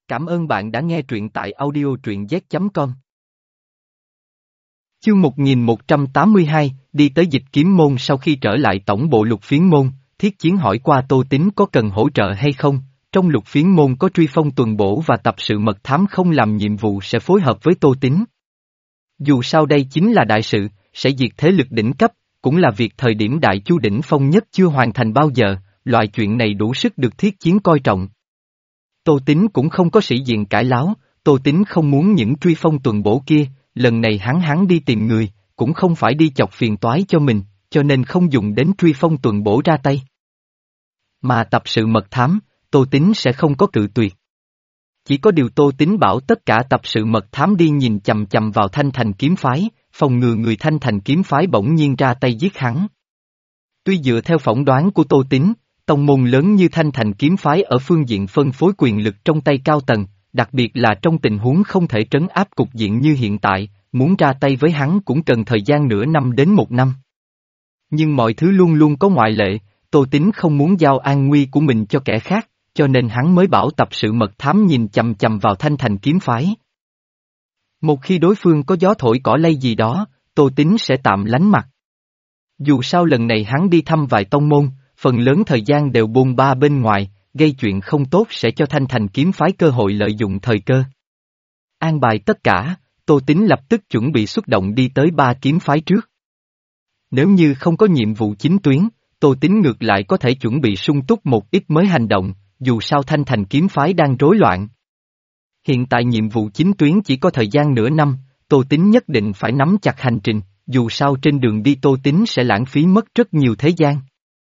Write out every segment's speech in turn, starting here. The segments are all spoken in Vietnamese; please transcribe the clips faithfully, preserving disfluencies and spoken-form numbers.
Cảm ơn bạn đã nghe truyện tại audio truyện z chấm com. Chương một nghìn một trăm tám mươi hai, đi tới Dịch Kiếm Môn. Sau khi trở lại tổng bộ Lục Phiến Môn, Thiết Chiến hỏi qua Tô Tín có cần hỗ trợ hay không. Trong Lục Phiến Môn có truy phong tuần bổ và tập sự mật thám không làm nhiệm vụ sẽ phối hợp với Tô Tín. Dù sao đây chính là đại sự, sẽ diệt thế lực đỉnh cấp, cũng là việc thời điểm Đại Chu đỉnh phong nhất chưa hoàn thành bao giờ, loại chuyện này đủ sức được Thiết Chiến coi trọng. Tô Tín cũng không có sĩ diện cãi láo, Tô Tín không muốn những truy phong tuần bổ kia, lần này hắn hắn đi tìm người, cũng không phải đi chọc phiền toái cho mình, cho nên không dùng đến truy phong tuần bổ ra tay. Mà tập sự mật thám, Tô Tín sẽ không có cự tuyệt. Chỉ có điều Tô Tín bảo tất cả tập sự mật thám đi nhìn chằm chằm vào Thanh Thành kiếm phái, phòng ngừa người Thanh Thành kiếm phái bỗng nhiên ra tay giết hắn. Tuy dựa theo phỏng đoán của Tô Tín, tông môn lớn như Thanh Thành kiếm phái ở phương diện phân phối quyền lực trong tay cao tầng, đặc biệt là trong tình huống không thể trấn áp cục diện như hiện tại, muốn ra tay với hắn cũng cần thời gian nửa năm đến một năm. Nhưng mọi thứ luôn luôn có ngoại lệ, Tô Tín không muốn giao an nguy của mình cho kẻ khác, cho nên hắn mới bảo tập sự mật thám nhìn chằm chằm vào Thanh Thành kiếm phái. Một khi đối phương có gió thổi cỏ lay gì đó, Tô Tín sẽ tạm lánh mặt. Dù sao lần này hắn đi thăm vài tông môn, phần lớn thời gian đều bôn ba bên ngoài, gây chuyện không tốt sẽ cho Thanh Thành kiếm phái cơ hội lợi dụng thời cơ. An bài tất cả, Tô Tín lập tức chuẩn bị xuất động đi tới ba kiếm phái trước. Nếu như không có nhiệm vụ chính tuyến, Tô Tín ngược lại có thể chuẩn bị sung túc một ít mới hành động, dù sao Thanh Thành kiếm phái đang rối loạn. Hiện tại nhiệm vụ chính tuyến chỉ có thời gian nửa năm, Tô Tín nhất định phải nắm chặt hành trình, dù sao trên đường đi Tô Tín sẽ lãng phí mất rất nhiều thời gian.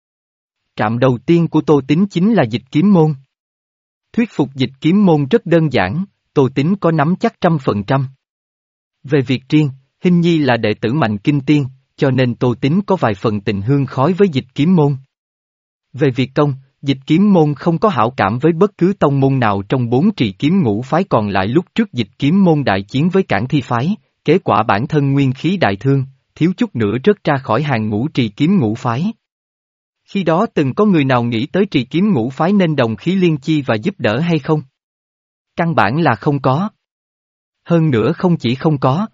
Trạm đầu tiên của Tô Tín chính là Dịch Kiếm Môn. Thuyết phục Dịch Kiếm Môn rất đơn giản, Tô Tín có nắm chắc trăm phần trăm. Về việc riêng, Hinh Nhi là đệ tử Mạnh Kinh Tiên, cho nên Tô Tín có vài phần tình hương khói với Dịch Kiếm Môn. Về việc công, Dịch Kiếm Môn không có hảo cảm với bất cứ tông môn nào trong bốn trì kiếm ngũ phái còn lại. Lúc trước Dịch Kiếm Môn đại chiến với Cản Thi phái, kết quả bản thân nguyên khí đại thương, thiếu chút nữa rớt ra khỏi hàng ngũ trì kiếm ngũ phái. Khi đó từng có người nào nghĩ tới trì kiếm ngũ phái nên đồng khí liên chi và giúp đỡ hay không? Căn bản là không có. Hơn nữa không chỉ không có.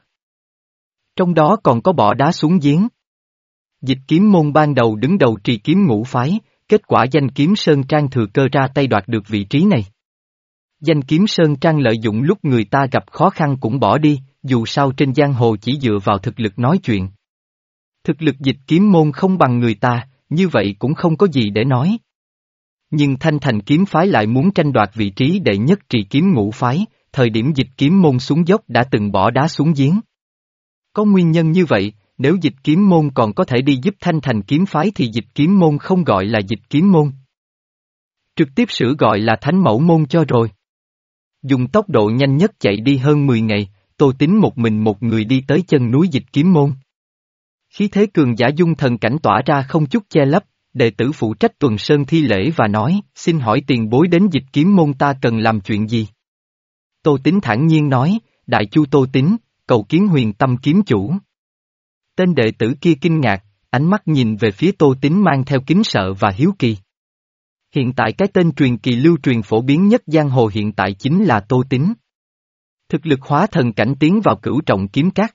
Trong đó còn có bỏ đá xuống giếng. Dịch Kiếm Môn ban đầu đứng đầu trì kiếm ngũ phái, kết quả Danh Kiếm Sơn Trang thừa cơ ra tay đoạt được vị trí này. Danh Kiếm Sơn Trang lợi dụng lúc người ta gặp khó khăn cũng bỏ đi, dù sao trên giang hồ chỉ dựa vào thực lực nói chuyện. Thực lực Dịch Kiếm Môn không bằng người ta, như vậy cũng không có gì để nói. Nhưng Thanh Thành kiếm phái lại muốn tranh đoạt vị trí đệ nhất trì kiếm ngũ phái, thời điểm Dịch Kiếm Môn xuống dốc đã từng bỏ đá xuống giếng. Có nguyên nhân như vậy, nếu Dịch Kiếm Môn còn có thể đi giúp Thanh Thành kiếm phái thì Dịch Kiếm Môn không gọi là Dịch Kiếm Môn. Trực tiếp sửa gọi là Thánh Mẫu Môn cho rồi. Dùng tốc độ nhanh nhất chạy đi hơn mười ngày, Tô Tín một mình một người đi tới chân núi Dịch Kiếm Môn. Khí thế cường giả dung thần cảnh tỏa ra không chút che lấp, đệ tử phụ trách tuần sơn thi lễ và nói, xin hỏi tiền bối đến Dịch Kiếm Môn ta cần làm chuyện gì? Tô Tín thản nhiên nói, Đại Chu Tô Tín, cầu kiến Huyền Tâm kiếm chủ. Tên đệ tử kia kinh ngạc, ánh mắt nhìn về phía Tô Tín mang theo kính sợ và hiếu kỳ. Hiện tại cái tên truyền kỳ lưu truyền phổ biến nhất giang hồ hiện tại chính là Tô Tín. Thực lực hóa thần cảnh tiến vào cửu trọng kiếm cát.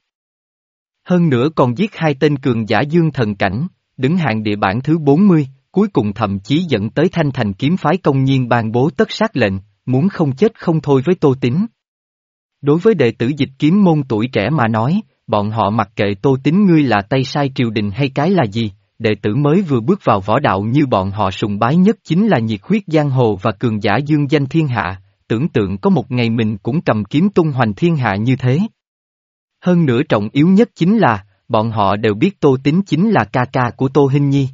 Hơn nữa còn giết hai tên cường giả dương thần cảnh, đứng hạng địa bảng thứ bốn mươi, cuối cùng thậm chí dẫn tới Thanh Thành kiếm phái công nhiên ban bố tất sát lệnh, muốn không chết không thôi với Tô Tín. Đối với đệ tử Dịch Kiếm Môn tuổi trẻ mà nói, bọn họ mặc kệ Tô Tín ngươi là tay sai triều đình hay cái là gì, đệ tử mới vừa bước vào võ đạo như bọn họ sùng bái nhất chính là nhiệt huyết giang hồ và cường giả dương danh thiên hạ, tưởng tượng có một ngày mình cũng cầm kiếm tung hoành thiên hạ như thế. Hơn nữa trọng yếu nhất chính là, bọn họ đều biết Tô Tín chính là ca ca của Tô Hinh Nhi.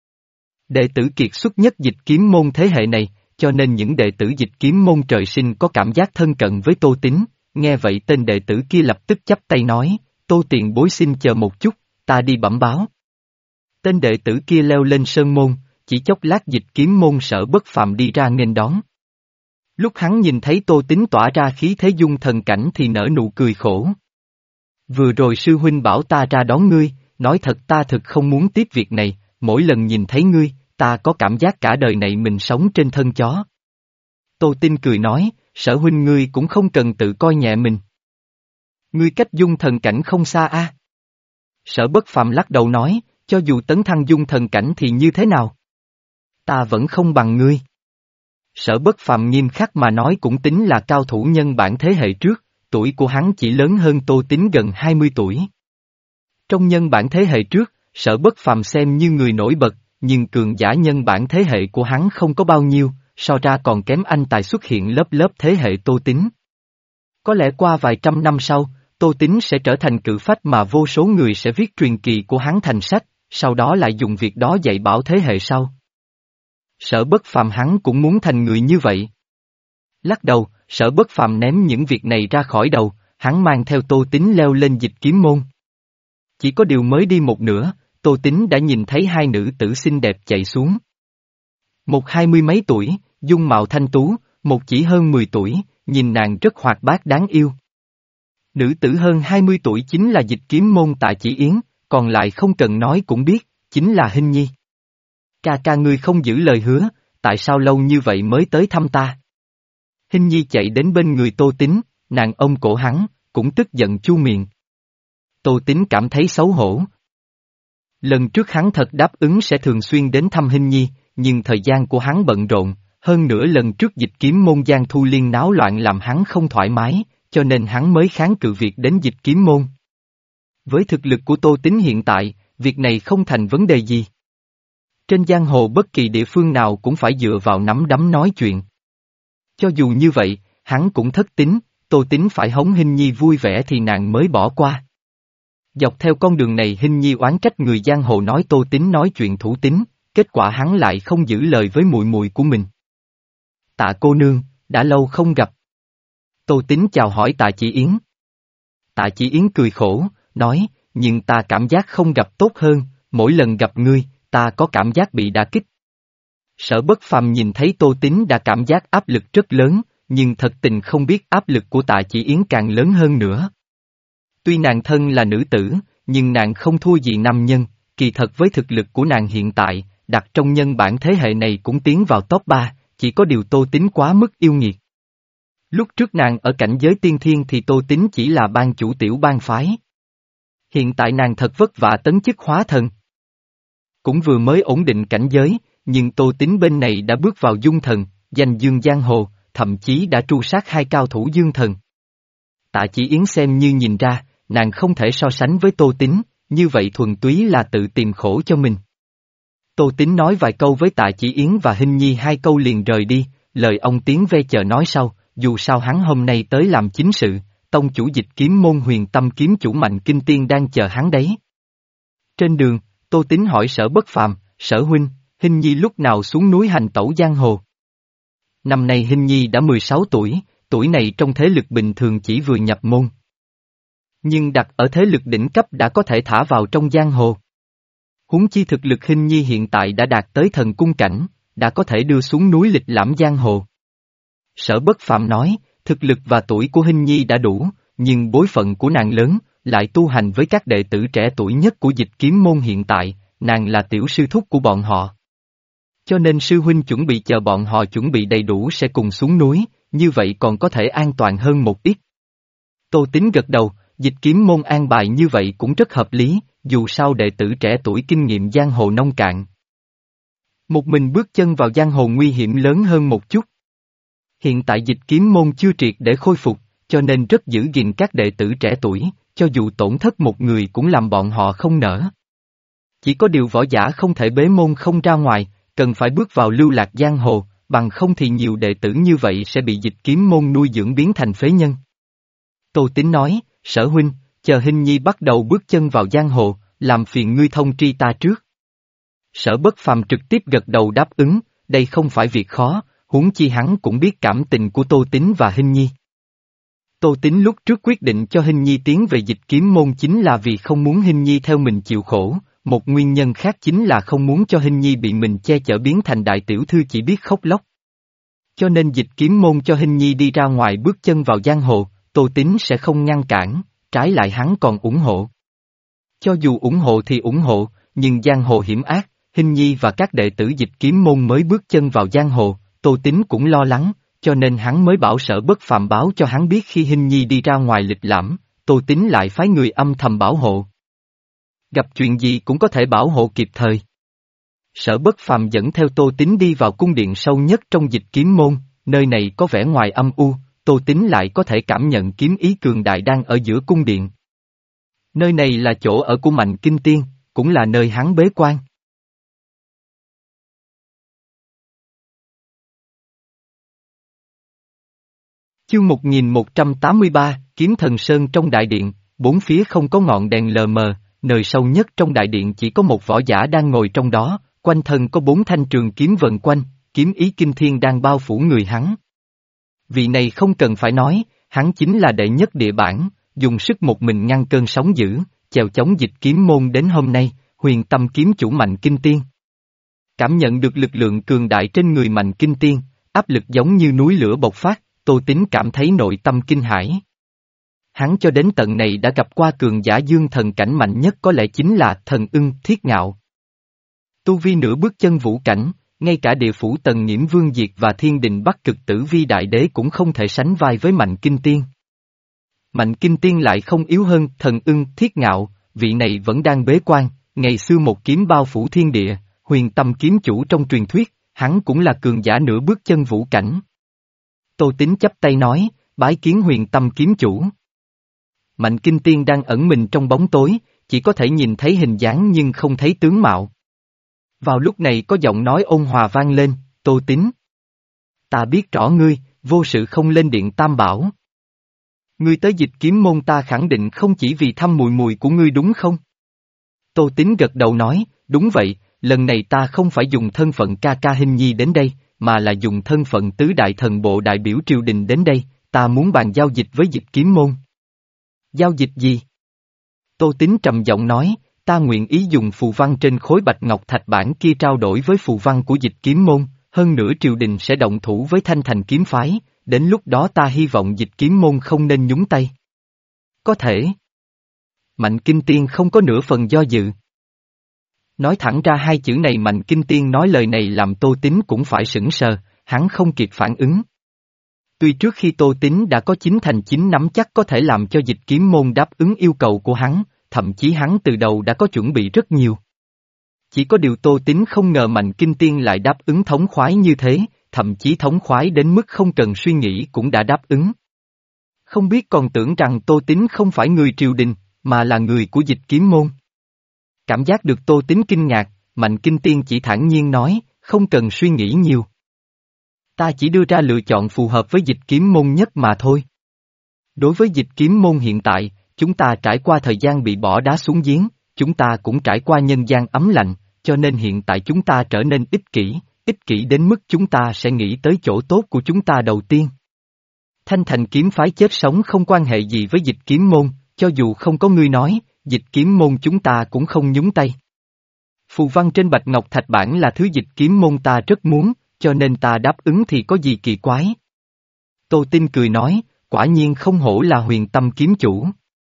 Đệ tử kiệt xuất nhất Dịch Kiếm Môn thế hệ này, cho nên những đệ tử Dịch Kiếm Môn trời sinh có cảm giác thân cận với Tô Tín, nghe vậy tên đệ tử kia lập tức chắp tay nói, Tô tiền bối xin chờ một chút, ta đi bẩm báo. Tên đệ tử kia leo lên sơn môn, chỉ chốc lát Dịch Kiếm Môn Sở Bất Phàm đi ra nghênh đón. Lúc hắn nhìn thấy Tô Tín tỏa ra khí thế dung thần cảnh thì nở nụ cười khổ. Vừa rồi sư huynh bảo ta ra đón ngươi, nói thật ta thực không muốn tiếp việc này, mỗi lần nhìn thấy ngươi, ta có cảm giác cả đời này mình sống trên thân chó. Tô Tín cười nói, Sở huynh ngươi cũng không cần tự coi nhẹ mình. Ngươi cách dung thần cảnh không xa a. Sở Bất Phàm lắc đầu nói, cho dù tấn thăng dung thần cảnh thì như thế nào? Ta vẫn không bằng ngươi. Sở Bất Phàm nghiêm khắc mà nói cũng tính là cao thủ nhân bản thế hệ trước, tuổi của hắn chỉ lớn hơn Tô Tín gần hai mươi tuổi. Trong nhân bản thế hệ trước, Sở Bất Phàm xem như người nổi bật, nhưng cường giả nhân bản thế hệ của hắn không có bao nhiêu, so ra còn kém anh tài xuất hiện lớp lớp thế hệ Tô Tín. Có lẽ qua vài trăm năm sau, Tô Tín sẽ trở thành cự phách mà vô số người sẽ viết truyền kỳ của hắn thành sách, sau đó lại dùng việc đó dạy bảo thế hệ sau. Sở Bất Phàm hắn cũng muốn thành người như vậy. Lắc đầu, Sở Bất Phàm ném những việc này ra khỏi đầu, hắn mang theo Tô Tín leo lên Dịch Kiếm Môn. Chỉ có điều mới đi một nửa, Tô Tín đã nhìn thấy hai nữ tử xinh đẹp chạy xuống. Một hai mươi mấy tuổi, dung mạo thanh tú, một chỉ hơn mười tuổi, nhìn nàng rất hoạt bát đáng yêu. Nữ tử hơn hai mươi tuổi chính là Dịch Kiếm Môn Tạ Chỉ Yến, còn lại không cần nói cũng biết, chính là Hinh Nhi. Ca ca ngươi không giữ lời hứa, tại sao lâu như vậy mới tới thăm ta? Hinh Nhi chạy đến bên người Tô Tín, nàng ôm cổ hắn, cũng tức giận chu miệng. Tô Tín cảm thấy xấu hổ. Lần trước hắn thật đáp ứng sẽ thường xuyên đến thăm Hinh Nhi, nhưng thời gian của hắn bận rộn, hơn nữa lần trước Dịch Kiếm Môn Giang Thu Liên náo loạn làm hắn không thoải mái, cho nên hắn mới kháng cự việc đến Dịch Kiếm Môn. Với thực lực của Tô Tín hiện tại, việc này không thành vấn đề gì. Trên giang hồ bất kỳ địa phương nào cũng phải dựa vào nắm đấm nói chuyện. Cho dù như vậy, hắn cũng thất tín, Tô Tín phải hống Hinh Nhi vui vẻ thì nàng mới bỏ qua. Dọc theo con đường này Hinh Nhi oán trách người giang hồ nói Tô Tín nói chuyện thủ tín, kết quả hắn lại không giữ lời với muội muội của mình. Tạ cô nương, đã lâu không gặp. Tô Tín chào hỏi Tạ Chỉ Yến. Tạ Chỉ Yến cười khổ, nói, nhưng ta cảm giác không gặp tốt hơn, mỗi lần gặp ngươi, ta có cảm giác bị đả kích. Sở Bất Phàm nhìn thấy Tô Tín đã cảm giác áp lực rất lớn, nhưng thật tình không biết áp lực của Tạ Chỉ Yến càng lớn hơn nữa. Tuy nàng thân là nữ tử, nhưng nàng không thua gì nam nhân, kỳ thật với thực lực của nàng hiện tại, đặt trong nhân bản thế hệ này cũng tiến vào top ba, chỉ có điều Tô Tín quá mức yêu nghiệt. Lúc trước nàng ở cảnh giới tiên thiên thì Tô Tín chỉ là ban chủ tiểu bang phái. Hiện tại nàng thật vất vả tấn chức hóa thần. Cũng vừa mới ổn định cảnh giới, nhưng Tô Tín bên này đã bước vào dung thần, danh dương giang hồ, thậm chí đã tru sát hai cao thủ dương thần. Tạ Chỉ Yến xem như nhìn ra, nàng không thể so sánh với Tô Tín, như vậy thuần túy là tự tìm khổ cho mình. Tô Tín nói vài câu với Tạ Chỉ Yến và Hinh Nhi hai câu liền rời đi, lời ông tiến về chờ nói sau, dù sao hắn hôm nay tới làm chính sự, tông chủ Dịch Kiếm Môn Huyền Tâm kiếm chủ Mạnh Kinh Tiên đang chờ hắn đấy. Trên đường, Tô Tín hỏi Sở Bất Phàm, Sở huynh, Hinh Nhi lúc nào xuống núi hành tẩu giang hồ? Năm nay Hinh Nhi đã mười sáu tuổi, tuổi này trong thế lực bình thường chỉ vừa nhập môn. Nhưng đặt ở thế lực đỉnh cấp đã có thể thả vào trong giang hồ. Huống chi thực lực Hinh Nhi hiện tại đã đạt tới thần cung cảnh, đã có thể đưa xuống núi lịch lãm giang hồ. Sở Bất Phàm nói, thực lực và tuổi của Hinh Nhi đã đủ, nhưng bối phận của nàng lớn, lại tu hành với các đệ tử trẻ tuổi nhất của Dịch Kiếm Môn hiện tại, nàng là tiểu sư thúc của bọn họ. Cho nên sư huynh chuẩn bị chờ bọn họ chuẩn bị đầy đủ sẽ cùng xuống núi, như vậy còn có thể an toàn hơn một ít. Tô Tín gật đầu, Dịch Kiếm Môn an bài như vậy cũng rất hợp lý, dù sao đệ tử trẻ tuổi kinh nghiệm giang hồ nông cạn. Một mình bước chân vào giang hồ nguy hiểm lớn hơn một chút. Hiện tại Dịch Kiếm Môn chưa triệt để khôi phục, cho nên rất giữ gìn các đệ tử trẻ tuổi, cho dù tổn thất một người cũng làm bọn họ không nỡ. Chỉ có điều võ giả không thể bế môn không ra ngoài, cần phải bước vào lưu lạc giang hồ, bằng không thì nhiều đệ tử như vậy sẽ bị Dịch Kiếm Môn nuôi dưỡng biến thành phế nhân. Tô Tín nói, Sở huynh, chờ Hinh Nhi bắt đầu bước chân vào giang hồ, làm phiền ngươi thông tri ta trước. Sở Bất Phàm trực tiếp gật đầu đáp ứng, đây không phải việc khó, huống chi hắn cũng biết cảm tình của Tô Tín và Hinh Nhi. Tô Tín lúc trước quyết định cho Hinh Nhi tiến về Dịch Kiếm Môn chính là vì không muốn Hinh Nhi theo mình chịu khổ, một nguyên nhân khác chính là không muốn cho Hinh Nhi bị mình che chở biến thành đại tiểu thư chỉ biết khóc lóc. Cho nên Dịch Kiếm Môn cho Hinh Nhi đi ra ngoài bước chân vào giang hồ, Tô Tín sẽ không ngăn cản, trái lại hắn còn ủng hộ. Cho dù ủng hộ thì ủng hộ, nhưng giang hồ hiểm ác, Hinh Nhi và các đệ tử Dịch Kiếm Môn mới bước chân vào giang hồ, Tô Tín cũng lo lắng, cho nên hắn mới bảo Sở Bất Phàm báo cho hắn biết khi Hình Nhi đi ra ngoài lịch lãm, Tô Tín lại phái người âm thầm bảo hộ. Gặp chuyện gì cũng có thể bảo hộ kịp thời. Sở Bất Phàm dẫn theo Tô Tín đi vào cung điện sâu nhất trong Dịch Kiếm Môn, nơi này có vẻ ngoài âm u, Tô Tín lại có thể cảm nhận kiếm ý cường đại đang ở giữa cung điện. Nơi này là chỗ ở của Mạnh Kinh Tiên, cũng là nơi hắn bế quan. Chương một nghìn một trăm tám mươi ba, Kiếm Thần Sơn trong đại điện, bốn phía không có ngọn đèn lờ mờ, nơi sâu nhất trong đại điện chỉ có một võ giả đang ngồi trong đó, quanh thân có bốn thanh trường kiếm vần quanh, kiếm ý kinh thiên đang bao phủ người hắn. Vị này không cần phải nói, hắn chính là đệ nhất địa bản, dùng sức một mình ngăn cơn sóng dữ, chèo chống Dịch Kiếm Môn đến hôm nay, Huyền Tâm kiếm chủ Mạnh Kinh Tiên. Cảm nhận được lực lượng cường đại trên người Mạnh Kinh Tiên, áp lực giống như núi lửa bộc phát, Tô Tín cảm thấy nội tâm kinh hãi. Hắn cho đến tận này đã gặp qua cường giả dương thần cảnh mạnh nhất có lẽ chính là Thần Ưng Thiết Ngạo. Tu vi nửa bước chân vũ cảnh, ngay cả địa phủ Tần Nghiễm Vương Diệt và Thiên Đình Bắc Cực Tử Vi Đại Đế cũng không thể sánh vai với Mạnh Kinh Tiên. Mạnh Kinh Tiên lại không yếu hơn Thần Ưng Thiết Ngạo, vị này vẫn đang bế quan, ngày xưa một kiếm bao phủ thiên địa, Huyền Tâm kiếm chủ trong truyền thuyết, hắn cũng là cường giả nửa bước chân vũ cảnh. Tô Tín chắp tay nói, bái kiến Huyền Tâm kiếm chủ. Mạnh Kinh Tiên đang ẩn mình trong bóng tối, chỉ có thể nhìn thấy hình dáng nhưng không thấy tướng mạo. Vào lúc này có giọng nói ôn hòa vang lên, Tô Tín. Ta biết rõ ngươi, vô sự không lên điện Tam Bảo. Ngươi tới Dịch Kiếm Môn ta khẳng định không chỉ vì thăm mùi mùi của ngươi đúng không? Tô Tín gật đầu nói, đúng vậy, lần này ta không phải dùng thân phận ca ca Hình Nhi đến đây, mà là dùng thân phận tứ đại thần bộ đại biểu triều đình đến đây, ta muốn bàn giao dịch với Dịch Kiếm Môn. Giao dịch gì? Tô Tín trầm giọng nói, ta nguyện ý dùng phù văn trên khối bạch ngọc thạch bản kia trao đổi với phù văn của Dịch Kiếm Môn, hơn nữa triều đình sẽ động thủ với Thanh Thành kiếm phái, đến lúc đó ta hy vọng Dịch Kiếm Môn không nên nhúng tay. Có thể. Mạnh Kinh Tiên không có nửa phần do dự. Nói thẳng ra hai chữ này Mạnh Kinh Tiên nói lời này làm Tô Tín cũng phải sửng sờ, hắn không kịp phản ứng. Tuy trước khi Tô Tín đã có chín thành chín nắm chắc có thể làm cho Dịch Kiếm Môn đáp ứng yêu cầu của hắn, thậm chí hắn từ đầu đã có chuẩn bị rất nhiều. Chỉ có điều Tô Tín không ngờ Mạnh Kinh Tiên lại đáp ứng thống khoái như thế, thậm chí thống khoái đến mức không cần suy nghĩ cũng đã đáp ứng. Không biết còn tưởng rằng Tô Tín không phải người triều đình, mà là người của Dịch Kiếm Môn. Cảm giác được Tô Tín kinh ngạc, Mạnh Kinh Tiên chỉ thản nhiên nói, không cần suy nghĩ nhiều. Ta chỉ đưa ra lựa chọn phù hợp với Dịch Kiếm Môn nhất mà thôi. Đối với Dịch Kiếm Môn hiện tại, chúng ta trải qua thời gian bị bỏ đá xuống giếng, chúng ta cũng trải qua nhân gian ấm lạnh, cho nên hiện tại chúng ta trở nên ích kỷ, ích kỷ đến mức chúng ta sẽ nghĩ tới chỗ tốt của chúng ta đầu tiên. Thanh Thành kiếm phái chết sống không quan hệ gì với Dịch Kiếm Môn, cho dù không có ngươi nói, Dịch Kiếm Môn chúng ta cũng không nhúng tay. Phù văn trên bạch ngọc thạch bản là thứ Dịch Kiếm Môn ta rất muốn, cho nên ta đáp ứng thì có gì kỳ quái. Tô Tinh cười nói, quả nhiên không hổ là Huyền Tâm kiếm chủ.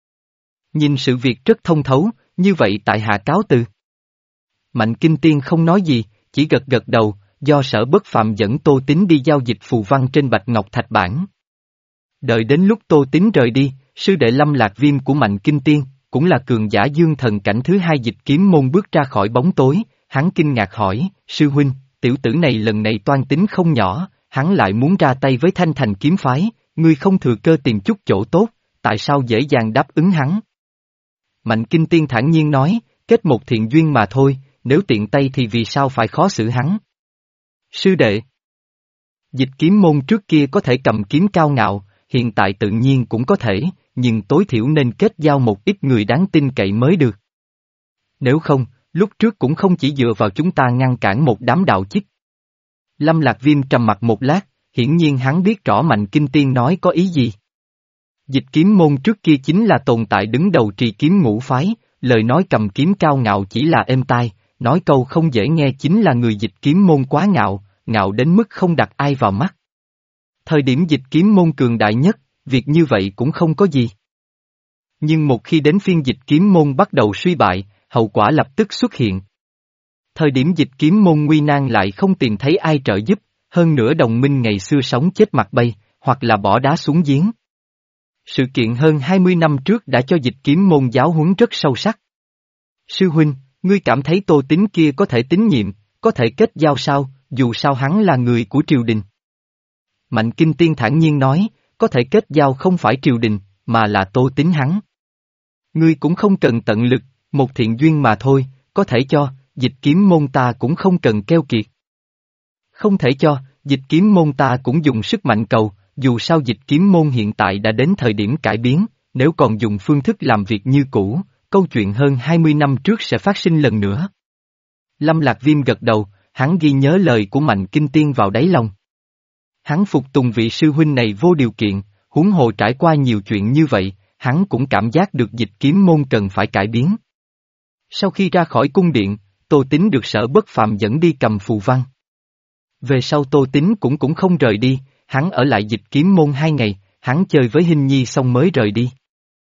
Nhìn sự việc rất thông thấu, như vậy tại hạ cáo từ. Mạnh Kinh Tiên không nói gì, chỉ gật gật đầu, do Sở Bất Phàm dẫn Tô Tín đi giao dịch phù văn trên bạch ngọc thạch bản. Đợi đến lúc Tô Tín rời đi, sư đệ Lâm Lạc Viêm của Mạnh Kinh Tiên, cũng là cường giả dương thần cảnh thứ hai Dịch Kiếm Môn bước ra khỏi bóng tối, hắn kinh ngạc hỏi, sư huynh, tiểu tử này lần này toan tính không nhỏ, hắn lại muốn ra tay với Thanh Thành kiếm phái, ngươi không thừa cơ tìm chút chỗ tốt, tại sao dễ dàng đáp ứng hắn? Mạnh Kinh Tiên thản nhiên nói, kết một thiện duyên mà thôi, nếu tiện tay thì vì sao phải khó xử hắn? Sư đệ, Dịch Kiếm Môn trước kia có thể cầm kiếm cao ngạo, hiện tại tự nhiên cũng có thể, nhưng tối thiểu nên kết giao một ít người đáng tin cậy mới được. Nếu không, lúc trước cũng không chỉ dựa vào chúng ta ngăn cản một đám đạo chích. Lâm Lạc Viêm trầm mặt một lát, hiển nhiên hắn biết rõ Mạnh Kinh Tiên nói có ý gì. Dịch Kiếm Môn trước kia chính là tồn tại đứng đầu trì kiếm ngũ phái, lời nói cầm kiếm cao ngạo chỉ là êm tai, nói câu không dễ nghe chính là người Dịch Kiếm Môn quá ngạo, ngạo đến mức không đặt ai vào mắt. Thời điểm Dịch Kiếm Môn cường đại nhất, việc như vậy cũng không có gì. Nhưng một khi đến phiên Dịch Kiếm Môn bắt đầu suy bại, hậu quả lập tức xuất hiện. Thời điểm Dịch Kiếm Môn nguy nan lại không tìm thấy ai trợ giúp, hơn nữa đồng minh ngày xưa sống chết mặt bay, hoặc là bỏ đá xuống giếng. Sự kiện hơn hai mươi năm trước đã cho Dịch Kiếm môn giáo huấn rất sâu sắc. Sư huynh, ngươi cảm thấy Tô Tín kia có thể tín nhiệm, có thể kết giao sao, dù sao hắn là người của triều đình. Mạnh Kinh Tiên thản nhiên nói, có thể kết giao không phải triều đình, mà là Tô Tín hắn. Ngươi cũng không cần tận lực, một thiện duyên mà thôi, có thể cho, Dịch Kiếm môn ta cũng không cần keo kiệt. Không thể cho, Dịch Kiếm môn ta cũng dùng sức mạnh cầu, dù sao Dịch Kiếm môn hiện tại đã đến thời điểm cải biến, nếu còn dùng phương thức làm việc như cũ, câu chuyện hơn hai mươi năm trước sẽ phát sinh lần nữa. Lâm Lạc Viêm gật đầu, hắn ghi nhớ lời của Mạnh Kinh Tiên vào đáy lòng. Hắn phục tùng vị sư huynh này vô điều kiện, huống hồ trải qua nhiều chuyện như vậy, hắn cũng cảm giác được Dịch Kiếm môn cần phải cải biến. Sau khi ra khỏi cung điện, Tô Tín được Sở Bất Phàm dẫn đi cầm phù văn. Về sau Tô Tín cũng cũng không rời đi, hắn ở lại Dịch Kiếm môn hai ngày, hắn chơi với Hinh Nhi xong mới rời đi.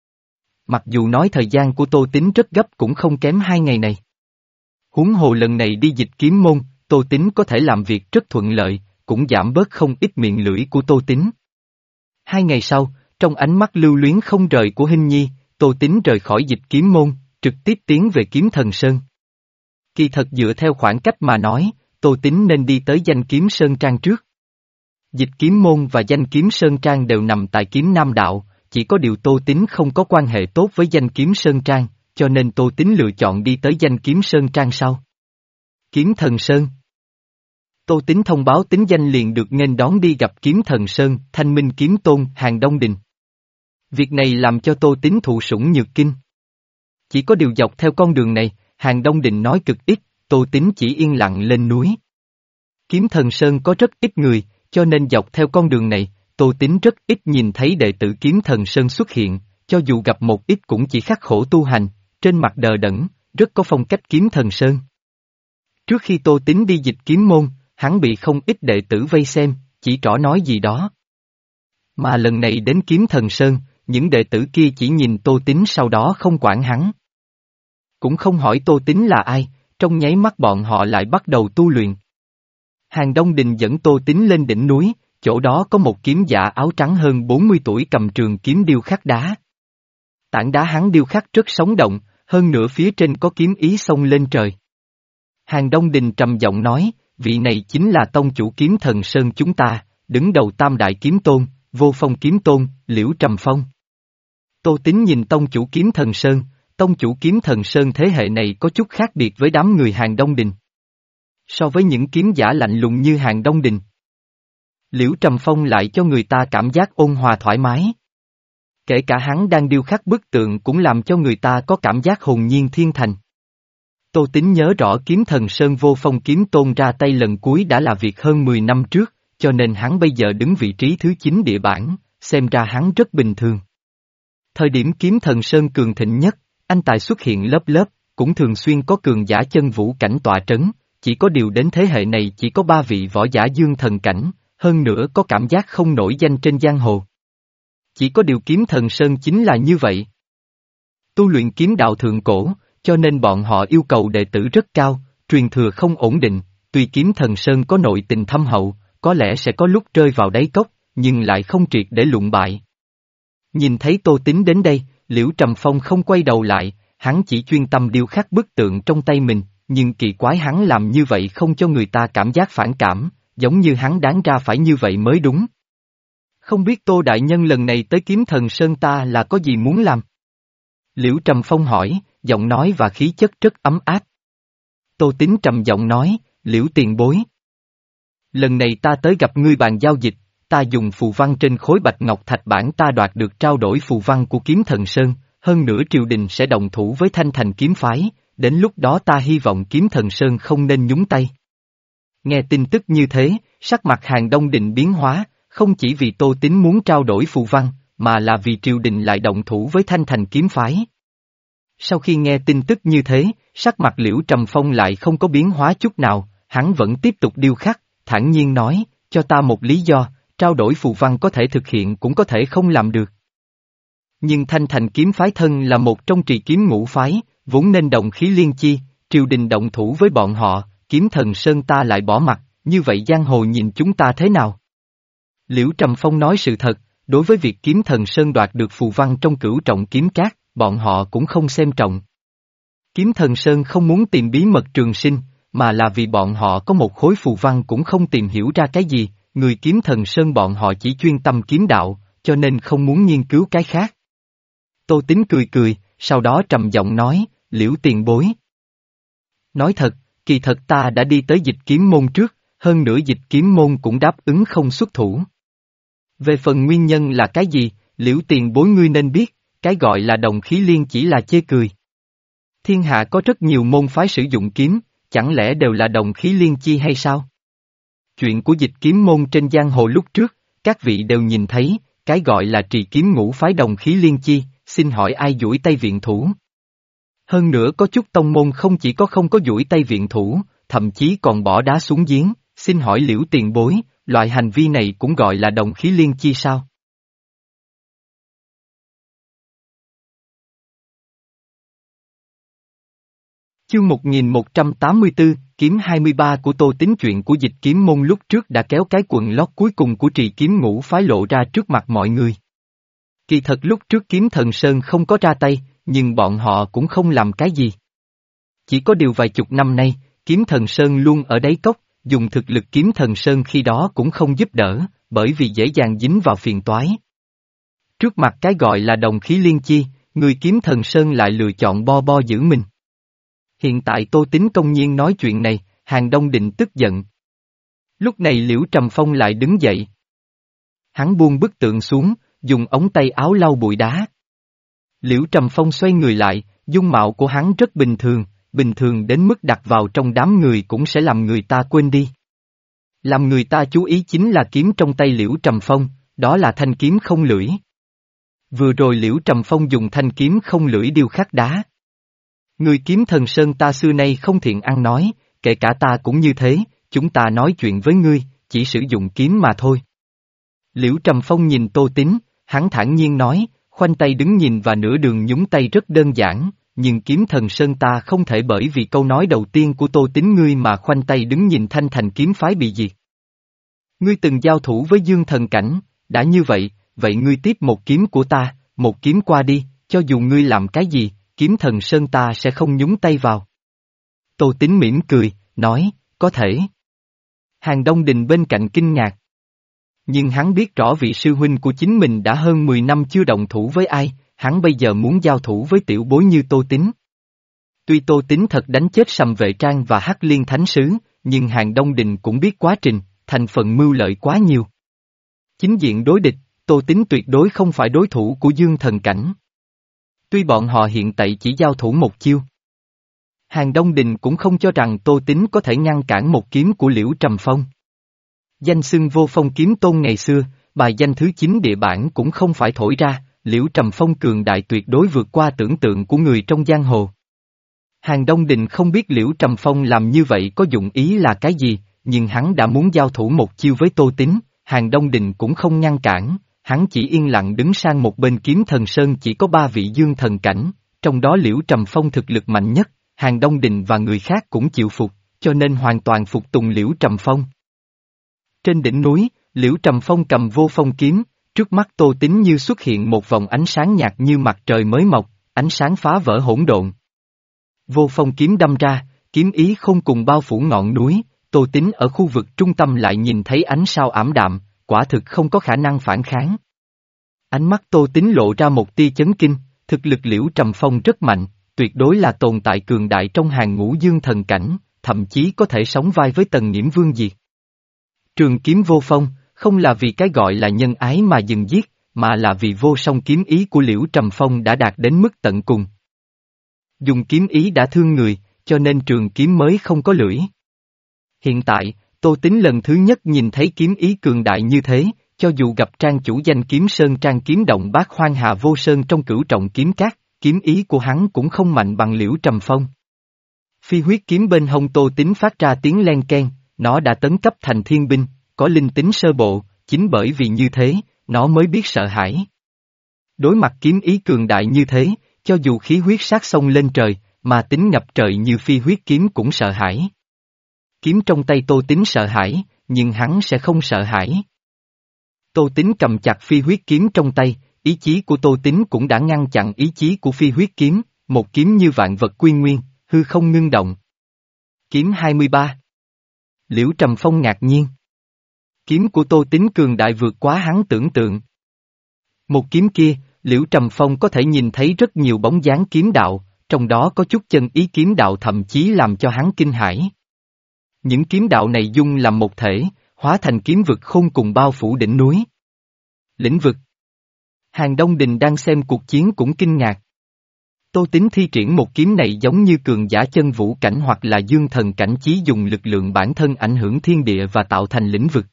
Mặc dù nói thời gian của Tô Tín rất gấp cũng không kém hai ngày này. Huống hồ lần này đi Dịch Kiếm môn, Tô Tín có thể làm việc rất thuận lợi, cũng giảm bớt không ít miệng lưỡi của Tô Tín. Hai ngày sau, trong ánh mắt lưu luyến không rời của Hinh Nhi, Tô Tín rời khỏi Dịch Kiếm môn, trực tiếp tiến về Kiếm Thần Sơn. Kỳ thật dựa theo khoảng cách mà nói, Tô Tín nên đi tới Danh Kiếm Sơn Trang trước. Dịch Kiếm môn và Danh Kiếm Sơn Trang đều nằm tại Kiếm Nam Đạo, chỉ có điều Tô Tín không có quan hệ tốt với Danh Kiếm Sơn Trang, cho nên Tô Tín lựa chọn đi tới Danh Kiếm Sơn Trang sau. Kiếm Thần Sơn. Tô Tín thông báo tính danh liền được nghênh đón đi gặp Kiếm Thần Sơn, Thanh Minh Kiếm Tôn, Hàng Đông Đình. Việc này làm cho Tô Tín thụ sủng nhược kinh. Chỉ có điều dọc theo con đường này, Hàng Đông Đình nói cực ít, Tô Tín chỉ yên lặng lên núi. Kiếm Thần Sơn có rất ít người, cho nên dọc theo con đường này, Tô Tín rất ít nhìn thấy đệ tử Kiếm Thần Sơn xuất hiện, cho dù gặp một ít cũng chỉ khắc khổ tu hành, trên mặt đờ đẫn, rất có phong cách Kiếm Thần Sơn. Trước khi Tô Tín đi Dịch Kiếm môn, hắn bị không ít đệ tử vây xem, chỉ trỏ nói gì đó. Mà lần này đến Kiếm Thần Sơn, những đệ tử kia chỉ nhìn Tô Tín sau đó không quản hắn. Cũng không hỏi Tô Tín là ai, trong nháy mắt bọn họ lại bắt đầu tu luyện. Hàng Đông Đình dẫn Tô Tín lên đỉnh núi, chỗ đó có một kiếm giả áo trắng hơn bốn mươi tuổi cầm trường kiếm điêu khắc đá. Tảng đá hắn điêu khắc rất sống động, hơn nữa phía trên có kiếm ý xông lên trời. Hàng Đông Đình trầm giọng nói, vị này chính là tông chủ Kiếm Thần Sơn chúng ta, đứng đầu Tam Đại Kiếm Tôn, Vô Phong Kiếm Tôn, Liễu Trầm Phong. Tô Tín nhìn tông chủ Kiếm Thần Sơn, tông chủ Kiếm Thần Sơn thế hệ này có chút khác biệt với đám người Hàng Đông Đình. So với những kiếm giả lạnh lùng như Hàng Đông Đình, Liễu Trầm Phong lại cho người ta cảm giác ôn hòa thoải mái. Kể cả hắn đang điêu khắc bức tượng cũng làm cho người ta có cảm giác hồn nhiên thiên thành. Tô Tín nhớ rõ Kiếm Thần Sơn Vô Phong Kiếm Tôn ra tay lần cuối đã là việc hơn mười năm trước, cho nên hắn bây giờ đứng vị trí thứ chín địa bảng, xem ra hắn rất bình thường. Thời điểm Kiếm Thần Sơn cường thịnh nhất, anh tài xuất hiện lớp lớp, cũng thường xuyên có cường giả chân vũ cảnh tọa trấn, chỉ có điều đến thế hệ này chỉ có ba vị võ giả dương thần cảnh, hơn nữa có cảm giác không nổi danh trên giang hồ. Chỉ có điều Kiếm Thần Sơn chính là như vậy. Tu luyện kiếm đạo thượng cổ, cho nên bọn họ yêu cầu đệ tử rất cao, truyền thừa không ổn định, tuy Kiếm Thần Sơn có nội tình thâm hậu, có lẽ sẽ có lúc rơi vào đáy cốc, nhưng lại không triệt để lụng bại. Nhìn thấy Tô Tín đến đây, Liễu Trầm Phong không quay đầu lại, hắn chỉ chuyên tâm điêu khắc bức tượng trong tay mình, nhưng kỳ quái hắn làm như vậy không cho người ta cảm giác phản cảm, giống như hắn đáng ra phải như vậy mới đúng. Không biết Tô Đại Nhân lần này tới Kiếm Thần Sơn ta là có gì muốn làm? Liễu Trầm Phong hỏi, giọng nói và khí chất rất ấm áp. Tô Tín trầm giọng nói, Liễu tiền bối. Lần này ta tới gặp ngươi bàn giao dịch, ta dùng phù văn trên khối bạch ngọc thạch bản ta đoạt được trao đổi phù văn của Kiếm Thần Sơn, hơn nữa triều đình sẽ đồng thủ với Thanh Thành kiếm phái, đến lúc đó ta hy vọng Kiếm Thần Sơn không nên nhúng tay. Nghe tin tức như thế, sắc mặt Hàng Đông Đình biến hóa, không chỉ vì Tô Tín muốn trao đổi phù văn, mà là vì triều đình lại động thủ với Thanh Thành kiếm phái. Sau khi nghe tin tức như thế, sắc mặt Liễu Trầm Phong lại không có biến hóa chút nào, hắn vẫn tiếp tục điêu khắc, thản nhiên nói, cho ta một lý do, trao đổi phù văn có thể thực hiện cũng có thể không làm được. Nhưng Thanh Thành kiếm phái thân là một trong trì kiếm ngũ phái, vốn nên động khí liên chi, triều đình động thủ với bọn họ, Kiếm Thần Sơn ta lại bỏ mặt, như vậy giang hồ nhìn chúng ta thế nào? Liễu Trầm Phong nói sự thật, đối với việc kiếm thần Sơn đoạt được phù văn trong cửu trọng kiếm cát, bọn họ cũng không xem trọng. Kiếm thần Sơn không muốn tìm bí mật trường sinh, mà là vì bọn họ có một khối phù văn cũng không tìm hiểu ra cái gì, người kiếm thần Sơn bọn họ chỉ chuyên tâm kiếm đạo, cho nên không muốn nghiên cứu cái khác. Tô Tín cười cười, sau đó trầm giọng nói, Liễu tiền bối. Nói thật, kỳ thật ta đã đi tới dịch kiếm môn trước, hơn nữa dịch kiếm môn cũng đáp ứng không xuất thủ. Về phần nguyên nhân là cái gì, Liễu tiền bối ngươi nên biết, cái gọi là đồng khí liên chỉ là chê cười. Thiên hạ có rất nhiều môn phái sử dụng kiếm, chẳng lẽ đều là đồng khí liên chi hay sao? Chuyện của dịch kiếm môn trên giang hồ lúc trước, các vị đều nhìn thấy, cái gọi là trì kiếm ngũ phái đồng khí liên chi, xin hỏi ai duỗi tay viện thủ? Hơn nữa có chút tông môn không chỉ có không có duỗi tay viện thủ, thậm chí còn bỏ đá xuống giếng, xin hỏi Liễu tiền bối, loại hành vi này cũng gọi là đồng khí liên chi sao? Chương một nghìn một trăm tám mươi tư, kiếm hai mươi ba của Tô Tín. Chuyện của dịch kiếm môn lúc trước đã kéo cái quần lót cuối cùng của trì kiếm ngũ phái lộ ra trước mặt mọi người. Kỳ thật lúc trước kiếm thần Sơn không có ra tay, nhưng bọn họ cũng không làm cái gì. Chỉ có điều vài chục năm nay, kiếm thần Sơn luôn ở đáy cốc, dùng thực lực kiếm thần Sơn khi đó cũng không giúp đỡ, bởi vì dễ dàng dính vào phiền toái. Trước mặt cái gọi là đồng khí liên chi, người kiếm thần Sơn lại lựa chọn bo bo giữ mình. Hiện tại Tô Tín công nhiên nói chuyện này, Hàng Đông Định tức giận. Lúc này Liễu Trầm Phong lại đứng dậy. Hắn buông bức tượng xuống, dùng ống tay áo lau bụi đá. Liễu Trầm Phong xoay người lại, dung mạo của hắn rất bình thường, bình thường đến mức đặt vào trong đám người cũng sẽ làm người ta quên đi. Làm người ta chú ý chính là kiếm trong tay Liễu Trầm Phong, đó là thanh kiếm không lưỡi. Vừa rồi Liễu Trầm Phong dùng thanh kiếm không lưỡi điêu khắc đá. Người kiếm thần Sơn ta xưa nay không thiện ăn nói, kể cả ta cũng như thế, chúng ta nói chuyện với ngươi, chỉ sử dụng kiếm mà thôi. Liễu Trầm Phong nhìn Tô Tín, hắn thản nhiên nói, khoanh tay đứng nhìn và nửa đường nhúng tay rất đơn giản, nhưng kiếm thần Sơn ta không thể bởi vì câu nói đầu tiên của Tô Tín ngươi mà khoanh tay đứng nhìn Thanh Thành kiếm phái bị diệt. Ngươi từng giao thủ với Dương Thần Cảnh, đã như vậy, vậy ngươi tiếp một kiếm của ta, một kiếm qua đi, cho dù ngươi làm cái gì, kiếm thần Sơn ta sẽ không nhúng tay vào. Tô Tín mỉm cười, nói, có thể. Hàng Đông Đình bên cạnh kinh ngạc. Nhưng hắn biết rõ vị sư huynh của chính mình đã hơn mười năm chưa động thủ với ai, hắn bây giờ muốn giao thủ với tiểu bối như Tô Tín. Tuy Tô Tín thật đánh chết Sầm Vệ Trang và Hắc Liên Thánh Sứ, nhưng Hàng Đông Đình cũng biết quá trình, thành phần mưu lợi quá nhiều. Chính diện đối địch, Tô Tín tuyệt đối không phải đối thủ của Dương Thần Cảnh. Tuy bọn họ hiện tại chỉ giao thủ một chiêu. Hàng Đông Đình cũng không cho rằng Tô Tín có thể ngăn cản một kiếm của Liễu Trầm Phong. Danh xưng Vô Phong kiếm tôn ngày xưa, bài danh thứ chín địa bản cũng không phải thổi ra, Liễu Trầm Phong cường đại tuyệt đối vượt qua tưởng tượng của người trong giang hồ. Hàng Đông Đình không biết Liễu Trầm Phong làm như vậy có dụng ý là cái gì, nhưng hắn đã muốn giao thủ một chiêu với Tô Tín, Hàng Đông Đình cũng không ngăn cản, hắn chỉ yên lặng đứng sang một bên. Kiếm thần Sơn chỉ có ba vị Dương Thần Cảnh, trong đó Liễu Trầm Phong thực lực mạnh nhất, Hàng Đông Đình và người khác cũng chịu phục, cho nên hoàn toàn phục tùng Liễu Trầm Phong. Trên đỉnh núi, Liễu Trầm Phong cầm Vô Phong kiếm, trước mắt Tô Tín như xuất hiện một vòng ánh sáng nhạt như mặt trời mới mọc, ánh sáng phá vỡ hỗn độn. Vô Phong kiếm đâm ra, kiếm ý không cùng bao phủ ngọn núi, Tô Tín ở khu vực trung tâm lại nhìn thấy ánh sao ảm đạm, quả thực không có khả năng phản kháng. Ánh mắt Tô Tín lộ ra một tia chấn kinh, thực lực Liễu Trầm Phong rất mạnh, tuyệt đối là tồn tại cường đại trong hàng ngũ Dương Thần Cảnh, thậm chí có thể sóng vai với Tần Nghiễm Vương Diệt. Trường kiếm Vô Phong, không là vì cái gọi là nhân ái mà dừng giết, mà là vì vô song kiếm ý của Liễu Trầm Phong đã đạt đến mức tận cùng. Dùng kiếm ý đã thương người, cho nên trường kiếm mới không có lưỡi. Hiện tại, Tô Tín lần thứ nhất nhìn thấy kiếm ý cường đại như thế, cho dù gặp trang chủ danh kiếm Sơn Trang kiếm động Bát Hoang Hà Vô Sơn trong cửu trọng kiếm cát, kiếm ý của hắn cũng không mạnh bằng Liễu Trầm Phong. Phi huyết kiếm bên hông Tô Tín phát ra tiếng len keng, nó đã tấn cấp thành thiên binh, có linh tính sơ bộ, chính bởi vì như thế, nó mới biết sợ hãi. Đối mặt kiếm ý cường đại như thế, cho dù khí huyết sát sông lên trời, mà tính ngập trời như phi huyết kiếm cũng sợ hãi. kiếm trong tay Tô Tín sợ hãi, nhưng hắn sẽ không sợ hãi. Tô Tín cầm chặt phi huyết kiếm trong tay, ý chí của Tô Tín cũng đã ngăn chặn ý chí của phi huyết kiếm, một kiếm như vạn vật quy nguyên, hư không ngưng động. Kiếm hai mươi ba. Liễu Trầm Phong ngạc nhiên. Kiếm của Tô Tín cường đại vượt quá hắn tưởng tượng. Một kiếm kia, Liễu Trầm Phong có thể nhìn thấy rất nhiều bóng dáng kiếm đạo, trong đó có chút chân ý kiếm đạo thậm chí làm cho hắn kinh hãi. Những kiếm đạo này dung làm một thể, hóa thành kiếm vực khôn cùng bao phủ đỉnh núi. Lĩnh vực. Hàng Đông Đình đang xem cuộc chiến cũng kinh ngạc. Tô Tín thi triển một kiếm này giống như cường giả chân vũ cảnh hoặc là dương thần cảnh chí dùng lực lượng bản thân ảnh hưởng thiên địa và tạo thành lĩnh vực.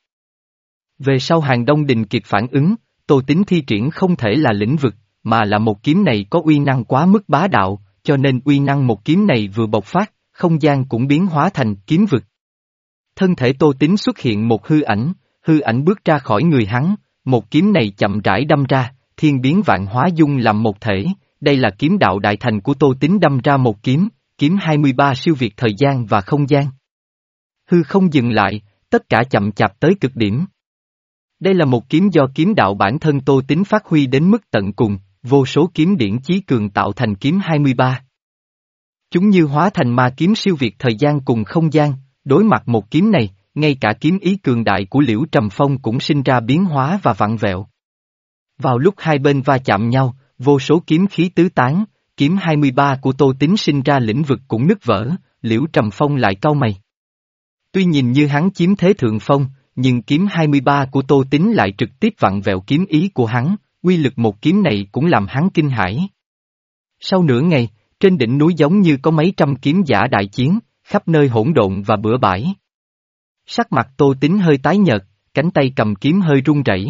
Về sau Hàng Đông Đình kịp phản ứng, Tô Tín thi triển không thể là lĩnh vực, mà là một kiếm này có uy năng quá mức bá đạo, cho nên uy năng một kiếm này vừa bộc phát, không gian cũng biến hóa thành kiếm vực. Thân thể Tô Tín xuất hiện một hư ảnh, hư ảnh bước ra khỏi người hắn, một kiếm này chậm rãi đâm ra, thiên biến vạn hóa dung làm một thể, đây là kiếm đạo đại thành của Tô Tín đâm ra một kiếm, kiếm hai mươi ba siêu việt thời gian và không gian. Hư không dừng lại, tất cả chậm chạp tới cực điểm. Đây là một kiếm do kiếm đạo bản thân Tô Tín phát huy đến mức tận cùng, vô số kiếm điển chí cường tạo thành kiếm hai mươi ba. Chúng như hóa thành ma kiếm siêu việt thời gian cùng không gian, đối mặt một kiếm này, ngay cả kiếm ý cường đại của Liễu Trầm Phong cũng sinh ra biến hóa và vặn vẹo. Vào lúc hai bên va chạm nhau, vô số kiếm khí tứ tán, kiếm hai mươi ba của Tô Tín sinh ra lĩnh vực cũng nứt vỡ, Liễu Trầm Phong lại cau mày. Tuy nhìn như hắn chiếm thế thượng phong, nhưng kiếm hai mươi ba của Tô Tín lại trực tiếp vặn vẹo kiếm ý của hắn, uy lực một kiếm này cũng làm hắn kinh hãi. Sau nửa ngày, trên đỉnh núi giống như có mấy trăm kiếm giả đại chiến, khắp nơi hỗn độn và bừa bãi. Sắc mặt Tô Tín hơi tái nhợt, cánh tay cầm kiếm hơi run rẩy.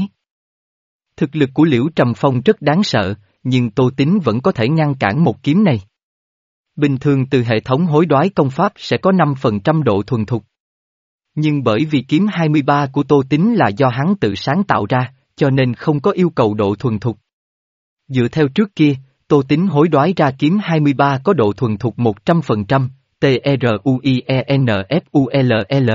Thực lực của Liễu Trầm Phong rất đáng sợ, nhưng Tô Tín vẫn có thể ngăn cản một kiếm này. Bình thường từ hệ thống hối đoái công pháp sẽ có năm phần trăm độ thuần thục. Nhưng bởi vì kiếm hai mươi ba của Tô Tín là do hắn tự sáng tạo ra, cho nên không có yêu cầu độ thuần thục. Dựa theo trước kia, Tô Tín hối đoái ra kiếm hai mươi ba có độ thuần thục một trăm phần trăm, T R U I E N F U L L.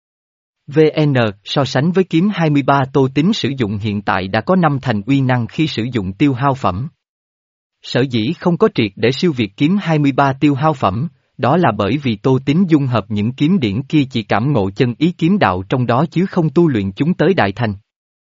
vê en so sánh với kiếm hai mươi ba Tô Tín sử dụng hiện tại đã có năm thành uy năng khi sử dụng tiêu hao phẩm. Sở dĩ không có triệt để siêu việt kiếm hai mươi ba tiêu hao phẩm, đó là bởi vì Tô Tín dung hợp những kiếm điển kia chỉ cảm ngộ chân ý kiếm đạo trong đó chứ không tu luyện chúng tới đại thành.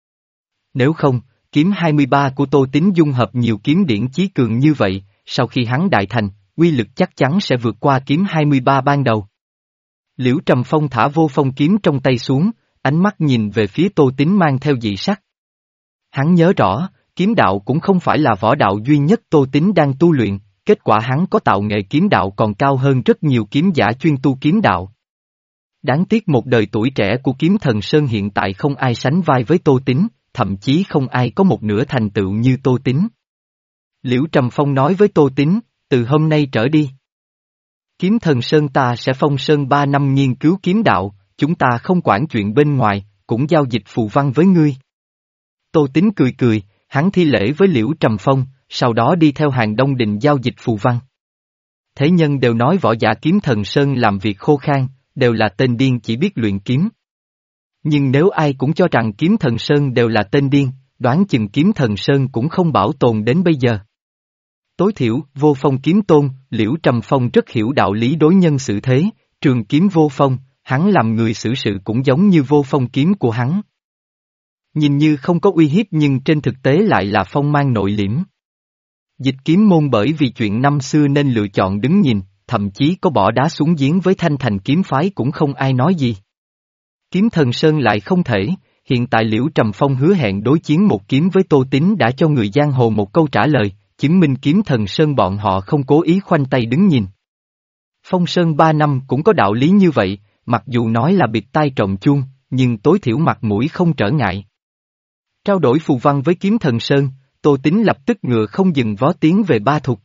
Nếu không, kiếm hai mươi ba của Tô Tín dung hợp nhiều kiếm điển chí cường như vậy, sau khi hắn đại thành, uy lực chắc chắn sẽ vượt qua kiếm hai mươi ba ban đầu. Liễu Trầm Phong thả vô phong kiếm trong tay xuống, ánh mắt nhìn về phía Tô Tín mang theo dị sắc. Hắn nhớ rõ, kiếm đạo cũng không phải là võ đạo duy nhất Tô Tín đang tu luyện, kết quả hắn có tạo nghệ kiếm đạo còn cao hơn rất nhiều kiếm giả chuyên tu kiếm đạo. Đáng tiếc một đời tuổi trẻ của kiếm thần Sơn hiện tại không ai sánh vai với Tô Tín, thậm chí không ai có một nửa thành tựu như Tô Tín. Liễu Trầm Phong nói với Tô Tín, từ hôm nay trở đi. Kiếm thần Sơn ta sẽ phong sơn ba năm nghiên cứu kiếm đạo, chúng ta không quản chuyện bên ngoài, cũng giao dịch phù văn với ngươi. Tô Tín cười cười, hắn thi lễ với Liễu Trầm Phong, sau đó đi theo Hàng Đông Đình giao dịch phù văn. Thế nhân đều nói võ giả kiếm thần Sơn làm việc khô khan, đều là tên điên chỉ biết luyện kiếm. Nhưng nếu ai cũng cho rằng kiếm thần Sơn đều là tên điên, đoán chừng kiếm thần Sơn cũng không bảo tồn đến bây giờ. Tối thiểu, vô phong kiếm tôn, Liễu Trầm Phong rất hiểu đạo lý đối nhân xử thế, trường kiếm vô phong, hắn làm người xử sự cũng giống như vô phong kiếm của hắn. Nhìn như không có uy hiếp nhưng trên thực tế lại là phong mang nội liễm. Dịch kiếm môn bởi vì chuyện năm xưa nên lựa chọn đứng nhìn, thậm chí có bỏ đá xuống giếng với Thanh Thành kiếm phái cũng không ai nói gì. Kiếm thần Sơn lại không thể, hiện tại Liễu Trầm Phong hứa hẹn đối chiến một kiếm với Tô Tín đã cho người giang hồ một câu trả lời, chứng minh kiếm thần Sơn bọn họ không cố ý khoanh tay đứng nhìn. Phong Sơn ba năm cũng có đạo lý như vậy, mặc dù nói là bịt tai trộm chuông, nhưng tối thiểu mặt mũi không trở ngại. Trao đổi phù văn với kiếm thần Sơn, Tô Tín lập tức ngựa không dừng vó tiến về Ba Thục.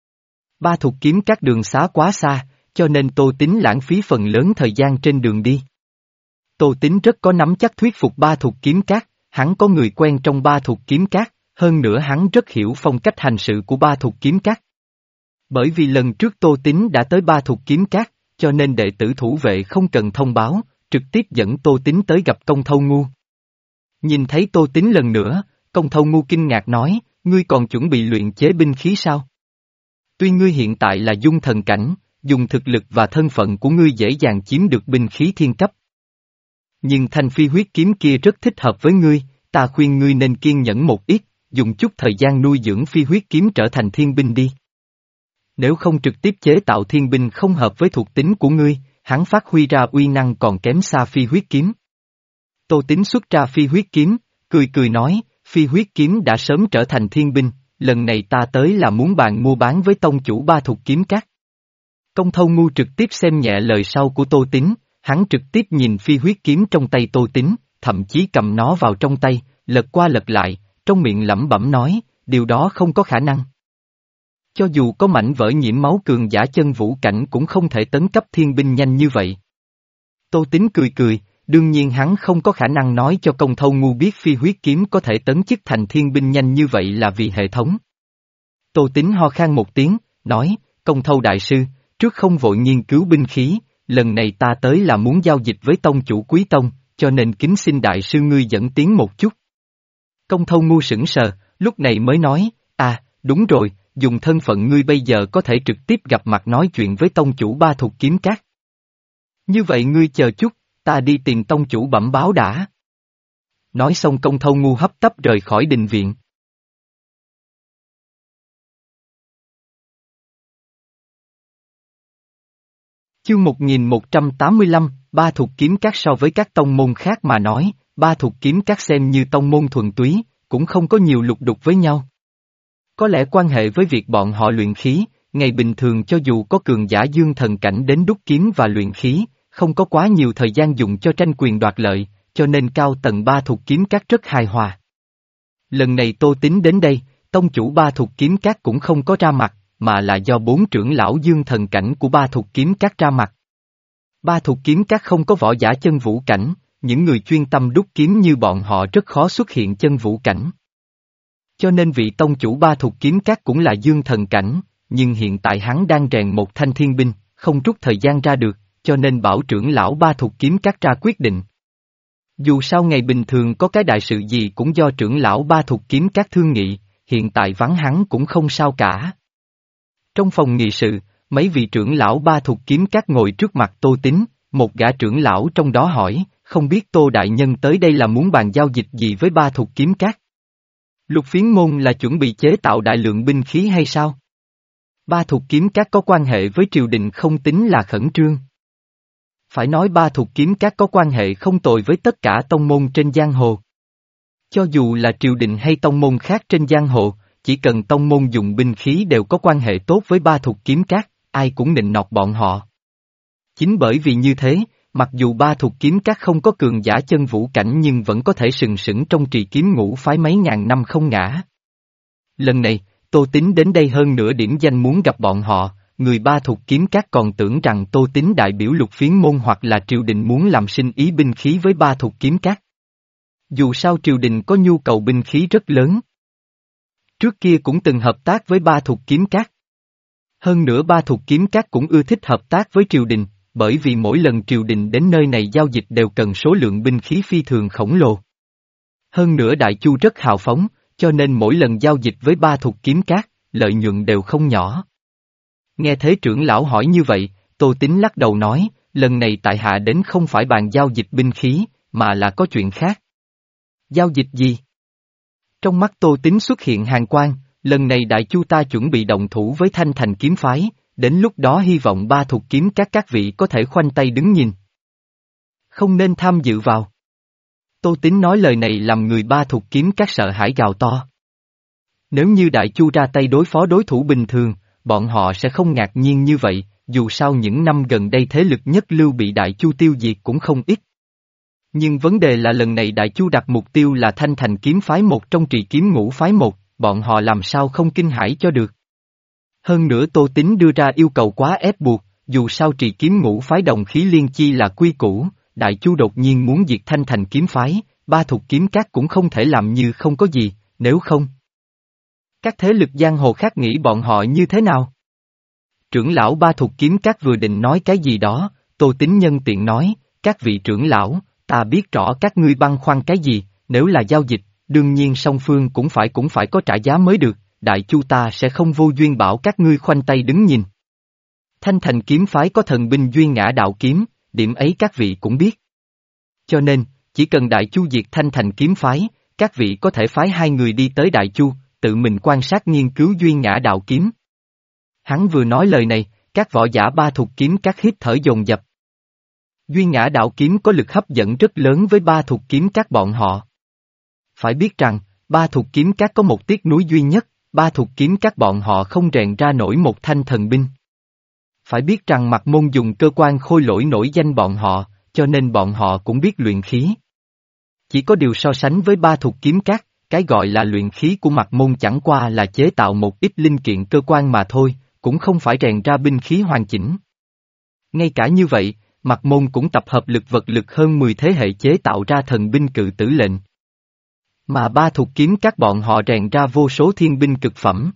Ba Thục kiếm các đường xá quá xa, cho nên Tô Tín lãng phí phần lớn thời gian trên đường đi. Tô Tín rất có nắm chắc thuyết phục Ba Thục kiếm các, hắn có người quen trong Ba Thục kiếm các, hơn nữa hắn rất hiểu phong cách hành sự của Ba Thục kiếm các. Bởi vì lần trước Tô Tín đã tới Ba Thục kiếm các, cho nên đệ tử thủ vệ không cần thông báo, trực tiếp dẫn Tô Tín tới gặp Công Thâu Ngu. Nhìn thấy Tô Tín lần nữa, Công Thâu Ngu kinh ngạc nói, ngươi còn chuẩn bị luyện chế binh khí sao? Tuy ngươi hiện tại là dung thần cảnh, dùng thực lực và thân phận của ngươi dễ dàng chiếm được binh khí thiên cấp. Nhưng thanh phi huyết kiếm kia rất thích hợp với ngươi, ta khuyên ngươi nên kiên nhẫn một ít, dùng chút thời gian nuôi dưỡng phi huyết kiếm trở thành thiên binh đi. Nếu không trực tiếp chế tạo thiên binh không hợp với thuộc tính của ngươi, hắn phát huy ra uy năng còn kém xa phi huyết kiếm. Tô Tín xuất ra phi huyết kiếm, cười cười nói, phi huyết kiếm đã sớm trở thành thiên binh, lần này ta tới là muốn bàn mua bán với tông chủ Ba Thục Kiếm Các. Công Thâu Ngu trực tiếp xem nhẹ lời sau của Tô Tín, hắn trực tiếp nhìn phi huyết kiếm trong tay Tô Tín, thậm chí cầm nó vào trong tay, lật qua lật lại, trong miệng lẩm bẩm nói, điều đó không có khả năng. Cho dù có mảnh vỡ nhiễm máu cường giả chân vũ cảnh cũng không thể tấn cấp thiên binh nhanh như vậy. Tô Tín cười cười, đương nhiên hắn không có khả năng nói cho Công Thâu Ngu biết phi huyết kiếm có thể tấn chức thành thiên binh nhanh như vậy là vì hệ thống. Tô Tín ho khan một tiếng, nói, Công Thâu đại sư, trước không vội nghiên cứu binh khí, lần này ta tới là muốn giao dịch với tông chủ Quý Tông, cho nên kính xin đại sư ngươi dẫn tiến một chút. Công Thâu Ngu sững sờ, lúc này mới nói, à, đúng rồi, dùng thân phận ngươi bây giờ có thể trực tiếp gặp mặt nói chuyện với tông chủ Ba Thục Kiếm Các. Như vậy ngươi chờ chút, ta đi tìm tông chủ bẩm báo đã. Nói xong Công Thâu Ngu hấp tấp rời khỏi đình viện. Chương một nghìn một trăm tám mươi lăm, Ba Thục Kiếm Các so với các tông môn khác mà nói, Ba Thục Kiếm Các xem như tông môn thuần túy, cũng không có nhiều lục đục với nhau. Có lẽ quan hệ với việc bọn họ luyện khí, ngày bình thường cho dù có cường giả dương thần cảnh đến đúc kiếm và luyện khí, không có quá nhiều thời gian dùng cho tranh quyền đoạt lợi, cho nên cao tầng Ba Thục Kiếm Các rất hài hòa. Lần này Tô Tín đến đây, tông chủ Ba Thục Kiếm Các cũng không có ra mặt, mà là do bốn trưởng lão dương thần cảnh của Ba Thục Kiếm Các ra mặt. Ba Thục Kiếm Các không có võ giả chân vũ cảnh, những người chuyên tâm đúc kiếm như bọn họ rất khó xuất hiện chân vũ cảnh. Cho nên vị tông chủ Ba Thục Kiếm Các cũng là dương thần cảnh, nhưng hiện tại hắn đang rèn một thanh thiên binh, không rút thời gian ra được, cho nên bảo trưởng lão Ba Thục Kiếm Các ra quyết định. Dù sao ngày bình thường có cái đại sự gì cũng do trưởng lão Ba Thục Kiếm Các thương nghị, hiện tại vắng hắn cũng không sao cả. Trong phòng nghị sự, mấy vị trưởng lão Ba Thục Kiếm Các ngồi trước mặt Tô Tín, một gã trưởng lão trong đó hỏi, không biết Tô đại nhân tới đây là muốn bàn giao dịch gì với Ba Thục Kiếm Các? Lục Phiến Môn là chuẩn bị chế tạo đại lượng binh khí hay sao? Ba Thục Kiếm Các có quan hệ với triều đình không tính là khẩn trương. Phải nói Ba Thục Kiếm Các có quan hệ không tồi với tất cả tông môn trên giang hồ. Cho dù là triều đình hay tông môn khác trên giang hồ, chỉ cần tông môn dùng binh khí đều có quan hệ tốt với Ba Thục Kiếm Các, ai cũng nịnh nọt bọn họ. Chính bởi vì như thế, mặc dù Ba Thục Kiếm Các không có cường giả chân vũ cảnh nhưng vẫn có thể sừng sững trong trì kiếm ngũ phái mấy ngàn năm không ngã. Lần này, Tô Tín đến đây hơn nửa điểm danh muốn gặp bọn họ, người Ba Thục Kiếm Các còn tưởng rằng Tô Tín đại biểu Lục Phiến Môn hoặc là triều đình muốn làm sinh ý binh khí với Ba Thục Kiếm Các. Dù sao triều đình có nhu cầu binh khí rất lớn. Trước kia cũng từng hợp tác với Ba Thục Kiếm Các. Hơn nữa Ba Thục Kiếm Các cũng ưa thích hợp tác với triều đình, bởi vì mỗi lần triều đình đến nơi này giao dịch đều cần số lượng binh khí phi thường khổng lồ. Hơn nữa Đại Chu rất hào phóng, cho nên mỗi lần giao dịch với Ba Thục Kiếm Các, lợi nhuận đều không nhỏ. Nghe thế trưởng lão hỏi như vậy, Tô Tín lắc đầu nói, lần này tại hạ đến không phải bàn giao dịch binh khí, mà là có chuyện khác. Giao dịch gì? Trong mắt Tô Tín xuất hiện hàn quang, lần này Đại Chu ta chuẩn bị động thủ với Thanh Thành kiếm phái, đến lúc đó hy vọng Ba Thục Kiếm Các các vị có thể khoanh tay đứng nhìn. Không nên tham dự vào. Tô Tín nói lời này làm người Ba Thục Kiếm Các sợ hãi gào to. Nếu như Đại Chu ra tay đối phó đối thủ bình thường, bọn họ sẽ không ngạc nhiên như vậy, dù sao những năm gần đây thế lực nhất lưu bị Đại Chu tiêu diệt cũng không ít. Nhưng vấn đề là lần này Đại Chu đặt mục tiêu là Thanh Thành kiếm phái một trong trì kiếm ngũ phái một, bọn họ làm sao không kinh hãi cho được. Hơn nữa Tô Tín đưa ra yêu cầu quá ép buộc, dù sao trì kiếm ngũ phái đồng khí liên chi là quy củ, Đại Chu đột nhiên muốn diệt Thanh Thành kiếm phái, Ba Thục Kiếm Các cũng không thể làm như không có gì, nếu không. Các thế lực giang hồ khác nghĩ bọn họ như thế nào? Trưởng lão Ba Thục Kiếm Các vừa định nói cái gì đó, Tô Tín nhân tiện nói, các vị trưởng lão, ta biết rõ các ngươi băn khoăn cái gì, nếu là giao dịch, đương nhiên song phương cũng phải cũng phải có trả giá mới được, Đại Chu ta sẽ không vô duyên bảo các ngươi khoanh tay đứng nhìn. Thanh Thành kiếm phái có thần binh Duyên Ngã Đạo Kiếm, điểm ấy các vị cũng biết. Cho nên, chỉ cần Đại Chu diệt Thanh Thành kiếm phái, các vị có thể phái hai người đi tới Đại Chu, tự mình quan sát nghiên cứu Duyên Ngã Đạo Kiếm. Hắn vừa nói lời này, các võ giả Ba Thục Kiếm Các hít thở dồn dập. Duyên Ngã Đạo Kiếm có lực hấp dẫn rất lớn với Ba Thục Kiếm Các bọn họ. Phải biết rằng, Ba Thục Kiếm Các có một tiếc núi duy nhất, Ba Thục Kiếm Các bọn họ không rèn ra nổi một thanh thần binh. Phải biết rằng Mạc Môn dùng cơ quan khôi lỗi nổi danh bọn họ, cho nên bọn họ cũng biết luyện khí. Chỉ có điều so sánh với Ba Thục Kiếm Các, cái gọi là luyện khí của Mạc Môn chẳng qua là chế tạo một ít linh kiện cơ quan mà thôi, cũng không phải rèn ra binh khí hoàn chỉnh. Ngay cả như vậy, Mạc Môn cũng tập hợp lực vật lực hơn mười thế hệ chế tạo ra thần binh cự tử lệnh. Mà Ba Thục Kiếm Các bọn họ rèn ra vô số thiên binh cực phẩm.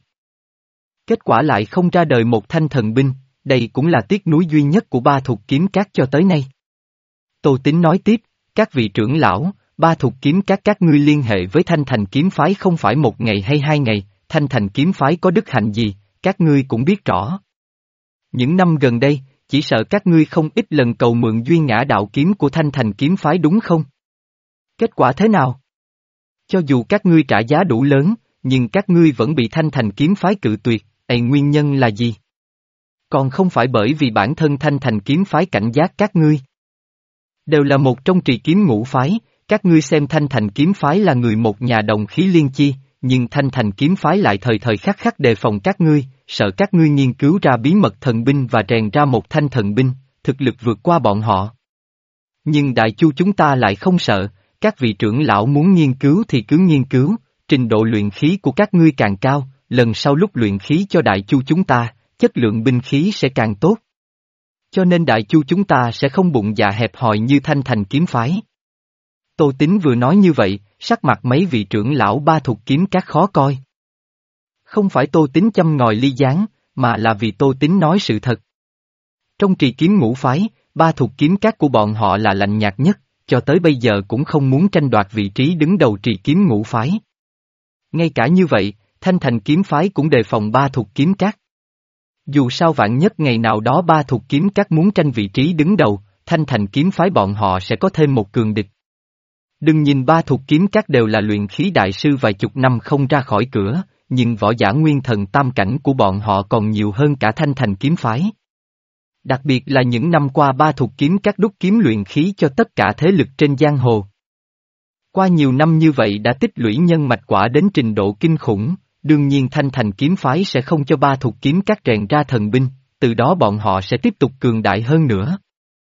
Kết quả lại không ra đời một thanh thần binh, đây cũng là tiếc núi duy nhất của Ba Thục Kiếm Các cho tới nay. Tô Tín nói tiếp, các vị trưởng lão, Ba Thục Kiếm Các các ngươi liên hệ với Thanh Thành kiếm phái không phải một ngày hay hai ngày, Thanh Thành kiếm phái có đức hạnh gì, các ngươi cũng biết rõ. Những năm gần đây, chỉ sợ các ngươi không ít lần cầu mượn Duyên Ngã Đạo Kiếm của Thanh Thành kiếm phái đúng không? Kết quả thế nào? Cho dù các ngươi trả giá đủ lớn, nhưng các ngươi vẫn bị Thanh Thành kiếm phái cự tuyệt, ấy nguyên nhân là gì? Còn không phải bởi vì bản thân Thanh Thành kiếm phái cảnh giác các ngươi. Đều là một trong trì kiếm ngũ phái, các ngươi xem Thanh Thành kiếm phái là người một nhà đồng khí liên chi, nhưng Thanh Thành kiếm phái lại thời thời khắc khắc đề phòng các ngươi, sợ các ngươi nghiên cứu ra bí mật thần binh và rèn ra một thanh thần binh, thực lực vượt qua bọn họ. Nhưng Đại Chu chúng ta lại không sợ, các vị trưởng lão muốn nghiên cứu thì cứ nghiên cứu, trình độ luyện khí của các ngươi càng cao, lần sau lúc luyện khí cho Đại Chu chúng ta, chất lượng binh khí sẽ càng tốt. Cho nên Đại Chu chúng ta sẽ không bụng dạ hẹp hòi như Thanh Thành kiếm phái. Tô Tín vừa nói như vậy, sắc mặt mấy vị trưởng lão Ba Thục Kiếm Các khó coi. Không phải Tô Tín châm ngòi ly gián, mà là vì Tô Tín nói sự thật. Trong trì kiếm ngũ phái, Ba Thục Kiếm Các của bọn họ là lạnh nhạt nhất, cho tới bây giờ cũng không muốn tranh đoạt vị trí đứng đầu trì kiếm ngũ phái. Ngay cả như vậy, Thanh Thành kiếm phái cũng đề phòng Ba Thục Kiếm Các. Dù sao vạn nhất ngày nào đó Ba Thục Kiếm Các muốn tranh vị trí đứng đầu, Thanh Thành kiếm phái bọn họ sẽ có thêm một cường địch. Đừng nhìn Ba Thục Kiếm Các đều là luyện khí đại sư vài chục năm không ra khỏi cửa, nhưng võ giả nguyên thần tam cảnh của bọn họ còn nhiều hơn cả Thanh Thành kiếm phái. Đặc biệt là những năm qua Ba Thục Kiếm Các đúc kiếm luyện khí cho tất cả thế lực trên giang hồ. Qua nhiều năm như vậy đã tích lũy nhân mạch quả đến trình độ kinh khủng, đương nhiên Thanh Thành kiếm phái sẽ không cho Ba Thục Kiếm Các rèn ra thần binh, từ đó bọn họ sẽ tiếp tục cường đại hơn nữa.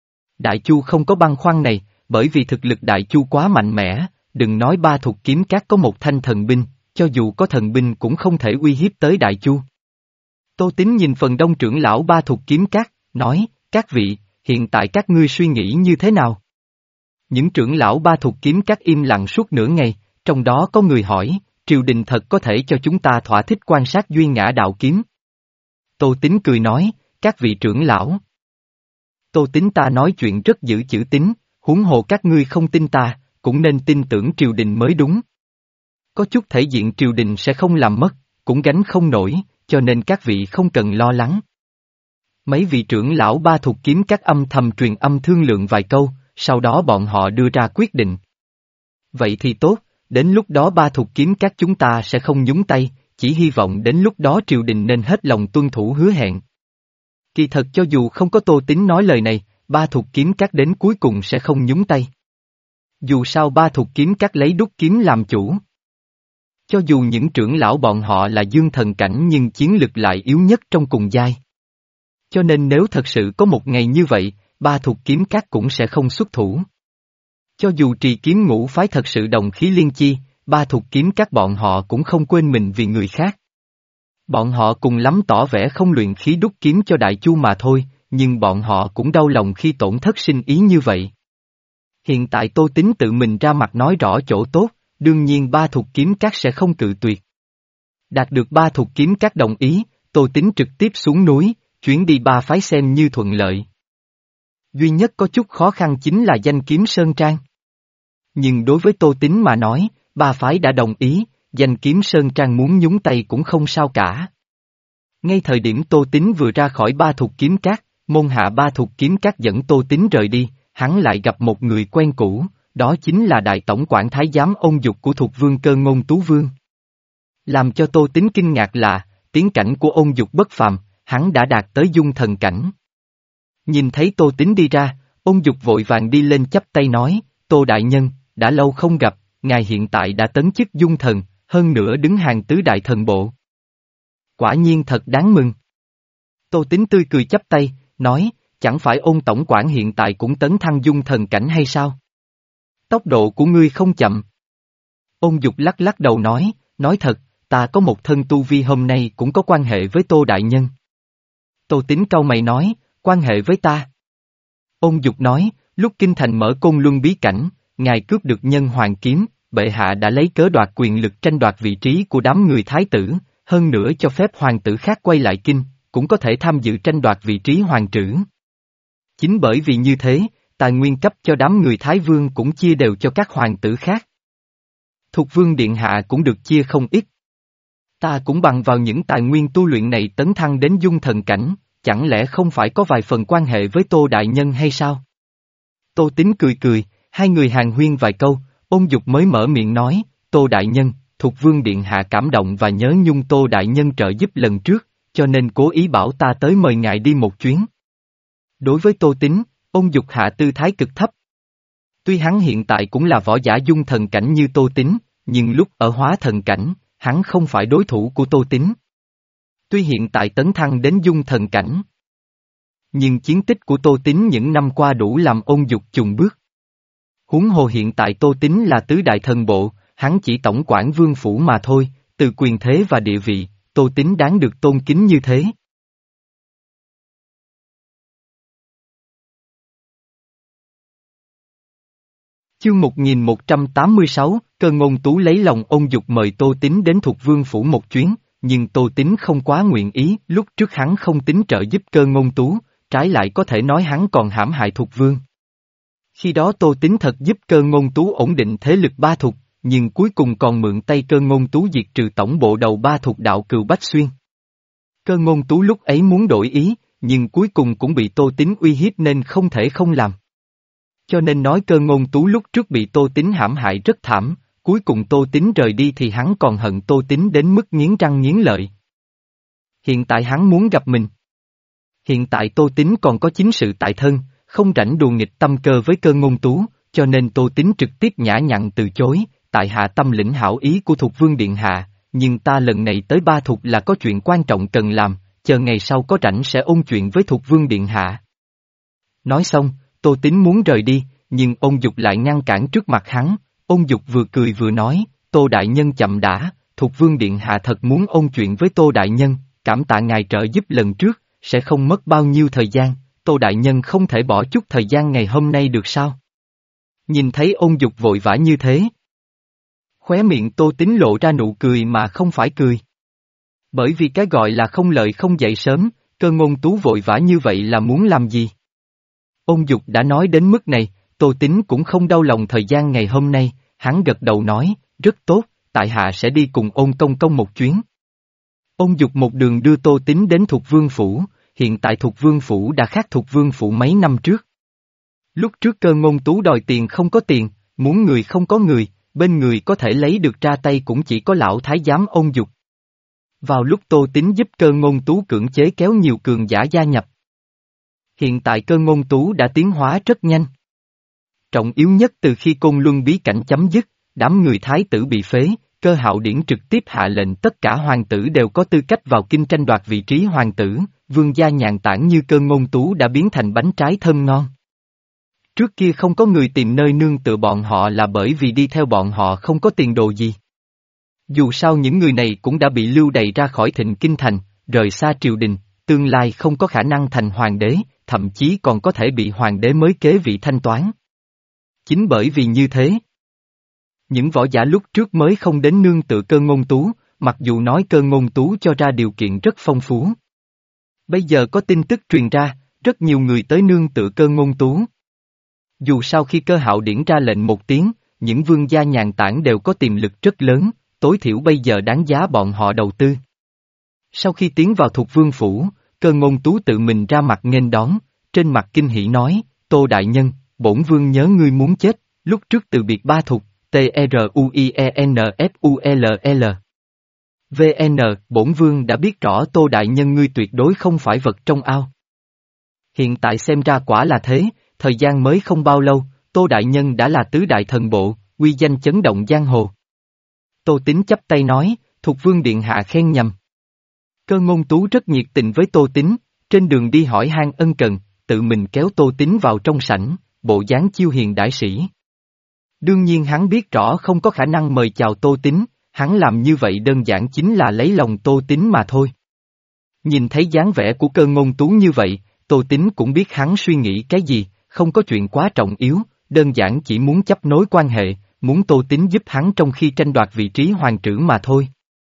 Đại Chu không có băn khoăn này, bởi vì thực lực Đại Chu quá mạnh mẽ, đừng nói Ba Thục Kiếm Các có một thanh thần binh, cho dù có thần binh cũng không thể uy hiếp tới Đại Chu. Tô Tín nhìn phần đông trưởng lão Ba Thục Kiếm Các, nói, các vị, hiện tại các ngươi suy nghĩ như thế nào? Những trưởng lão Ba Thục Kiếm Các im lặng suốt nửa ngày, trong đó có người hỏi, triều đình thật có thể cho chúng ta thỏa thích quan sát Duyên Ngã Đạo Kiếm. Tô Tín cười nói, các vị trưởng lão. Tô Tín ta nói chuyện rất giữ chữ tín, huống hồ các ngươi không tin ta, cũng nên tin tưởng triều đình mới đúng. Có chút thể diện triều đình sẽ không làm mất, cũng gánh không nổi, cho nên các vị không cần lo lắng. Mấy vị trưởng lão Ba Thục Kiếm Các âm thầm truyền âm thương lượng vài câu, sau đó bọn họ đưa ra quyết định. Vậy thì tốt, đến lúc đó Ba Thục Kiếm Các chúng ta sẽ không nhúng tay, chỉ hy vọng đến lúc đó triều đình nên hết lòng tuân thủ hứa hẹn. Kỳ thật cho dù không có Tô Tín nói lời này, Ba Thục Kiếm Các đến cuối cùng sẽ không nhúng tay. Dù sao Ba Thục Kiếm Các lấy đúc kiếm làm chủ. Cho dù những trưởng lão bọn họ là dương thần cảnh nhưng chiến lực lại yếu nhất trong cùng giai. Cho nên nếu thật sự có một ngày như vậy, Ba Thục Kiếm Các cũng sẽ không xuất thủ. Cho dù trì kiếm ngũ phái thật sự đồng khí liên chi, Ba Thục Kiếm Các bọn họ cũng không quên mình vì người khác. Bọn họ cùng lắm tỏ vẻ không luyện khí đúc kiếm cho Đại Chu mà thôi, nhưng bọn họ cũng đau lòng khi tổn thất sinh ý như vậy. Hiện tại Tô Tín tự mình ra mặt nói rõ chỗ tốt, đương nhiên Ba Thục Kiếm Các sẽ không cự tuyệt. Đạt được Ba Thục Kiếm Các đồng ý, Tô Tín trực tiếp xuống núi, chuyến đi ba phái xem như thuận lợi. Duy nhất có chút khó khăn chính là danh kiếm Sơn Trang. Nhưng đối với Tô Tín mà nói, ba phái đã đồng ý, danh kiếm Sơn Trang muốn nhúng tay cũng không sao cả. Ngay thời điểm Tô Tín vừa ra khỏi Ba Thục Kiếm Các, môn hạ Ba Thục Kiếm Các dẫn Tô Tín rời đi, hắn lại gặp một người quen cũ, đó chính là Đại Tổng quản Thái giám Ôn Dục của Thục Vương Cơ Ngôn Tú Vương. Làm cho Tô Tín kinh ngạc là, tiến cảnh của Ôn Dục bất phàm, hắn đã đạt tới dung thần cảnh. Nhìn thấy Tô Tín đi ra, Ôn Dục vội vàng đi lên chắp tay nói, Tô Đại Nhân, đã lâu không gặp, ngài hiện tại đã tấn chức dung thần, hơn nữa đứng hàng tứ đại thần bộ. Quả nhiên thật đáng mừng. Tô Tín tươi cười chắp tay, nói, chẳng phải Ôn tổng quản hiện tại cũng tấn thăng dung thần cảnh hay sao? Tốc độ của ngươi không chậm. Ôn Dục lắc lắc đầu nói, nói thật, ta có một thân tu vi hôm nay cũng có quan hệ với Tô Đại Nhân. Tô Tín cau mày nói, quan hệ với ta. Ôn Dục nói, lúc kinh thành mở Côn Luân bí cảnh, ngài cướp được Nhân Hoàng kiếm, bệ hạ đã lấy cớ đoạt quyền lực tranh đoạt vị trí của đám người thái tử, hơn nữa cho phép hoàng tử khác quay lại kinh, cũng có thể tham dự tranh đoạt vị trí hoàng trữ. Chính bởi vì như thế, tài nguyên cấp cho đám người Thái Vương cũng chia đều cho các hoàng tử khác. Thục Vương Điện Hạ cũng được chia không ít. Ta cũng bằng vào những tài nguyên tu luyện này tấn thăng đến dung thần cảnh, chẳng lẽ không phải có vài phần quan hệ với Tô Đại Nhân hay sao? Tô Tín cười cười, hai người hàn huyên vài câu, Ôn Dục mới mở miệng nói, Tô Đại Nhân, Thục Vương Điện Hạ cảm động và nhớ nhung Tô Đại Nhân trợ giúp lần trước, cho nên cố ý bảo ta tới mời ngài đi một chuyến. Đối với Tô Tín, Ôn Dục hạ tư thái cực thấp. Tuy hắn hiện tại cũng là võ giả dung thần cảnh như Tô Tín, nhưng lúc ở hóa thần cảnh, hắn không phải đối thủ của Tô Tín. Tuy hiện tại tấn thăng đến dung thần cảnh, nhưng chiến tích của Tô Tín những năm qua đủ làm Ôn Dục chùng bước. Huống hồ hiện tại Tô Tín là tứ đại thần bộ, hắn chỉ tổng quản vương phủ mà thôi, từ quyền thế và địa vị, Tô Tín đáng được tôn kính như thế. Chương một nghìn một trăm tám mươi sáu, Cơ Ngôn Tú lấy lòng Ôn Dục mời Tô Tín đến Thục Vương phủ một chuyến, nhưng Tô Tín không quá nguyện ý, lúc trước hắn không tính trợ giúp Cơ Ngôn Tú, trái lại có thể nói hắn còn hãm hại Thục Vương. Khi đó Tô Tín thật giúp Cơ Ngôn Tú ổn định thế lực Ba Thục, nhưng cuối cùng còn mượn tay Cơ Ngôn Tú diệt trừ tổng bộ đầu Ba Thục đạo Cừu Bách Xuyên. Cơ Ngôn Tú lúc ấy muốn đổi ý, nhưng cuối cùng cũng bị Tô Tín uy hiếp nên không thể không làm. Cho nên nói Cơ Ngôn Tú lúc trước bị Tô Tín hãm hại rất thảm, cuối cùng Tô Tín rời đi thì hắn còn hận Tô Tín đến mức nghiến răng nghiến lợi. Hiện tại hắn muốn gặp mình. Hiện tại Tô Tín còn có chính sự tại thân, không rảnh đùa nghịch tâm cơ với Cơ Ngôn Tú, cho nên Tô Tín trực tiếp nhã nhặn từ chối, tại hạ tâm lĩnh hảo ý của Thục Vương Điện Hạ, nhưng ta lần này tới Ba Thục là có chuyện quan trọng cần làm, chờ ngày sau có rảnh sẽ ôn chuyện với Thục Vương Điện Hạ. Nói xong, Tô Tín muốn rời đi, nhưng Ôn Dục lại ngăn cản trước mặt hắn, Ôn Dục vừa cười vừa nói, Tô Đại Nhân chậm đã, Thục Vương Điện Hạ thật muốn ôn chuyện với Tô Đại Nhân, cảm tạ ngài trợ giúp lần trước, sẽ không mất bao nhiêu thời gian, Tô Đại Nhân không thể bỏ chút thời gian ngày hôm nay được sao? Nhìn thấy Ôn Dục vội vã như thế. Khóe miệng Tô Tín lộ ra nụ cười mà không phải cười. Bởi vì cái gọi là không lợi không dậy sớm, Cơ Ngôn Tú vội vã như vậy là muốn làm gì? Ôn Dục đã nói đến mức này, Tô Tín cũng không đau lòng thời gian ngày hôm nay, hắn gật đầu nói, rất tốt, tại hạ sẽ đi cùng Ôn Công Công một chuyến. Ôn Dục một đường đưa Tô Tín đến Thục Vương Phủ, hiện tại Thục Vương Phủ đã khác Thục Vương Phủ mấy năm trước. Lúc trước Cơ Ngôn Tú đòi tiền không có tiền, muốn người không có người, bên người có thể lấy được ra tay cũng chỉ có lão thái giám Ôn Dục. Vào lúc Tô Tín giúp Cơ Ngôn Tú cưỡng chế kéo nhiều cường giả gia nhập. Hiện tại Cơ Ngôn Tú đã tiến hóa rất nhanh. Trọng yếu nhất từ khi Côn Luân bí cảnh chấm dứt, đám người thái tử bị phế, Cơ Hạo Điển trực tiếp hạ lệnh tất cả hoàng tử đều có tư cách vào kinh tranh đoạt vị trí hoàng tử, vương gia nhàn tản như Cơ Ngôn Tú đã biến thành bánh trái thơm ngon. Trước kia không có người tìm nơi nương tựa bọn họ là bởi vì đi theo bọn họ không có tiền đồ gì. Dù sao những người này cũng đã bị lưu đày ra khỏi Thịnh Kinh Thành, rời xa triều đình, tương lai không có khả năng thành hoàng đế, thậm chí còn có thể bị hoàng đế mới kế vị thanh toán. Chính bởi vì như thế, những võ giả lúc trước mới không đến nương tựa Cơ Ngôn Tú, mặc dù nói Cơ Ngôn Tú cho ra điều kiện rất phong phú. Bây giờ có tin tức truyền ra, rất nhiều người tới nương tựa Cơ Ngôn Tú. Dù sao khi Cơ Hạo Điển ra lệnh một tiếng, những vương gia nhàn tản đều có tiềm lực rất lớn, tối thiểu bây giờ đáng giá bọn họ đầu tư. Sau khi tiến vào Thục Vương Phủ, Cơ Ngôn Tú tự mình ra mặt nghênh đón, trên mặt kinh hỉ nói, Tô Đại Nhân, bổn vương nhớ ngươi muốn chết, lúc trước từ biệt ba thục, T R U I E N F U L L. vê en, bổn vương đã biết rõ Tô Đại Nhân ngươi tuyệt đối không phải vật trong ao. Hiện tại xem ra quả là thế, thời gian mới không bao lâu, Tô Đại Nhân đã là tứ đại thần bộ, uy danh chấn động giang hồ. Tô Tín chắp tay nói, Thục Vương Điện Hạ khen nhầm. Cơ Ngôn Tú rất nhiệt tình với Tô Tín, trên đường đi hỏi han ân cần, tự mình kéo Tô Tín vào trong sảnh, bộ dáng chiêu hiền đãi sĩ. Đương nhiên hắn biết rõ không có khả năng mời chào Tô Tín, hắn làm như vậy đơn giản chính là lấy lòng Tô Tín mà thôi. Nhìn thấy dáng vẻ của Cơ Ngôn Tú như vậy, Tô Tín cũng biết hắn suy nghĩ cái gì, không có chuyện quá trọng yếu, đơn giản chỉ muốn chấp nối quan hệ, muốn Tô Tín giúp hắn trong khi tranh đoạt vị trí hoàng trưởng mà thôi.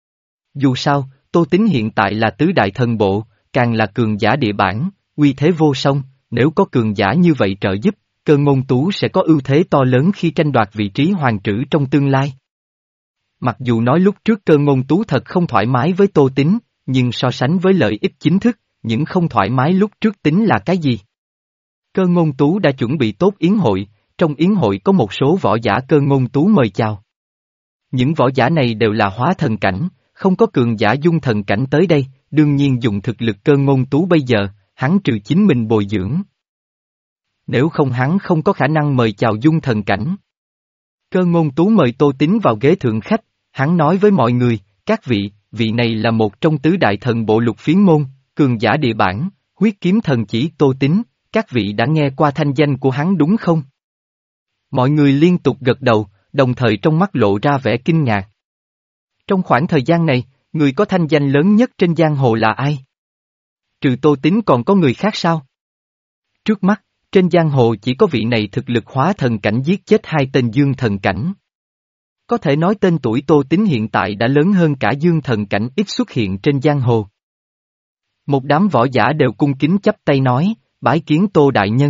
Dù sao, Tô Tín hiện tại là tứ đại thần bộ, càng là cường giả địa bản, uy thế vô song, nếu có cường giả như vậy trợ giúp, Cơ Ngôn Tú sẽ có ưu thế to lớn khi tranh đoạt vị trí hoàng trữ trong tương lai. Mặc dù nói lúc trước Cơ Ngôn Tú thật không thoải mái với Tô Tín, nhưng so sánh với lợi ích chính thức, những không thoải mái lúc trước tính là cái gì? Cơ Ngôn Tú đã chuẩn bị tốt yến hội, trong yến hội có một số võ giả Cơ Ngôn Tú mời chào. Những võ giả này đều là hóa thần cảnh, không có cường giả dung thần cảnh tới đây, đương nhiên dùng thực lực Cơ Ngôn Tú bây giờ, hắn trừ chính mình bồi dưỡng. Nếu không hắn không có khả năng mời chào dung thần cảnh. Cơ Ngôn Tú mời Tô Tín vào ghế thượng khách, hắn nói với mọi người, các vị, vị này là một trong tứ đại thần bộ Lục Phiến Môn, cường giả địa bản, huyết kiếm thần chỉ Tô Tín, các vị đã nghe qua thanh danh của hắn đúng không? Mọi người liên tục gật đầu, đồng thời trong mắt lộ ra vẻ kinh ngạc. Trong khoảng thời gian này, người có thanh danh lớn nhất trên giang hồ là ai? Trừ Tô Tín còn có người khác sao? Trước mắt, trên giang hồ chỉ có vị này thực lực hóa thần cảnh giết chết hai tên dương thần cảnh. Có thể nói tên tuổi Tô Tín hiện tại đã lớn hơn cả dương thần cảnh ít xuất hiện trên giang hồ. Một đám võ giả đều cung kính chắp tay nói, bái kiến Tô Đại Nhân.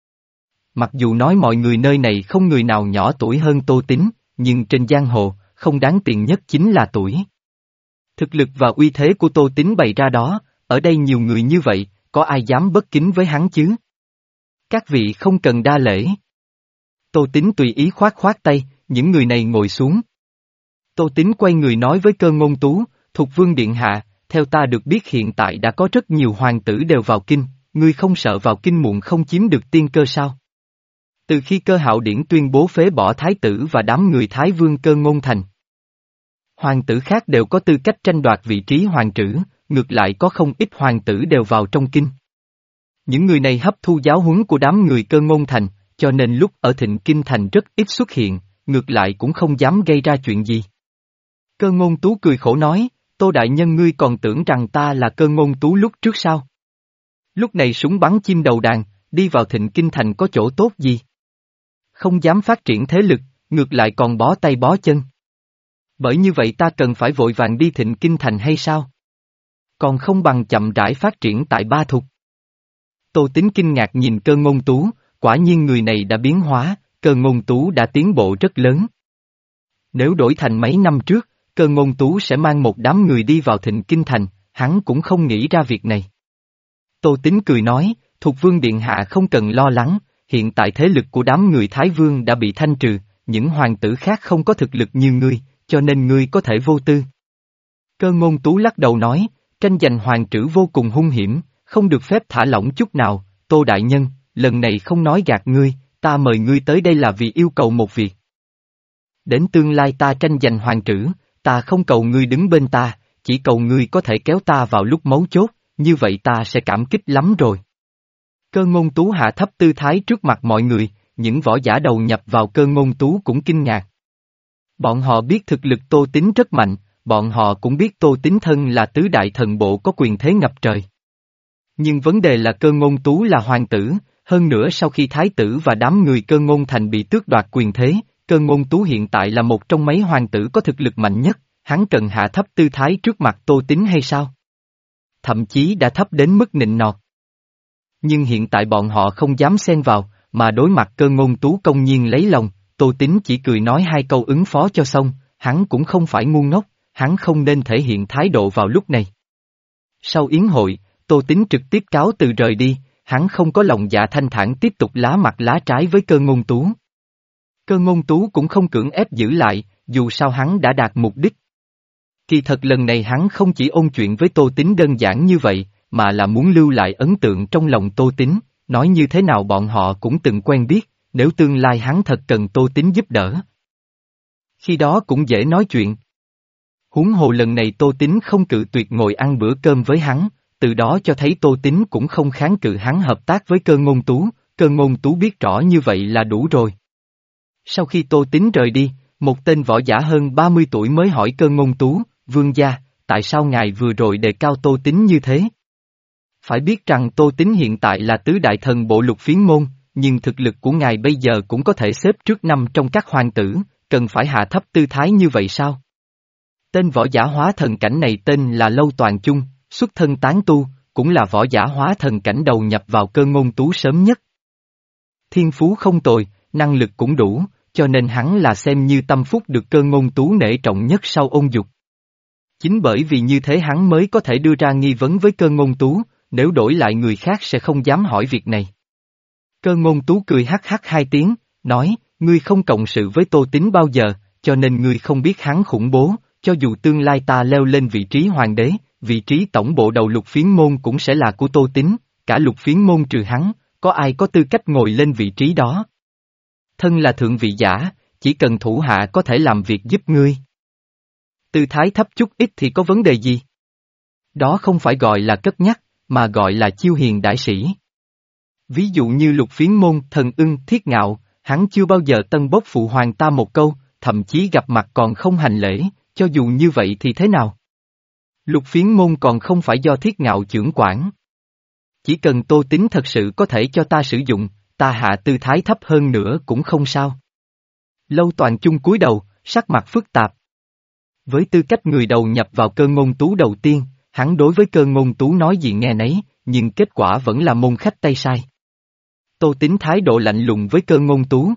Mặc dù nói mọi người nơi này không người nào nhỏ tuổi hơn Tô Tín, nhưng trên giang hồ, không đáng tiền nhất chính là tuổi. Thực lực và uy thế của Tô Tín bày ra đó, ở đây nhiều người như vậy, có ai dám bất kính với hắn chứ? Các vị không cần đa lễ. Tô Tín tùy ý khoát khoát tay, những người này ngồi xuống. Tô Tín quay người nói với Cơ Ngôn Tú, Thục Vương Điện Hạ, theo ta được biết hiện tại đã có rất nhiều hoàng tử đều vào kinh, ngươi không sợ vào kinh muộn không chiếm được tiên cơ sao? Từ khi Cơ Hạo Điển tuyên bố phế bỏ thái tử và đám người Thái Vương Cơ Ngôn Thành, hoàng tử khác đều có tư cách tranh đoạt vị trí hoàng trữ, ngược lại có không ít hoàng tử đều vào trong kinh. Những người này hấp thu giáo huấn của đám người Cơ Ngôn Thành, cho nên lúc ở Thịnh Kinh Thành rất ít xuất hiện, ngược lại cũng không dám gây ra chuyện gì. Cơ Ngôn Tú cười khổ nói, Tô Đại Nhân ngươi còn tưởng rằng ta là Cơ Ngôn Tú lúc trước sao? Lúc này súng bắn chim đầu đàn, đi vào Thịnh Kinh Thành có chỗ tốt gì? Không dám phát triển thế lực, ngược lại còn bó tay bó chân. Bởi như vậy ta cần phải vội vàng đi Thịnh Kinh Thành hay sao? Còn không bằng chậm rãi phát triển tại Ba Thục. Tô Tín kinh ngạc nhìn Cơ Ngôn Tú, quả nhiên người này đã biến hóa, Cơ Ngôn Tú đã tiến bộ rất lớn. Nếu đổi thành mấy năm trước, Cơ Ngôn Tú sẽ mang một đám người đi vào Thịnh Kinh Thành, hắn cũng không nghĩ ra việc này. Tô Tín cười nói, Thục Vương Điện Hạ không cần lo lắng, hiện tại thế lực của đám người Thái Vương đã bị thanh trừ, những hoàng tử khác không có thực lực như ngươi, cho nên ngươi có thể vô tư. Cơ Ngôn Tú lắc đầu nói, tranh giành hoàng trữ vô cùng hung hiểm, không được phép thả lỏng chút nào, Tô Đại Nhân, lần này không nói gạt ngươi, ta mời ngươi tới đây là vì yêu cầu một việc. Đến tương lai ta tranh giành hoàng trữ, ta không cầu ngươi đứng bên ta, chỉ cầu ngươi có thể kéo ta vào lúc mấu chốt, như vậy ta sẽ cảm kích lắm rồi. Cơ Ngôn Tú hạ thấp tư thái trước mặt mọi người, những võ giả đầu nhập vào Cơ Ngôn Tú cũng kinh ngạc. Bọn họ biết thực lực Tô Tín rất mạnh, bọn họ cũng biết Tô Tín thân là tứ đại thần bộ có quyền thế ngập trời. Nhưng vấn đề là Cơ Ngôn Tú là hoàng tử, hơn nữa sau khi thái tử và đám người Cơ Ngôn Thành bị tước đoạt quyền thế, Cơ Ngôn Tú hiện tại là một trong mấy hoàng tử có thực lực mạnh nhất, hắn cần hạ thấp tư thái trước mặt Tô Tín hay sao? thậm chí đã thấp đến mức nịnh nọt. Nhưng hiện tại bọn họ không dám xen vào, mà đối mặt Cơ Ngôn Tú công nhiên lấy lòng, Tô Tín chỉ cười nói hai câu ứng phó cho xong, hắn cũng không phải ngu ngốc, hắn không nên thể hiện thái độ vào lúc này. Sau yến hội, Tô Tín trực tiếp cáo từ rời đi, hắn không có lòng dạ thanh thản tiếp tục lá mặt lá trái với Cơ Ngôn Tú. Cơ Ngôn Tú cũng không cưỡng ép giữ lại, dù sao hắn đã đạt mục đích. Kỳ thật lần này hắn không chỉ ôn chuyện với Tô Tín đơn giản như vậy, mà là muốn lưu lại ấn tượng trong lòng Tô Tín, nói như thế nào bọn họ cũng từng quen biết, nếu tương lai hắn thật cần Tô Tín giúp đỡ. Khi đó cũng dễ nói chuyện. Huống hồ lần này Tô Tín không cự tuyệt ngồi ăn bữa cơm với hắn, từ đó cho thấy Tô Tín cũng không kháng cự hắn hợp tác với Cơ Ngôn Tú, Cơ Ngôn Tú biết rõ như vậy là đủ rồi. Sau khi Tô Tín rời đi, một tên võ giả hơn ba mươi tuổi mới hỏi Cơ Ngôn Tú, vương gia, tại sao ngài vừa rồi đề cao Tô Tín như thế? Phải biết rằng Tô Tín hiện tại là tứ đại thần bộ Lục Phiến môn, nhưng thực lực của ngài bây giờ cũng có thể xếp trước năm trong các hoàng tử, cần phải hạ thấp tư thái như vậy sao? Tên võ giả hóa thần cảnh này tên là Lâu Toàn Chung, xuất thân tán tu, cũng là võ giả hóa thần cảnh đầu nhập vào Cơ Ngôn Tú sớm nhất. Thiên phú không tồi, năng lực cũng đủ, cho nên hắn là xem như tâm phúc được Cơ Ngôn Tú nể trọng nhất sau Ôn Dục. Chính bởi vì như thế hắn mới có thể đưa ra nghi vấn với Cơ Ngôn Tú, nếu đổi lại người khác sẽ không dám hỏi việc này. Cơ Ngôn Tú cười hắc hắc hai tiếng, nói, ngươi không cộng sự với Tô Tín bao giờ, cho nên ngươi không biết hắn khủng bố, cho dù tương lai ta leo lên vị trí hoàng đế, vị trí tổng bộ đầu Lục Phiến môn cũng sẽ là của Tô Tín, cả Lục Phiến môn trừ hắn, có ai có tư cách ngồi lên vị trí đó. Thân là thượng vị giả, chỉ cần thủ hạ có thể làm việc giúp ngươi. Tư thái thấp chút ít thì có vấn đề gì? Đó không phải gọi là cất nhắc, mà gọi là chiêu hiền đãi sĩ. Ví dụ như Lục Phiến môn thần ưng Thiết Ngạo, hắn chưa bao giờ tân bốc phụ hoàng ta một câu, thậm chí gặp mặt còn không hành lễ, cho dù như vậy thì thế nào? Lục Phiến môn còn không phải do Thiết Ngạo chưởng quản. Chỉ cần Tô Tín thật sự có thể cho ta sử dụng, ta hạ tư thái thấp hơn nữa cũng không sao. Lâu Toàn Chung cúi đầu, sắc mặt phức tạp. Với tư cách người đầu nhập vào Cơ Ngôn Tú đầu tiên, hắn đối với Cơ Ngôn Tú nói gì nghe nấy, nhưng kết quả vẫn là môn khách tay sai. Tô Tín thái độ lạnh lùng với Cơ Ngôn Tú.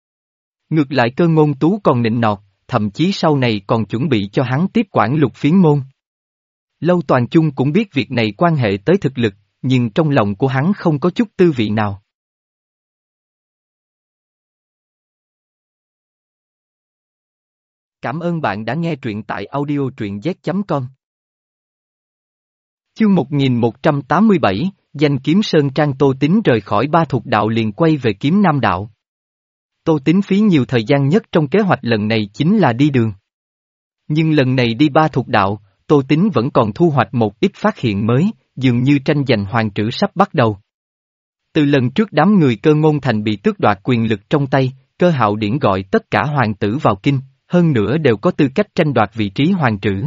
Ngược lại Cơ Ngôn Tú còn nịnh nọt, thậm chí sau này còn chuẩn bị cho hắn tiếp quản Lục Phiến môn. Lâu Toàn Chung cũng biết việc này quan hệ tới thực lực, nhưng trong lòng của hắn không có chút tư vị nào. Cảm ơn bạn đã nghe truyện tại audio truyện z chấm com. Chương một nghìn một trăm tám mươi bảy, danh kiếm Sơn Trang. Tô Tín rời khỏi Ba Thục Đạo liền quay về Kiếm Nam Đạo. Tô Tín phí nhiều thời gian nhất trong kế hoạch lần này chính là đi đường. Nhưng lần này đi Ba Thục Đạo, Tô Tín vẫn còn thu hoạch một ít phát hiện mới, dường như tranh giành hoàng trữ sắp bắt đầu. Từ lần trước đám người Cơ Ngôn Thành bị tước đoạt quyền lực trong tay, Cơ Hạo Điển gọi tất cả hoàng tử vào kinh, hơn nữa đều có tư cách tranh đoạt vị trí hoàng trữ.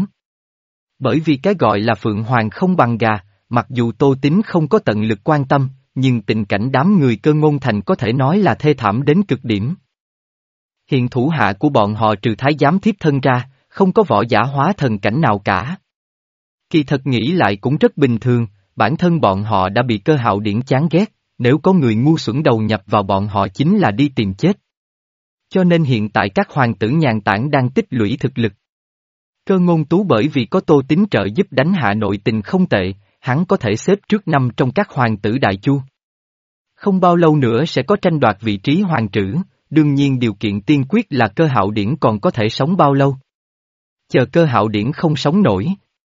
Bởi vì cái gọi là phượng hoàng không bằng gà, mặc dù Tô Tín không có tận lực quan tâm, nhưng tình cảnh đám người Cơ Ngôn Thành có thể nói là thê thảm đến cực điểm. Hiện thủ hạ của bọn họ trừ thái giám thiếp thân ra, không có võ giả hóa thần cảnh nào cả. Kỳ thật nghĩ lại cũng rất bình thường, bản thân bọn họ đã bị Cơ Hạo Điển chán ghét, nếu có người ngu xuẩn đầu nhập vào bọn họ chính là đi tìm chết. Cho nên hiện tại các hoàng tử nhàn tản đang tích lũy thực lực. Cơ Ngôn Tú bởi vì có Tô Tín trợ giúp đánh hạ nội tình không tệ, hắn có thể xếp trước năm trong các hoàng tử Đại Chu. Không bao lâu nữa sẽ có tranh đoạt vị trí hoàng trữ, đương nhiên điều kiện tiên quyết là Cơ Hạo Điển còn có thể sống bao lâu. Chờ Cơ Hạo Điển không sống nổi,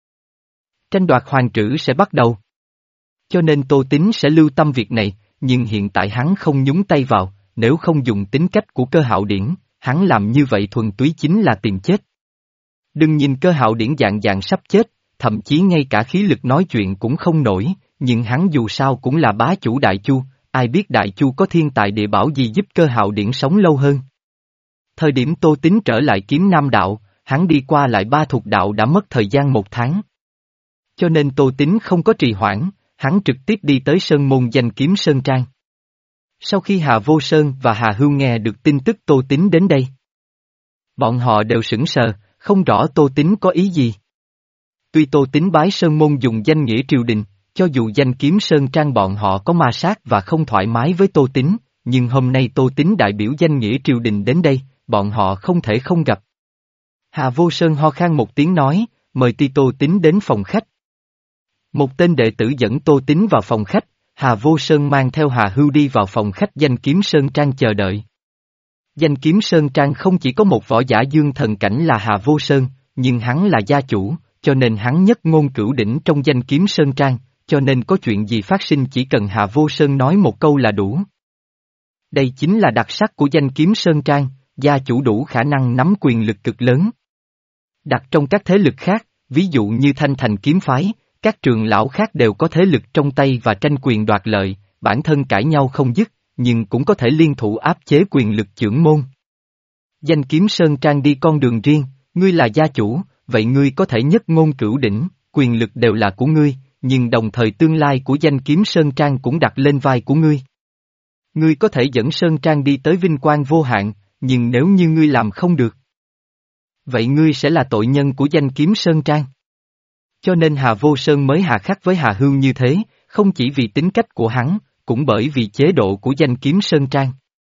tranh đoạt hoàng trữ sẽ bắt đầu. Cho nên Tô Tín sẽ lưu tâm việc này, nhưng hiện tại hắn không nhúng tay vào, nếu không dùng tính cách của Cơ Hạo Điển, hắn làm như vậy thuần túy chính là tìm chết. Đừng nhìn Cơ Hạo Điển dạng dạng sắp chết, thậm chí ngay cả khí lực nói chuyện cũng không nổi, nhưng hắn dù sao cũng là bá chủ Đại Chu, ai biết Đại Chu có thiên tài địa bảo gì giúp Cơ Hạo Điển sống lâu hơn. Thời điểm Tô Tín trở lại Kiếm Nam Đạo, hắn đi qua lại Ba Thục Đạo đã mất thời gian một tháng. Cho nên Tô Tín không có trì hoãn, hắn trực tiếp đi tới Sơn Môn danh kiếm Sơn Trang. Sau khi Hà Vô Sơn và Hà Hưu nghe được tin tức Tô Tín đến đây, bọn họ đều sững sờ, không rõ Tô Tín có ý gì. Tuy Tô Tín bái Sơn Môn dùng danh nghĩa triều đình, cho dù danh kiếm Sơn Trang bọn họ có ma sát và không thoải mái với Tô Tín, nhưng hôm nay Tô Tín đại biểu danh nghĩa triều đình đến đây, bọn họ không thể không gặp. Hà Vô Sơn ho khan một tiếng nói, mời ti Tô Tín đến phòng khách. Một tên đệ tử dẫn Tô Tín vào phòng khách, Hà Vô Sơn mang theo Hà Hưu đi vào phòng khách danh kiếm Sơn Trang chờ đợi. Danh kiếm Sơn Trang không chỉ có một võ giả dương thần cảnh là Hà Vô Sơn, nhưng hắn là gia chủ, cho nên hắn nhất ngôn cửu đỉnh trong danh kiếm Sơn Trang, cho nên có chuyện gì phát sinh chỉ cần Hà Vô Sơn nói một câu là đủ. Đây chính là đặc sắc của danh kiếm Sơn Trang, gia chủ đủ khả năng nắm quyền lực cực lớn. Đặt trong các thế lực khác, ví dụ như Thanh Thành kiếm phái, các trường lão khác đều có thế lực trong tay và tranh quyền đoạt lợi, bản thân cãi nhau không dứt, nhưng cũng có thể liên thủ áp chế quyền lực chưởng môn. Danh kiếm Sơn Trang đi con đường riêng, ngươi là gia chủ, vậy ngươi có thể nhất ngôn cửu đỉnh, quyền lực đều là của ngươi, nhưng đồng thời tương lai của danh kiếm Sơn Trang cũng đặt lên vai của ngươi. Ngươi có thể dẫn Sơn Trang đi tới vinh quang vô hạn, nhưng nếu như ngươi làm không được, vậy ngươi sẽ là tội nhân của danh kiếm Sơn Trang. Cho nên Hà Vô Sơn mới hà khắc với Hà Hưu như thế, không chỉ vì tính cách của hắn, cũng bởi vì chế độ của danh kiếm Sơn Trang.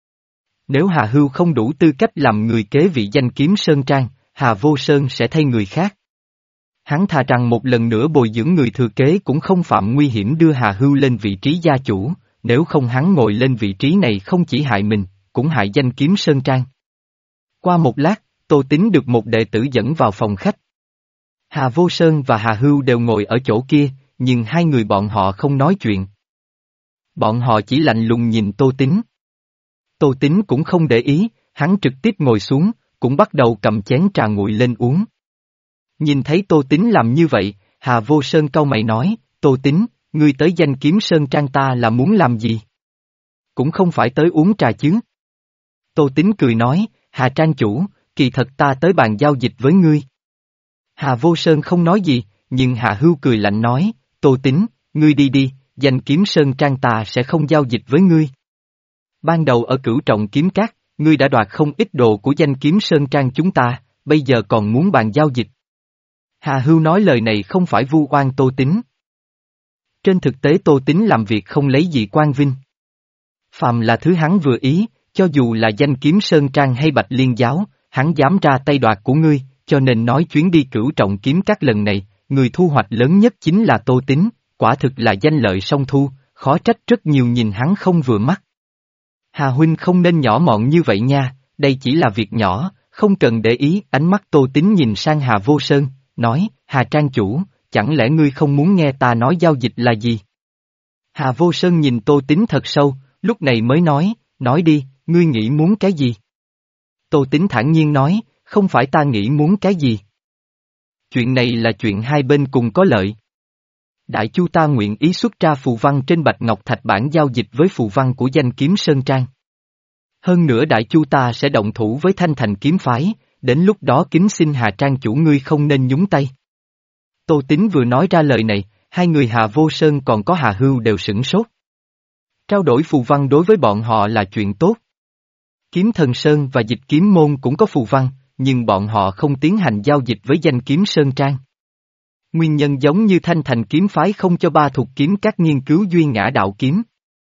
Nếu Hà Hưu không đủ tư cách làm người kế vị danh kiếm Sơn Trang, Hà Vô Sơn sẽ thay người khác. Hắn thà rằng một lần nữa bồi dưỡng người thừa kế cũng không phạm nguy hiểm đưa Hà Hưu lên vị trí gia chủ, nếu không hắn ngồi lên vị trí này không chỉ hại mình, cũng hại danh kiếm Sơn Trang. Qua một lát, Tô Tín được một đệ tử dẫn vào phòng khách. Hà Vô Sơn và Hà Hưu đều ngồi ở chỗ kia, nhưng hai người bọn họ không nói chuyện. Bọn họ chỉ lạnh lùng nhìn Tô Tín. Tô Tín cũng không để ý, hắn trực tiếp ngồi xuống, cũng bắt đầu cầm chén trà nguội lên uống. Nhìn thấy Tô Tín làm như vậy, Hà Vô Sơn cau mày nói, Tô Tín, ngươi tới danh kiếm Sơn Trang ta là muốn làm gì? Cũng không phải tới uống trà chứ. Tô Tín cười nói, Hà Trang chủ, kỳ thật ta tới bàn giao dịch với ngươi. Hà Vô Sơn không nói gì, nhưng Hà Hưu cười lạnh nói, Tô Tín, ngươi đi đi, danh kiếm Sơn Trang ta sẽ không giao dịch với ngươi. Ban đầu ở Cửu Trọng Kiếm Các, ngươi đã đoạt không ít đồ của danh kiếm Sơn Trang chúng ta, bây giờ còn muốn bàn giao dịch. Hà Hưu nói lời này không phải vu oan Tô Tín. Trên thực tế Tô Tín làm việc không lấy gì quan vinh. Phàm là thứ hắn vừa ý, cho dù là danh kiếm Sơn Trang hay Bạch Liên Giáo, hắn dám ra tay đoạt của ngươi, cho nên nói chuyến đi Cửu Trọng Kiếm Các lần này, người thu hoạch lớn nhất chính là Tô Tín, quả thực là danh lợi song thu, khó trách rất nhiều nhìn hắn không vừa mắt. Hà huynh không nên nhỏ mọn như vậy nha, đây chỉ là việc nhỏ, không cần để ý. Ánh mắt Tô Tín nhìn sang Hà Vô Sơn, nói, Hà Trang chủ, chẳng lẽ ngươi không muốn nghe ta nói giao dịch là gì? Hà Vô Sơn nhìn Tô Tín thật sâu, lúc này mới nói, nói đi, ngươi nghĩ muốn cái gì? Tô Tín thản nhiên nói, không phải ta nghĩ muốn cái gì. Chuyện này là chuyện hai bên cùng có lợi. Đại Chu ta nguyện ý xuất ra phù văn trên bạch ngọc thạch bản giao dịch với phù văn của danh kiếm Sơn Trang. Hơn nữa Đại Chu ta sẽ động thủ với Thanh Thành kiếm phái, đến lúc đó kính xin Hà Trang chủ ngươi không nên nhúng tay. Tô Tín vừa nói ra lời này, hai người Hà Vô Sơn còn có Hà Hưu đều sửng sốt. Trao đổi phù văn đối với bọn họ là chuyện tốt. Kiếm Thần Sơn và Dịch Kiếm Môn cũng có phù văn, nhưng bọn họ không tiến hành giao dịch với danh kiếm Sơn Trang. Nguyên nhân giống như Thanh Thành kiếm phái không cho ba thuộc kiếm các nghiên cứu duy ngã đạo kiếm.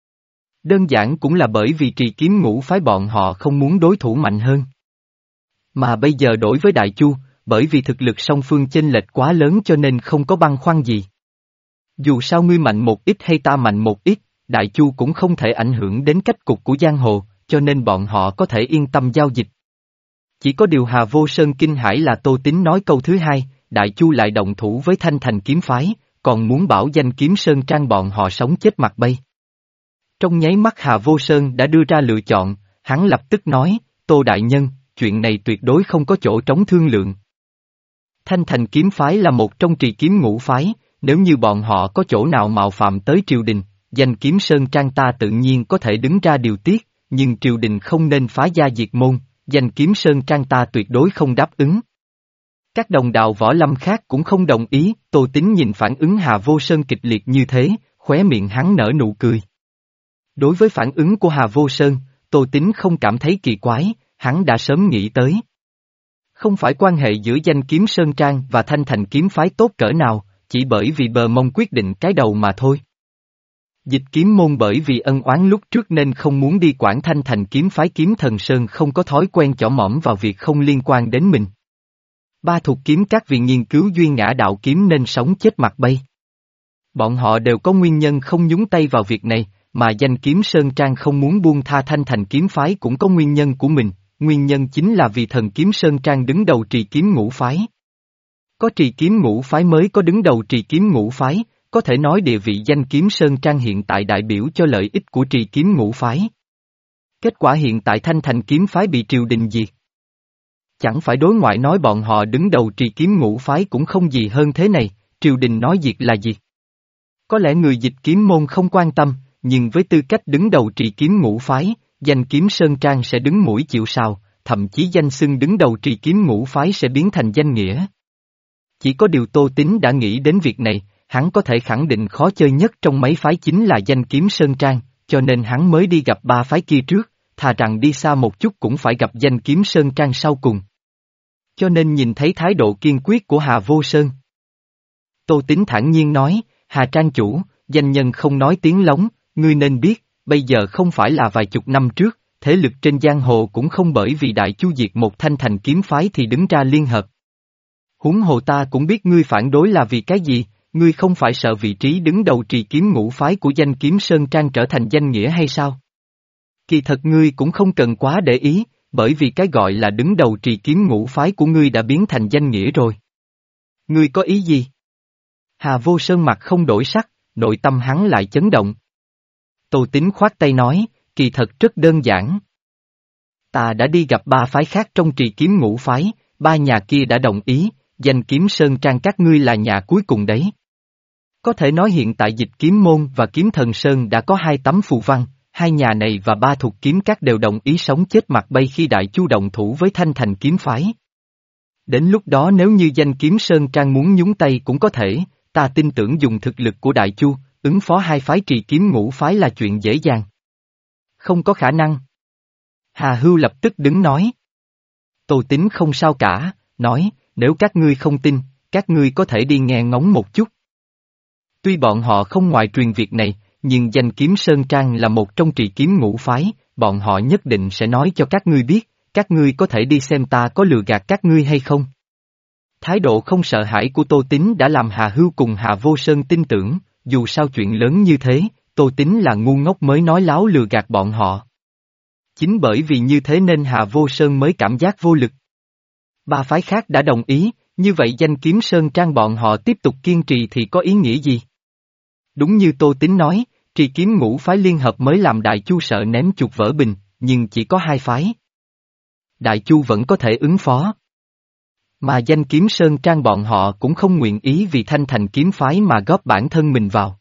Đơn giản cũng là bởi vì trì kiếm ngũ phái bọn họ không muốn đối thủ mạnh hơn. Mà bây giờ đối với Đại Chu, bởi vì thực lực song phương chênh lệch quá lớn cho nên không có băn khoăn gì. Dù sao ngươi mạnh một ít hay ta mạnh một ít, Đại Chu cũng không thể ảnh hưởng đến cách cục của giang hồ, cho nên bọn họ có thể yên tâm giao dịch. Chỉ có điều Hà Vô Sơn kinh hãi là Tô Tín nói câu thứ hai, Đại Chu lại động thủ với Thanh Thành kiếm phái, còn muốn bảo danh kiếm Sơn Trang bọn họ sống chết mặt bay. Trong nháy mắt Hà Vô Sơn đã đưa ra lựa chọn, hắn lập tức nói, Tô Đại Nhân, chuyện này tuyệt đối không có chỗ trống thương lượng. Thanh Thành kiếm phái là một trong trì kiếm ngũ phái, nếu như bọn họ có chỗ nào mạo phạm tới triều đình, danh kiếm Sơn Trang ta tự nhiên có thể đứng ra điều tiết, nhưng triều đình không nên phá gia diệt môn, danh kiếm Sơn Trang ta tuyệt đối không đáp ứng. Các đồng đạo võ lâm khác cũng không đồng ý, Tô Tín nhìn phản ứng Hà Vô Sơn kịch liệt như thế, khóe miệng hắn nở nụ cười. Đối với phản ứng của Hà Vô Sơn, Tô Tín không cảm thấy kỳ quái, hắn đã sớm nghĩ tới. Không phải quan hệ giữa danh kiếm Sơn Trang và Thanh Thành kiếm phái tốt cỡ nào, chỉ bởi vì bờ mông quyết định cái đầu mà thôi. Dịch kiếm môn bởi vì ân oán lúc trước nên không muốn đi quản Thanh Thành kiếm phái, kiếm Thần Sơn không có thói quen chỏ mỏm vào việc không liên quan đến mình. Ba thuộc kiếm các vì nghiên cứu duyên ngã đạo kiếm nên sống chết mặt bay. Bọn họ đều có nguyên nhân không nhúng tay vào việc này, mà danh kiếm Sơn Trang không muốn buông tha Thanh Thành kiếm phái cũng có nguyên nhân của mình, nguyên nhân chính là vì thần kiếm Sơn Trang đứng đầu trì kiếm ngũ phái. Có trì kiếm ngũ phái mới có đứng đầu trì kiếm ngũ phái, có thể nói địa vị danh kiếm Sơn Trang hiện tại đại biểu cho lợi ích của trì kiếm ngũ phái. Kết quả hiện tại Thanh Thành kiếm phái bị triều đình diệt. Chẳng phải đối ngoại nói bọn họ đứng đầu trì kiếm ngũ phái cũng không gì hơn thế này, triều đình nói diệt là diệt. Có lẽ người dịch kiếm môn không quan tâm, nhưng với tư cách đứng đầu trì kiếm ngũ phái, danh kiếm Sơn Trang sẽ đứng mũi chịu sào, thậm chí danh xưng đứng đầu trì kiếm ngũ phái sẽ biến thành danh nghĩa. Chỉ có điều Tô Tín đã nghĩ đến việc này, hắn có thể khẳng định khó chơi nhất trong mấy phái chính là danh kiếm Sơn Trang, cho nên hắn mới đi gặp ba phái kia trước, thà rằng đi xa một chút cũng phải gặp danh kiếm Sơn Trang sau cùng. Cho nên nhìn thấy thái độ kiên quyết của Hà Vô Sơn. Tô Tín thản nhiên nói, Hà Trang chủ, danh nhân không nói tiếng lóng, ngươi nên biết, bây giờ không phải là vài chục năm trước, thế lực trên giang hồ cũng không bởi vì đại chu diệt một Thanh Thành kiếm phái thì đứng ra liên hợp. Huống hồ ta cũng biết ngươi phản đối là vì cái gì, ngươi không phải sợ vị trí đứng đầu trì kiếm ngũ phái của danh kiếm Sơn Trang trở thành danh nghĩa hay sao? Kỳ thật ngươi cũng không cần quá để ý, bởi vì cái gọi là đứng đầu trì kiếm ngũ phái của ngươi đã biến thành danh nghĩa rồi. Ngươi có ý gì? Hà Vô Sơn mặt không đổi sắc, nội tâm hắn lại chấn động. Tô Tín khoát tay nói, kỳ thật rất đơn giản. Ta đã đi gặp ba phái khác trong trì kiếm ngũ phái, ba nhà kia đã đồng ý, danh kiếm Sơn Trang các ngươi là nhà cuối cùng đấy. Có thể nói hiện tại dịch kiếm môn và kiếm Thần Sơn đã có hai tấm phù văn, hai nhà này và ba thuộc kiếm các đều đồng ý sống chết mặt bay khi đại chu động thủ với Thanh Thành kiếm phái. Đến lúc đó nếu như danh kiếm Sơn Trang muốn nhúng tay cũng có thể, ta tin tưởng dùng thực lực của đại chu, ứng phó hai phái trì kiếm ngũ phái là chuyện dễ dàng. Không có khả năng. Hà Hưu lập tức đứng nói. Tô Tín không sao cả, nói, nếu các ngươi không tin, các ngươi có thể đi nghe ngóng một chút. Tuy bọn họ không ngoại truyền việc này, nhưng danh kiếm Sơn Trang là một trong trì kiếm ngũ phái, bọn họ nhất định sẽ nói cho các ngươi biết, các ngươi có thể đi xem ta có lừa gạt các ngươi hay không. Thái độ không sợ hãi của Tô Tín đã làm Hà Hưu cùng Hà Vô Sơn tin tưởng, dù sao chuyện lớn như thế, Tô Tín là ngu ngốc mới nói láo lừa gạt bọn họ. Chính bởi vì như thế nên Hà Vô Sơn mới cảm giác vô lực. Ba phái khác đã đồng ý, như vậy danh kiếm Sơn Trang bọn họ tiếp tục kiên trì thì có ý nghĩa gì? Đúng như Tô Tín nói, trì kiếm ngũ phái liên hợp mới làm Đại Chu sợ ném chuột vỡ bình, nhưng chỉ có hai phái. Đại Chu vẫn có thể ứng phó. Mà danh kiếm Sơn Trang bọn họ cũng không nguyện ý vì Thanh Thành kiếm phái mà góp bản thân mình vào.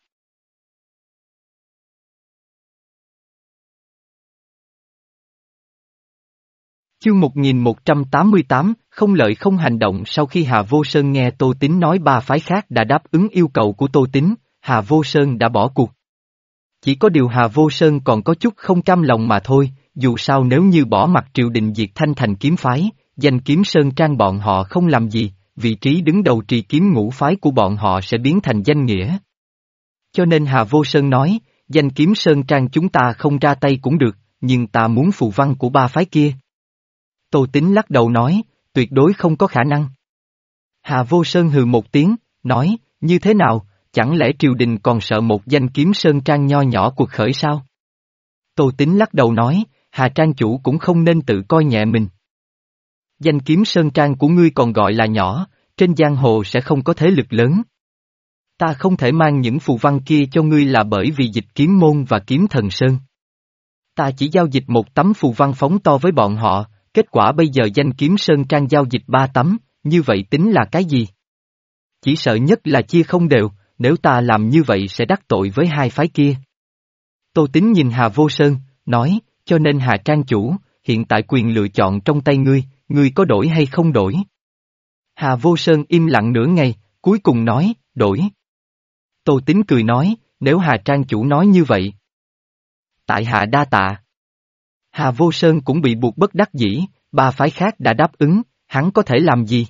Chương một nghìn một trăm tám mươi tám, không lợi không hành động. Sau khi Hà Vô Sơn nghe Tô Tín nói ba phái khác đã đáp ứng yêu cầu của Tô Tín, Hà Vô Sơn đã bỏ cuộc. Chỉ có điều Hà Vô Sơn còn có chút không cam lòng mà thôi, dù sao nếu như bỏ mặt triều đình diệt Thanh Thành kiếm phái, danh kiếm Sơn Trang bọn họ không làm gì, vị trí đứng đầu trì kiếm ngũ phái của bọn họ sẽ biến thành danh nghĩa. Cho nên Hà Vô Sơn nói, danh kiếm Sơn Trang chúng ta không ra tay cũng được, nhưng ta muốn phù văn của ba phái kia. Tô Tín lắc đầu nói, tuyệt đối không có khả năng. Hà Vô Sơn hừ một tiếng, nói, như thế nào, chẳng lẽ triều đình còn sợ một danh kiếm Sơn Trang nho nhỏ cuộc khởi sao? Tô Tín lắc đầu nói, Hà Trang chủ cũng không nên tự coi nhẹ mình. Danh kiếm Sơn Trang của ngươi còn gọi là nhỏ, trên giang hồ sẽ không có thế lực lớn. Ta không thể mang những phù văn kia cho ngươi là bởi vì dịch kiếm môn và kiếm Thần Sơn. Ta chỉ giao dịch một tấm phù văn phóng to với bọn họ, kết quả bây giờ danh kiếm Sơn Trang giao dịch ba tấm, như vậy tính là cái gì? Chỉ sợ nhất là chia không đều, nếu ta làm như vậy sẽ đắc tội với hai phái kia. Tô Tín nhìn Hà Vô Sơn, nói, cho nên Hà Trang chủ, hiện tại quyền lựa chọn trong tay ngươi, ngươi có đổi hay không đổi? Hà Vô Sơn im lặng nửa ngày, cuối cùng nói, đổi. Tô Tín cười nói, nếu Hà Trang chủ nói như vậy. Tại hạ đa tạ. Hà Vô Sơn cũng bị buộc bất đắc dĩ, ba phái khác đã đáp ứng, hắn có thể làm gì?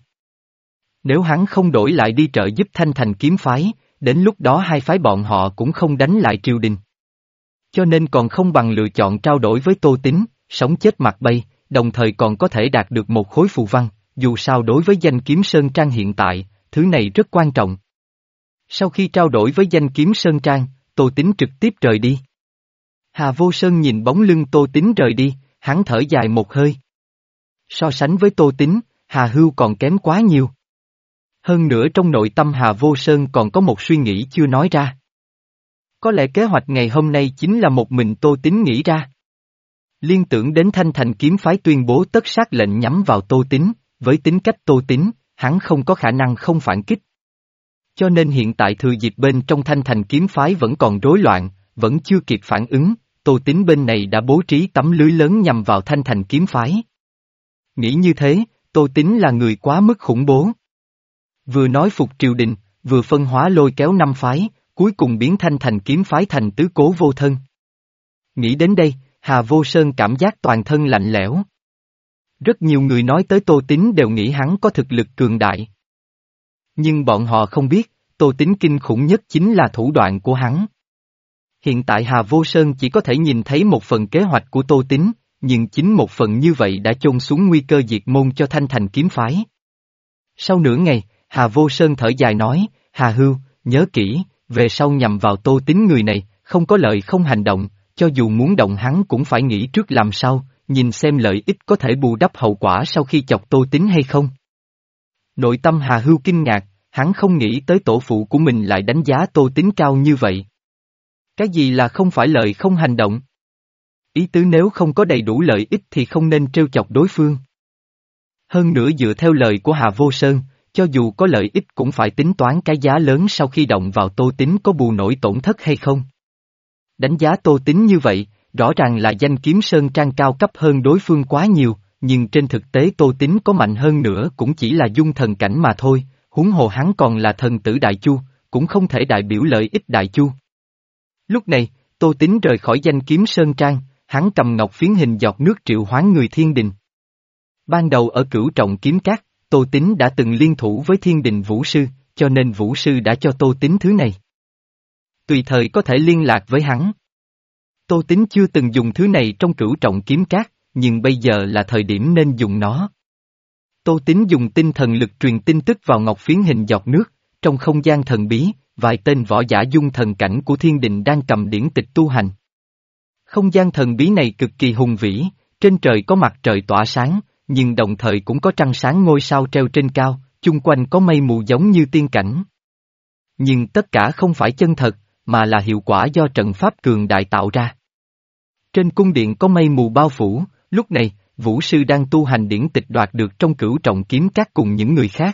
Nếu hắn không đổi lại đi trợ giúp Thanh Thành kiếm phái, đến lúc đó hai phái bọn họ cũng không đánh lại triều đình. Cho nên còn không bằng lựa chọn trao đổi với Tô Tín, sống chết mặt bay, đồng thời còn có thể đạt được một khối phù văn, dù sao đối với danh kiếm Sơn Trang hiện tại, thứ này rất quan trọng. Sau khi trao đổi với danh kiếm Sơn Trang, Tô Tín trực tiếp rời đi. Hà Vô Sơn nhìn bóng lưng Tô Tín rời đi, hắn thở dài một hơi. So sánh với Tô Tín, Hà Hưu còn kém quá nhiều. Hơn nữa trong nội tâm Hà Vô Sơn còn có một suy nghĩ chưa nói ra. Có lẽ kế hoạch ngày hôm nay chính là một mình Tô Tín nghĩ ra. Liên tưởng đến Thanh Thành kiếm phái tuyên bố tất sát lệnh nhắm vào Tô Tín, với tính cách Tô Tín, hắn không có khả năng không phản kích. Cho nên hiện tại thừa dịp bên trong Thanh Thành kiếm phái vẫn còn rối loạn, vẫn chưa kịp phản ứng, Tô Tín bên này đã bố trí tấm lưới lớn nhằm vào Thanh Thành kiếm phái. Nghĩ như thế, Tô Tín là người quá mức khủng bố. Vừa nói phục triều đình, vừa phân hóa lôi kéo năm phái, cuối cùng biến Thanh Thành kiếm phái thành tứ cố vô thân. Nghĩ đến đây, Hà Vô Sơn cảm giác toàn thân lạnh lẽo. Rất nhiều người nói tới Tô Tín đều nghĩ hắn có thực lực cường đại. Nhưng bọn họ không biết, Tô Tín kinh khủng nhất chính là thủ đoạn của hắn. Hiện tại Hà Vô Sơn chỉ có thể nhìn thấy một phần kế hoạch của Tô Tín, nhưng chính một phần như vậy đã chôn xuống nguy cơ diệt môn cho Thanh Thành kiếm phái. Sau nửa ngày, Hà Vô Sơn thở dài nói, Hà Hưu, nhớ kỹ, về sau nhằm vào Tô Tín người này, không có lợi không hành động, cho dù muốn động hắn cũng phải nghĩ trước làm sao, nhìn xem lợi ích có thể bù đắp hậu quả sau khi chọc Tô Tín hay không. Nội tâm Hà Hưu kinh ngạc, hắn không nghĩ tới tổ phụ của mình lại đánh giá Tô Tín cao như vậy. Cái gì là không phải lợi không hành động? Ý tứ nếu không có đầy đủ lợi ích thì không nên trêu chọc đối phương. Hơn nữa dựa theo lời của Hà Vô Sơn, cho dù có lợi ích cũng phải tính toán cái giá lớn sau khi động vào Tô Tín có bù nổi tổn thất hay không. Đánh giá Tô Tín như vậy, rõ ràng là danh kiếm Sơn Trang cao cấp hơn đối phương quá nhiều, nhưng trên thực tế Tô Tín có mạnh hơn nữa cũng chỉ là dung thần cảnh mà thôi, huống hồ hắn còn là thần tử Đại Chu, cũng không thể đại biểu lợi ích Đại Chu. Lúc này, Tô Tín rời khỏi danh kiếm Sơn Trang, hắn cầm ngọc phiến hình giọt nước triệu hoán người thiên đình. Ban đầu ở Cửu Trọng Kiếm Các, Tô Tín đã từng liên thủ với thiên đình Vũ Sư, cho nên Vũ Sư đã cho Tô Tín thứ này. Tùy thời có thể liên lạc với hắn. Tô Tín chưa từng dùng thứ này trong Cửu Trọng Kiếm Các, nhưng bây giờ là thời điểm nên dùng nó. Tô Tín dùng tinh thần lực truyền tin tức vào ngọc phiến hình giọt nước, trong không gian thần bí, vài tên võ giả dung thần cảnh của thiên đình đang cầm điển tịch tu hành. Không gian thần bí này cực kỳ hùng vĩ, trên trời có mặt trời tỏa sáng, nhưng đồng thời cũng có trăng sáng ngôi sao treo trên cao, chung quanh có mây mù giống như tiên cảnh. Nhưng tất cả không phải chân thật, mà là hiệu quả do trận pháp cường đại tạo ra. Trên cung điện có mây mù bao phủ, lúc này, Vũ Sư đang tu hành điển tịch đoạt được trong Cửu Trọng Kiếm Các cùng những người khác.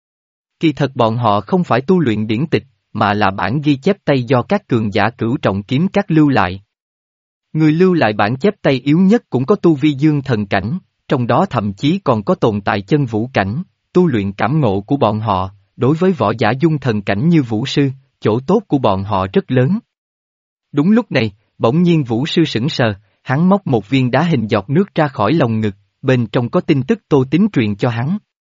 Kỳ thật bọn họ không phải tu luyện điển tịch, mà là bản ghi chép tay do các cường giả Cửu Trọng Kiếm Các lưu lại. Người lưu lại bản chép tay yếu nhất cũng có tu vi dương thần cảnh, trong đó thậm chí còn có tồn tại chân vũ cảnh, tu luyện cảm ngộ của bọn họ, đối với võ giả dung thần cảnh như Vũ Sư, chỗ tốt của bọn họ rất lớn. Đúng lúc này, bỗng nhiên Vũ Sư sững sờ, hắn móc một viên đá hình giọt nước ra khỏi lồng ngực, bên trong có tin tức Tô Tín truyền cho hắn.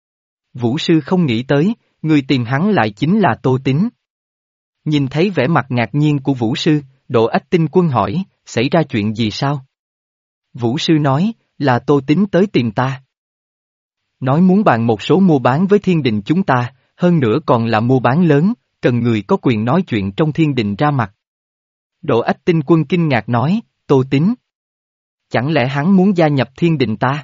Vũ Sư không nghĩ tới, người tìm hắn lại chính là Tô Tín. Nhìn thấy vẻ mặt ngạc nhiên của Vũ Sư, Độ Ách Tinh Quân hỏi, xảy ra chuyện gì sao? Vũ Sư nói, là Tô Tín tới tìm ta. Nói muốn bàn một số mua bán với thiên đình chúng ta, hơn nữa còn là mua bán lớn, cần người có quyền nói chuyện trong thiên đình ra mặt. Độ Ách Tinh Quân kinh ngạc nói, Tô Tín. Chẳng lẽ hắn muốn gia nhập thiên đình ta?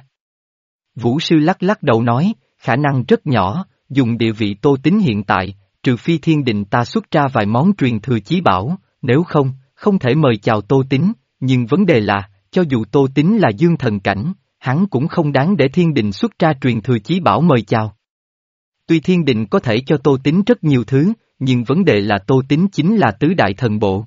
Vũ Sư lắc lắc đầu nói, khả năng rất nhỏ, dùng địa vị Tô Tín hiện tại, trừ phi thiên đình ta xuất ra vài món truyền thừa chí bảo, nếu không, không thể mời chào Tô Tín, nhưng vấn đề là, cho dù Tô Tín là dương thần cảnh, hắn cũng không đáng để thiên đình xuất ra truyền thừa chí bảo mời chào. Tuy thiên đình có thể cho Tô Tín rất nhiều thứ, nhưng vấn đề là Tô Tín chính là tứ đại thần bộ.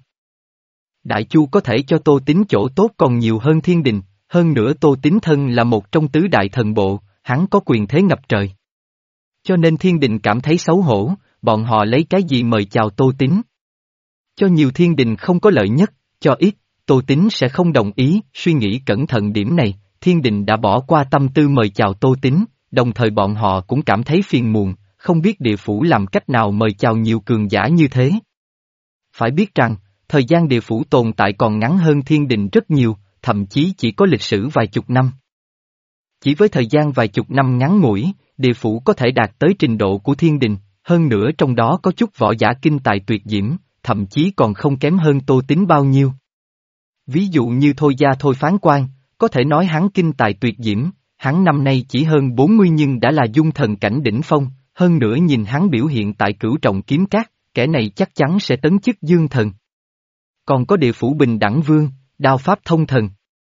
Đại Chu có thể cho Tô Tín chỗ tốt còn nhiều hơn thiên đình, hơn nữa Tô Tín thân là một trong tứ đại thần bộ, hắn có quyền thế ngập trời. Cho nên thiên đình cảm thấy xấu hổ, bọn họ lấy cái gì mời chào Tô Tín. Cho nhiều thiên đình không có lợi nhất, cho ít, Tô Tín sẽ không đồng ý, suy nghĩ cẩn thận điểm này, thiên đình đã bỏ qua tâm tư mời chào Tô Tín, đồng thời bọn họ cũng cảm thấy phiền muộn, không biết địa phủ làm cách nào mời chào nhiều cường giả như thế. Phải biết rằng, thời gian địa phủ tồn tại còn ngắn hơn thiên đình rất nhiều, thậm chí chỉ có lịch sử vài chục năm. Chỉ với thời gian vài chục năm ngắn ngủi, địa phủ có thể đạt tới trình độ của thiên đình, hơn nữa trong đó có chút võ giả kinh tài tuyệt diễm, thậm chí còn không kém hơn Tô Tín bao nhiêu. Ví dụ như Thôi Gia Thôi Phán Quan, có thể nói hắn kinh tài tuyệt diễm, hắn năm nay chỉ hơn bốn mươi nhưng đã là dung thần cảnh đỉnh phong, hơn nữa nhìn hắn biểu hiện tại Cửu Trọng Kiếm Các, kẻ này chắc chắn sẽ tấn chức dương thần. Còn có địa phủ Bình Đẳng Vương, đao pháp thông thần.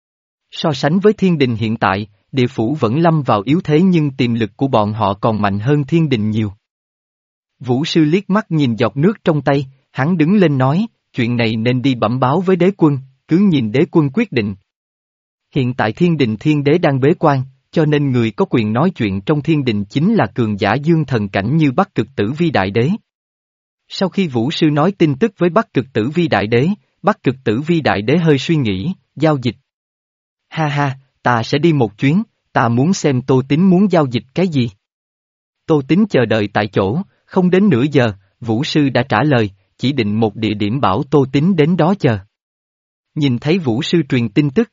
So sánh với thiên đình hiện tại, địa phủ vẫn lâm vào yếu thế nhưng tiềm lực của bọn họ còn mạnh hơn thiên đình nhiều. Vũ sư liếc mắt nhìn giọt nước trong tay, hắn đứng lên nói, chuyện này nên đi bẩm báo với đế quân, cứ nhìn đế quân quyết định. Hiện tại thiên đình thiên đế đang bế quan, cho nên người có quyền nói chuyện trong thiên đình chính là cường giả dương thần cảnh như Bắc Cực Tử Vi Đại Đế. Sau khi Vũ sư nói tin tức với Bắc Cực Tử Vi Đại Đế, Bắc Cực Tử Vi Đại Đế hơi suy nghĩ, giao dịch. Ha ha, ta sẽ đi một chuyến, ta muốn xem Tô Tín muốn giao dịch cái gì. Tô Tín chờ đợi tại chỗ, không đến nửa giờ, Vũ sư đã trả lời, chỉ định một địa điểm bảo Tô Tín đến đó chờ. Nhìn thấy Vũ sư truyền tin tức.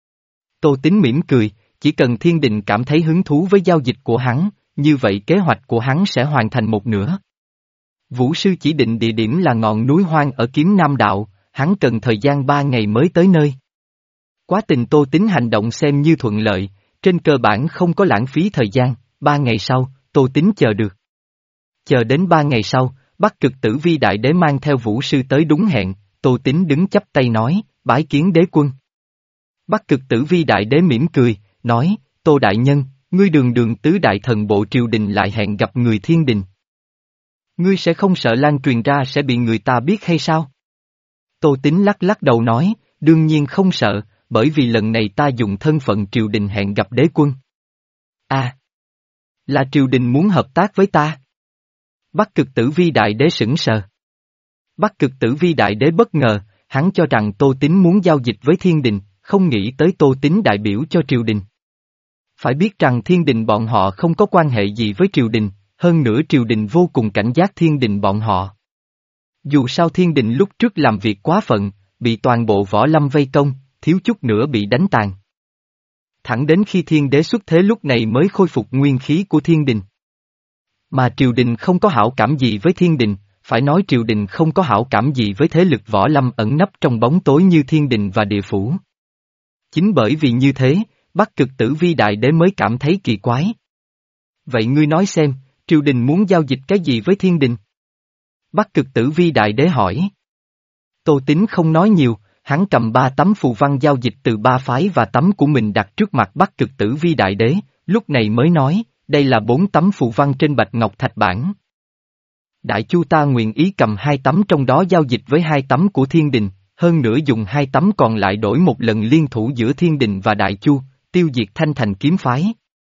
Tô Tín mỉm cười, chỉ cần thiên đình cảm thấy hứng thú với giao dịch của hắn, như vậy kế hoạch của hắn sẽ hoàn thành một nửa. Vũ sư chỉ định địa điểm là ngọn núi hoang ở Kiếm Nam Đạo, hắn cần thời gian ba ngày mới tới nơi. Quá trình Tô Tín hành động xem như thuận lợi, trên cơ bản không có lãng phí thời gian, ba ngày sau, Tô Tín chờ được. Chờ đến ba ngày sau, Bắc Cực Tử Vi Đại Đế mang theo Vũ sư tới đúng hẹn, Tô Tín đứng chắp tay nói, bái kiến đế quân. Bắc Cực Tử Vi Đại Đế mỉm cười, nói, Tô Đại Nhân, ngươi đường đường tứ đại thần bộ triều đình lại hẹn gặp người thiên đình. Ngươi sẽ không sợ lan truyền ra sẽ bị người ta biết hay sao? Tô Tín lắc lắc đầu nói, đương nhiên không sợ, bởi vì lần này ta dùng thân phận triều đình hẹn gặp đế quân. À! Là triều đình muốn hợp tác với ta. Bắc Cực Tử Vi Đại Đế sững sờ. Bắc Cực Tử Vi Đại Đế bất ngờ, hắn cho rằng Tô Tín muốn giao dịch với thiên đình, không nghĩ tới Tô Tín đại biểu cho triều đình. Phải biết rằng thiên đình bọn họ không có quan hệ gì với triều đình, hơn nữa triều đình vô cùng cảnh giác thiên đình bọn họ. Dù sao thiên đình lúc trước làm việc quá phận, bị toàn bộ võ lâm vây công, thiếu chút nữa bị đánh tàn. Thẳng đến khi thiên đế xuất thế lúc này mới khôi phục nguyên khí của thiên đình. Mà triều đình không có hảo cảm gì với thiên đình, phải nói triều đình không có hảo cảm gì với thế lực võ lâm ẩn nấp trong bóng tối như thiên đình và địa phủ. Chính bởi vì như thế, Bắc Cực Tử Vi Đại Đế mới cảm thấy kỳ quái. Vậy ngươi nói xem, triều đình muốn giao dịch cái gì với thiên đình? Bắc Cực Tử Vi Đại Đế hỏi. Tô Tín không nói nhiều, hắn cầm ba tấm phù văn giao dịch từ ba phái và tấm của mình đặt trước mặt Bắc Cực Tử Vi Đại Đế, lúc này mới nói, đây là bốn tấm phù văn trên bạch ngọc thạch bản. Đại Chu ta nguyện ý cầm hai tấm trong đó giao dịch với hai tấm của thiên đình, hơn nữa dùng hai tấm còn lại đổi một lần liên thủ giữa thiên đình và Đại Chu, tiêu diệt Thanh Thành kiếm phái.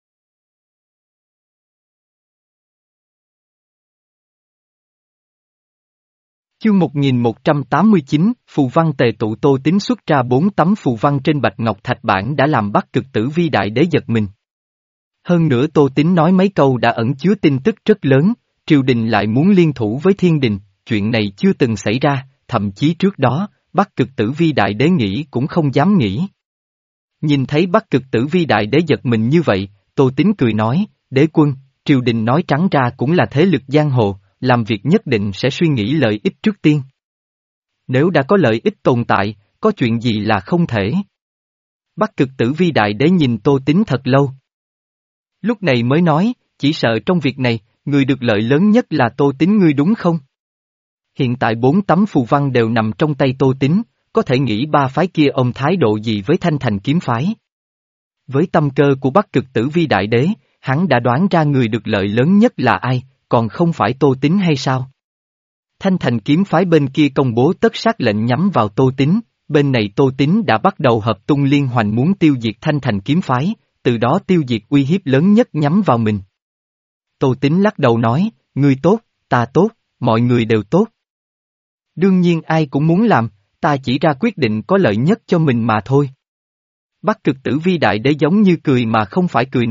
Chương một nghìn một trăm tám mươi chín, phù văn tề tụ. Tô Tín xuất ra bốn tấm phù văn trên bạch ngọc thạch bản đã làm Bắc Cực Tử Vi Đại Đế giật mình. Hơn nữa Tô Tín nói mấy câu đã ẩn chứa tin tức rất lớn, triều đình lại muốn liên thủ với thiên đình, chuyện này chưa từng xảy ra, thậm chí trước đó, Bắc Cực Tử Vi Đại Đế nghĩ cũng không dám nghĩ. Nhìn thấy Bắc Cực Tử Vi Đại Đế giật mình như vậy, Tô Tín cười nói, đế quân, triều đình nói trắng ra cũng là thế lực giang hồ, làm việc nhất định sẽ suy nghĩ lợi ích trước tiên. Nếu đã có lợi ích tồn tại, có chuyện gì là không thể. Bắc Cực Tử Vi Đại Đế nhìn Tô Tín thật lâu. Lúc này mới nói, chỉ sợ trong việc này, người được lợi lớn nhất là Tô Tín ngươi đúng không? Hiện tại bốn tấm phù văn đều nằm trong tay Tô Tín, có thể nghĩ ba phái kia ông thái độ gì với Thanh Thành kiếm phái. Với tâm cơ của Bắc Cực Tử Vi Đại Đế, hắn đã đoán ra người được lợi lớn nhất là ai, còn không phải Tô Tín hay sao? Thanh Thành kiếm phái bên kia công bố tất sát lệnh nhắm vào Tô Tín, bên này Tô Tín đã bắt đầu hợp tung liên hoành muốn tiêu diệt Thanh Thành kiếm phái, từ đó tiêu diệt uy hiếp lớn nhất nhắm vào mình. Tô Tín lắc đầu nói, ngươi tốt, ta tốt, mọi người đều tốt. Đương nhiên ai cũng muốn làm, ta chỉ ra quyết định có lợi nhất cho mình mà thôi. Bắc Cực Tử Vi Đại Đế giống như cười mà không phải cười nói,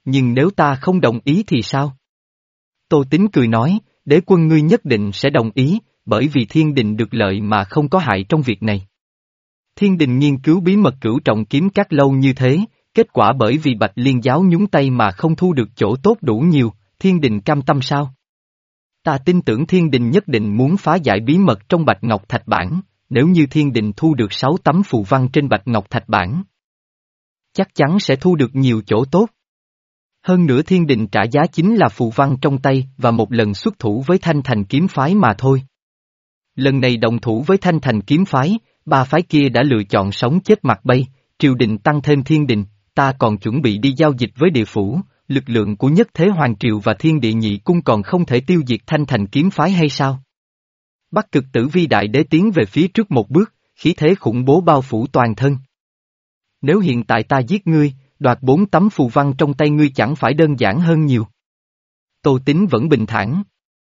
nhưng nếu ta không đồng ý thì sao? Tô Tín cười nói, đế quân ngươi nhất định sẽ đồng ý, bởi vì thiên đình được lợi mà không có hại trong việc này. Thiên đình nghiên cứu bí mật cửu trọng kiếm các lâu như thế, kết quả bởi vì Bạch Liên giáo nhúng tay mà không thu được chỗ tốt đủ nhiều, thiên đình cam tâm sao? Ta tin tưởng thiên đình nhất định muốn phá giải bí mật trong Bạch Ngọc Thạch Bản, nếu như thiên đình thu được sáu tấm phù văn trên Bạch Ngọc Thạch Bản, chắc chắn sẽ thu được nhiều chỗ tốt. Hơn nữa thiên đình trả giá chính là phù văn trong tay và một lần xuất thủ với Thanh Thành kiếm phái mà thôi. Lần này đồng thủ với Thanh Thành kiếm phái, ba phái kia đã lựa chọn sống chết mặt bay, triều đình tăng thêm thiên đình, ta còn chuẩn bị đi giao dịch với địa phủ, lực lượng của nhất thế hoàng triều và thiên địa nhị cung còn không thể tiêu diệt Thanh Thành kiếm phái hay sao? Bắc Cực Tử Vi đại đế tiến về phía trước một bước, khí thế khủng bố bao phủ toàn thân. Nếu hiện tại ta giết ngươi, đoạt bốn tấm phù văn trong tay ngươi chẳng phải đơn giản hơn nhiều. Tô Tín vẫn bình thản.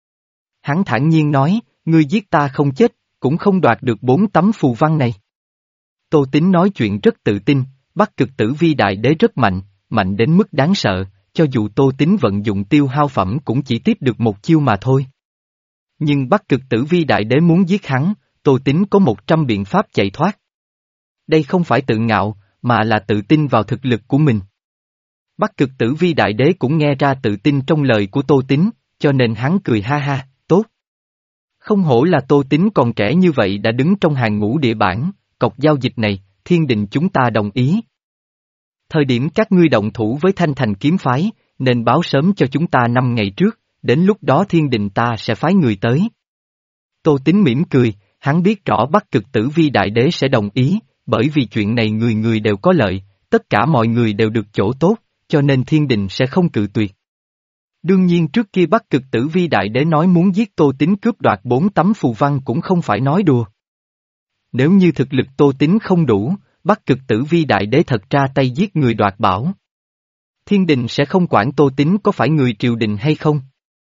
Hắn thản nhiên nói, ngươi giết ta không chết, cũng không đoạt được bốn tấm phù văn này. Tô Tín nói chuyện rất tự tin, Bắc Cực Tử Vi đại đế rất mạnh, mạnh đến mức đáng sợ, cho dù Tô Tín vận dụng tiêu hao phẩm cũng chỉ tiếp được một chiêu mà thôi. Nhưng Bắc Cực Tử Vi đại đế muốn giết hắn, Tô Tín có một trăm biện pháp chạy thoát. Đây không phải tự ngạo, mà là tự tin vào thực lực của mình. Bắc Cực Tử Vi đại đế cũng nghe ra tự tin trong lời của Tô Tín, cho nên hắn cười ha ha, tốt. Không hổ là Tô Tín còn trẻ như vậy đã đứng trong hàng ngũ địa bản, cọc giao dịch này, thiên đình chúng ta đồng ý. Thời điểm các ngươi động thủ với Thanh Thành kiếm phái, nên báo sớm cho chúng ta năm ngày trước, đến lúc đó thiên đình ta sẽ phái người tới. Tô Tín mỉm cười, hắn biết rõ Bắc Cực Tử Vi đại đế sẽ đồng ý, bởi vì chuyện này người người đều có lợi, tất cả mọi người đều được chỗ tốt, cho nên thiên đình sẽ không cự tuyệt. Đương nhiên trước kia Bắc Cực Tử Vi đại đế nói muốn giết Tô Tín cướp đoạt bốn tấm phù văn cũng không phải nói đùa. Nếu như thực lực Tô Tín không đủ, Bắc Cực Tử Vi đại đế thật ra tay giết người đoạt bảo. Thiên đình sẽ không quản Tô Tín có phải người triều đình hay không.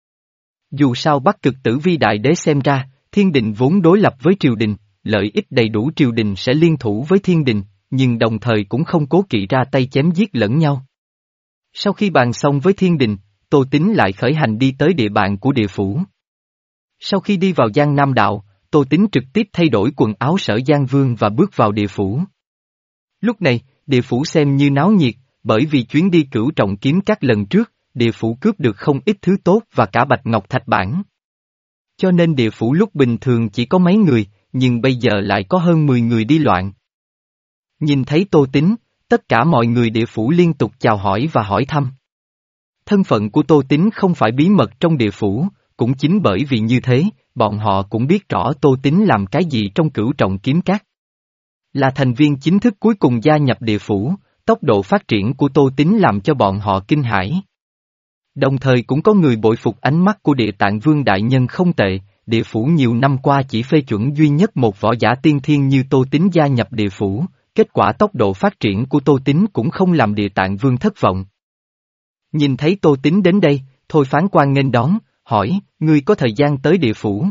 Dù sao Bắc Cực Tử Vi đại đế xem ra, thiên đình vốn đối lập với triều đình, lợi ích đầy đủ triều đình sẽ liên thủ với thiên đình, nhưng đồng thời cũng không cố kỵ ra tay chém giết lẫn nhau. Sau khi bàn xong với thiên đình, Tô Tín lại khởi hành đi tới địa bàn của địa phủ. Sau khi đi vào Giang Nam Đạo, Tô Tín trực tiếp thay đổi quần áo Sở Giang Vương và bước vào địa phủ. Lúc này, địa phủ xem như náo nhiệt, bởi vì chuyến đi cửu trọng kiếm các lần trước, địa phủ cướp được không ít thứ tốt và cả Bạch Ngọc Thạch Bản. Cho nên địa phủ lúc bình thường chỉ có mấy người, nhưng bây giờ lại có hơn mười người đi loạn. Nhìn thấy Tô Tín, tất cả mọi người địa phủ liên tục chào hỏi và hỏi thăm. Thân phận của Tô Tín không phải bí mật trong địa phủ, cũng chính bởi vì như thế, bọn họ cũng biết rõ Tô Tín làm cái gì trong cửu trọng kiếm các. Là thành viên chính thức cuối cùng gia nhập địa phủ, tốc độ phát triển của Tô Tín làm cho bọn họ kinh hãi. Đồng thời cũng có người bội phục ánh mắt của Địa Tạng Vương đại nhân không tệ, địa phủ nhiều năm qua chỉ phê chuẩn duy nhất một võ giả tiên thiên như Tô Tín gia nhập địa phủ, kết quả tốc độ phát triển của Tô Tín cũng không làm Địa Tạng Vương thất vọng. Nhìn thấy Tô Tín đến đây, Thôi Phán Quan nghênh đón, hỏi, ngươi có thời gian tới địa phủ?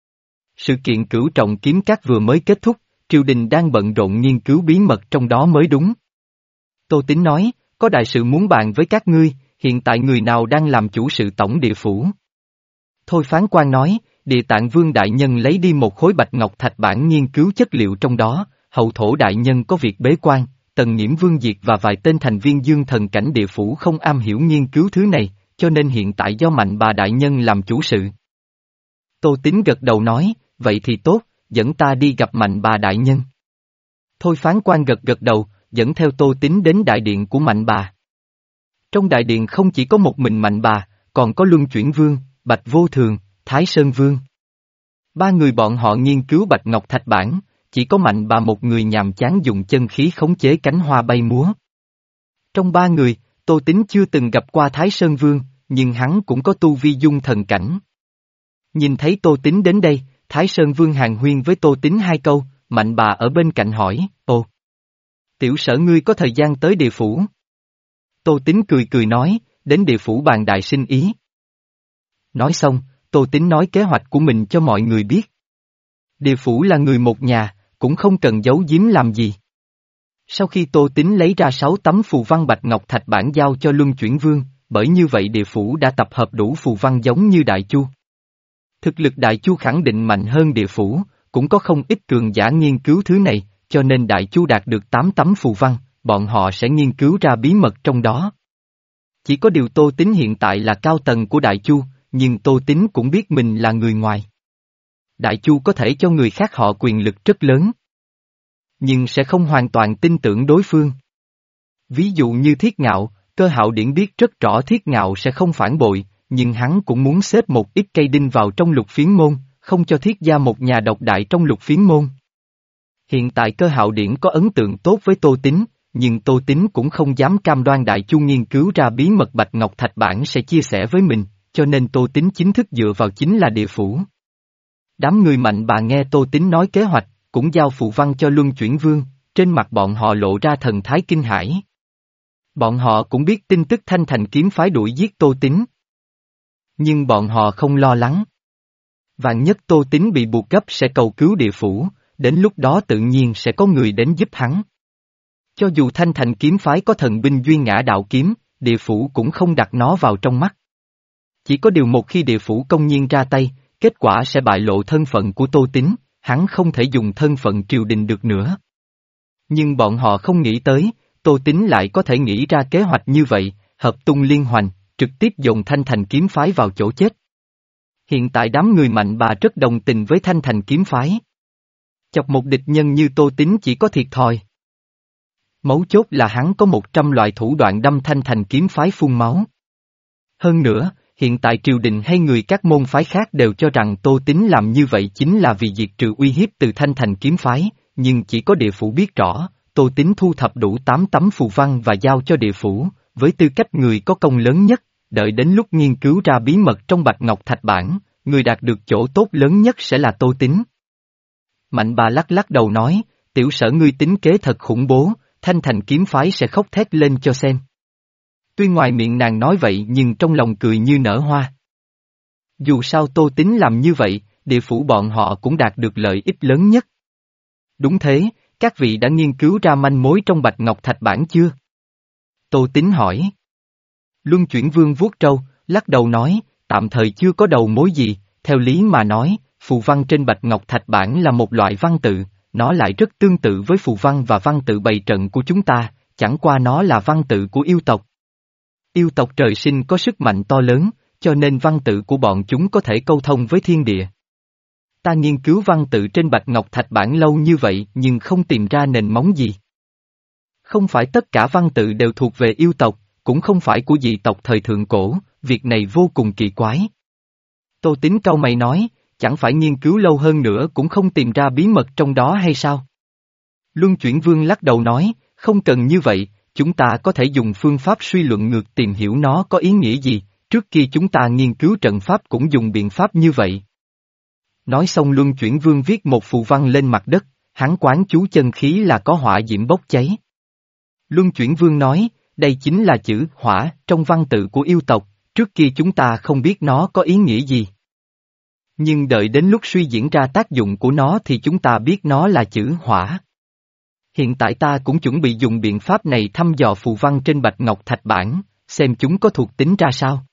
Sự kiện cửu trọng kiếm các vừa mới kết thúc, triều đình đang bận rộn nghiên cứu bí mật trong đó mới đúng. Tô Tín nói, có đại sự muốn bàn với các ngươi, hiện tại người nào đang làm chủ sự tổng địa phủ? Thôi Phán Quan nói, Địa Tạng Vương đại nhân lấy đi một khối bạch ngọc thạch bản nghiên cứu chất liệu trong đó, hậu thổ đại nhân có việc bế quan, Tần Nhiễm Vương Diệt và vài tên thành viên dương thần cảnh địa phủ không am hiểu nghiên cứu thứ này, cho nên hiện tại do Mạnh Bà đại nhân làm chủ sự. Tô Tín gật đầu nói, vậy thì tốt, dẫn ta đi gặp Mạnh Bà đại nhân. Thôi Phán Quan gật gật đầu, dẫn theo Tô Tín đến đại điện của Mạnh Bà. Trong đại điện không chỉ có một mình Mạnh Bà, còn có Luân Chuyển Vương, Bạch Vô Thường, Thái Sơn Vương. Ba người bọn họ nghiên cứu bạch ngọc thạch bản, chỉ có Mạnh Bà một người nhàm chán dùng chân khí khống chế cánh hoa bay múa. Trong ba người, Tô Tín chưa từng gặp qua Thái Sơn Vương, nhưng hắn cũng có tu vi dung thần cảnh. Nhìn thấy Tô Tín đến đây, Thái Sơn Vương hàn huyên với Tô Tín hai câu, Mạnh Bà ở bên cạnh hỏi, ồ, tiểu sở ngươi có thời gian tới địa phủ? Tô Tín cười cười nói, đến địa phủ bàn đại sinh ý. Nói xong, Tô Tín nói kế hoạch của mình cho mọi người biết. Địa phủ là người một nhà, cũng không cần giấu giếm làm gì. Sau khi Tô Tín lấy ra sáu tấm phù văn bạch ngọc thạch bản giao cho Luân Chuyển Vương, bởi như vậy địa phủ đã tập hợp đủ phù văn giống như Đại Chu. Thực lực Đại Chu khẳng định mạnh hơn địa phủ, cũng có không ít cường giả nghiên cứu thứ này, cho nên Đại Chu đạt được tám tấm phù văn, bọn họ sẽ nghiên cứu ra bí mật trong đó. Chỉ có điều Tô Tín hiện tại là cao tầng của Đại Chu, nhưng Tô Tín cũng biết mình là người ngoài. Đại Chu có thể cho người khác họ quyền lực rất lớn, nhưng sẽ không hoàn toàn tin tưởng đối phương. Ví dụ như Thiết Ngạo, Cơ Hạo Điển biết rất rõ Thiết Ngạo sẽ không phản bội, nhưng hắn cũng muốn xếp một ít cây đinh vào trong Lục Phiến môn, không cho Thiết gia một nhà độc đại trong Lục Phiến môn. Hiện tại Cơ Hạo Điển có ấn tượng tốt với Tô Tín, nhưng Tô Tín cũng không dám cam đoan Đại Chu nghiên cứu ra bí mật Bạch Ngọc Thạch Bản sẽ chia sẻ với mình, cho nên Tô Tín chính thức dựa vào chính là địa phủ. Đám người Mạnh Bà nghe Tô Tín nói kế hoạch, cũng giao phù văn cho Luân Chuyển Vương, trên mặt bọn họ lộ ra thần thái kinh hãi. Bọn họ cũng biết tin tức Thanh Thành kiếm phái đuổi giết Tô Tín. Nhưng bọn họ không lo lắng. Vạn nhất Tô Tín bị buộc gấp sẽ cầu cứu địa phủ, đến lúc đó tự nhiên sẽ có người đến giúp hắn. Cho dù Thanh Thành kiếm phái có thần binh duy ngã đạo kiếm, địa phủ cũng không đặt nó vào trong mắt. Chỉ có điều một khi địa phủ công nhiên ra tay, kết quả sẽ bại lộ thân phận của Tô Tín, hắn không thể dùng thân phận triều đình được nữa. Nhưng bọn họ không nghĩ tới, Tô Tín lại có thể nghĩ ra kế hoạch như vậy, hợp tung liên hoành, trực tiếp dồn Thanh Thành kiếm phái vào chỗ chết. Hiện tại đám người Mạnh Bà rất đồng tình với Thanh Thành kiếm phái. Chọc một địch nhân như Tô Tín chỉ có thiệt thòi. Mấu chốt là hắn có một trăm loại thủ đoạn đâm Thanh Thành kiếm phái phun máu. Hơn nữa, hiện tại triều đình hay người các môn phái khác đều cho rằng Tô Tín làm như vậy chính là vì diệt trừ uy hiếp từ Thanh Thành kiếm phái, nhưng chỉ có địa phủ biết rõ, Tô Tín thu thập đủ tám tấm phù văn và giao cho địa phủ, với tư cách người có công lớn nhất, đợi đến lúc nghiên cứu ra bí mật trong Bạch Ngọc Thạch Bản, người đạt được chỗ tốt lớn nhất sẽ là Tô Tín. Mạnh Bà lắc lắc đầu nói, tiểu Sở ngươi tính kế thật khủng bố, Thanh Thành kiếm phái sẽ khóc thét lên cho xem. Tuy ngoài miệng nàng nói vậy nhưng trong lòng cười như nở hoa. Dù sao Tô Tín làm như vậy, địa phủ bọn họ cũng đạt được lợi ích lớn nhất. Đúng thế, các vị đã nghiên cứu ra manh mối trong Bạch Ngọc Thạch Bản chưa? Tô Tín hỏi. Luân Chuyển Vương vuốt trâu, lắc đầu nói, tạm thời chưa có đầu mối gì, theo lý mà nói, phù văn trên Bạch Ngọc Thạch Bản là một loại văn tự, nó lại rất tương tự với phù văn và văn tự bày trận của chúng ta, chẳng qua nó là văn tự của yêu tộc. Yêu tộc trời sinh có sức mạnh to lớn, cho nên văn tự của bọn chúng có thể câu thông với thiên địa. Ta nghiên cứu văn tự trên Bạch Ngọc Thạch Bản lâu như vậy nhưng không tìm ra nền móng gì. Không phải tất cả văn tự đều thuộc về yêu tộc, cũng không phải của dị tộc thời thượng cổ, việc này vô cùng kỳ quái. Tô Tín cau mày nói, chẳng phải nghiên cứu lâu hơn nữa cũng không tìm ra bí mật trong đó hay sao? Luân Chuyển Vương lắc đầu nói, không cần như vậy, chúng ta có thể dùng phương pháp suy luận ngược tìm hiểu nó có ý nghĩa gì, trước kia chúng ta nghiên cứu trận pháp cũng dùng biện pháp như vậy. Nói xong Luân Chuyển Vương viết một phù văn lên mặt đất, hắn quán chú chân khí là có hỏa diễm bốc cháy. Luân Chuyển Vương nói, đây chính là chữ hỏa trong văn tự của yêu tộc, trước kia chúng ta không biết nó có ý nghĩa gì. Nhưng đợi đến lúc suy diễn ra tác dụng của nó thì chúng ta biết nó là chữ hỏa. Hiện tại ta cũng chuẩn bị dùng biện pháp này thăm dò phù văn trên Bạch Ngọc Thạch Bản, xem chúng có thuộc tính ra sao.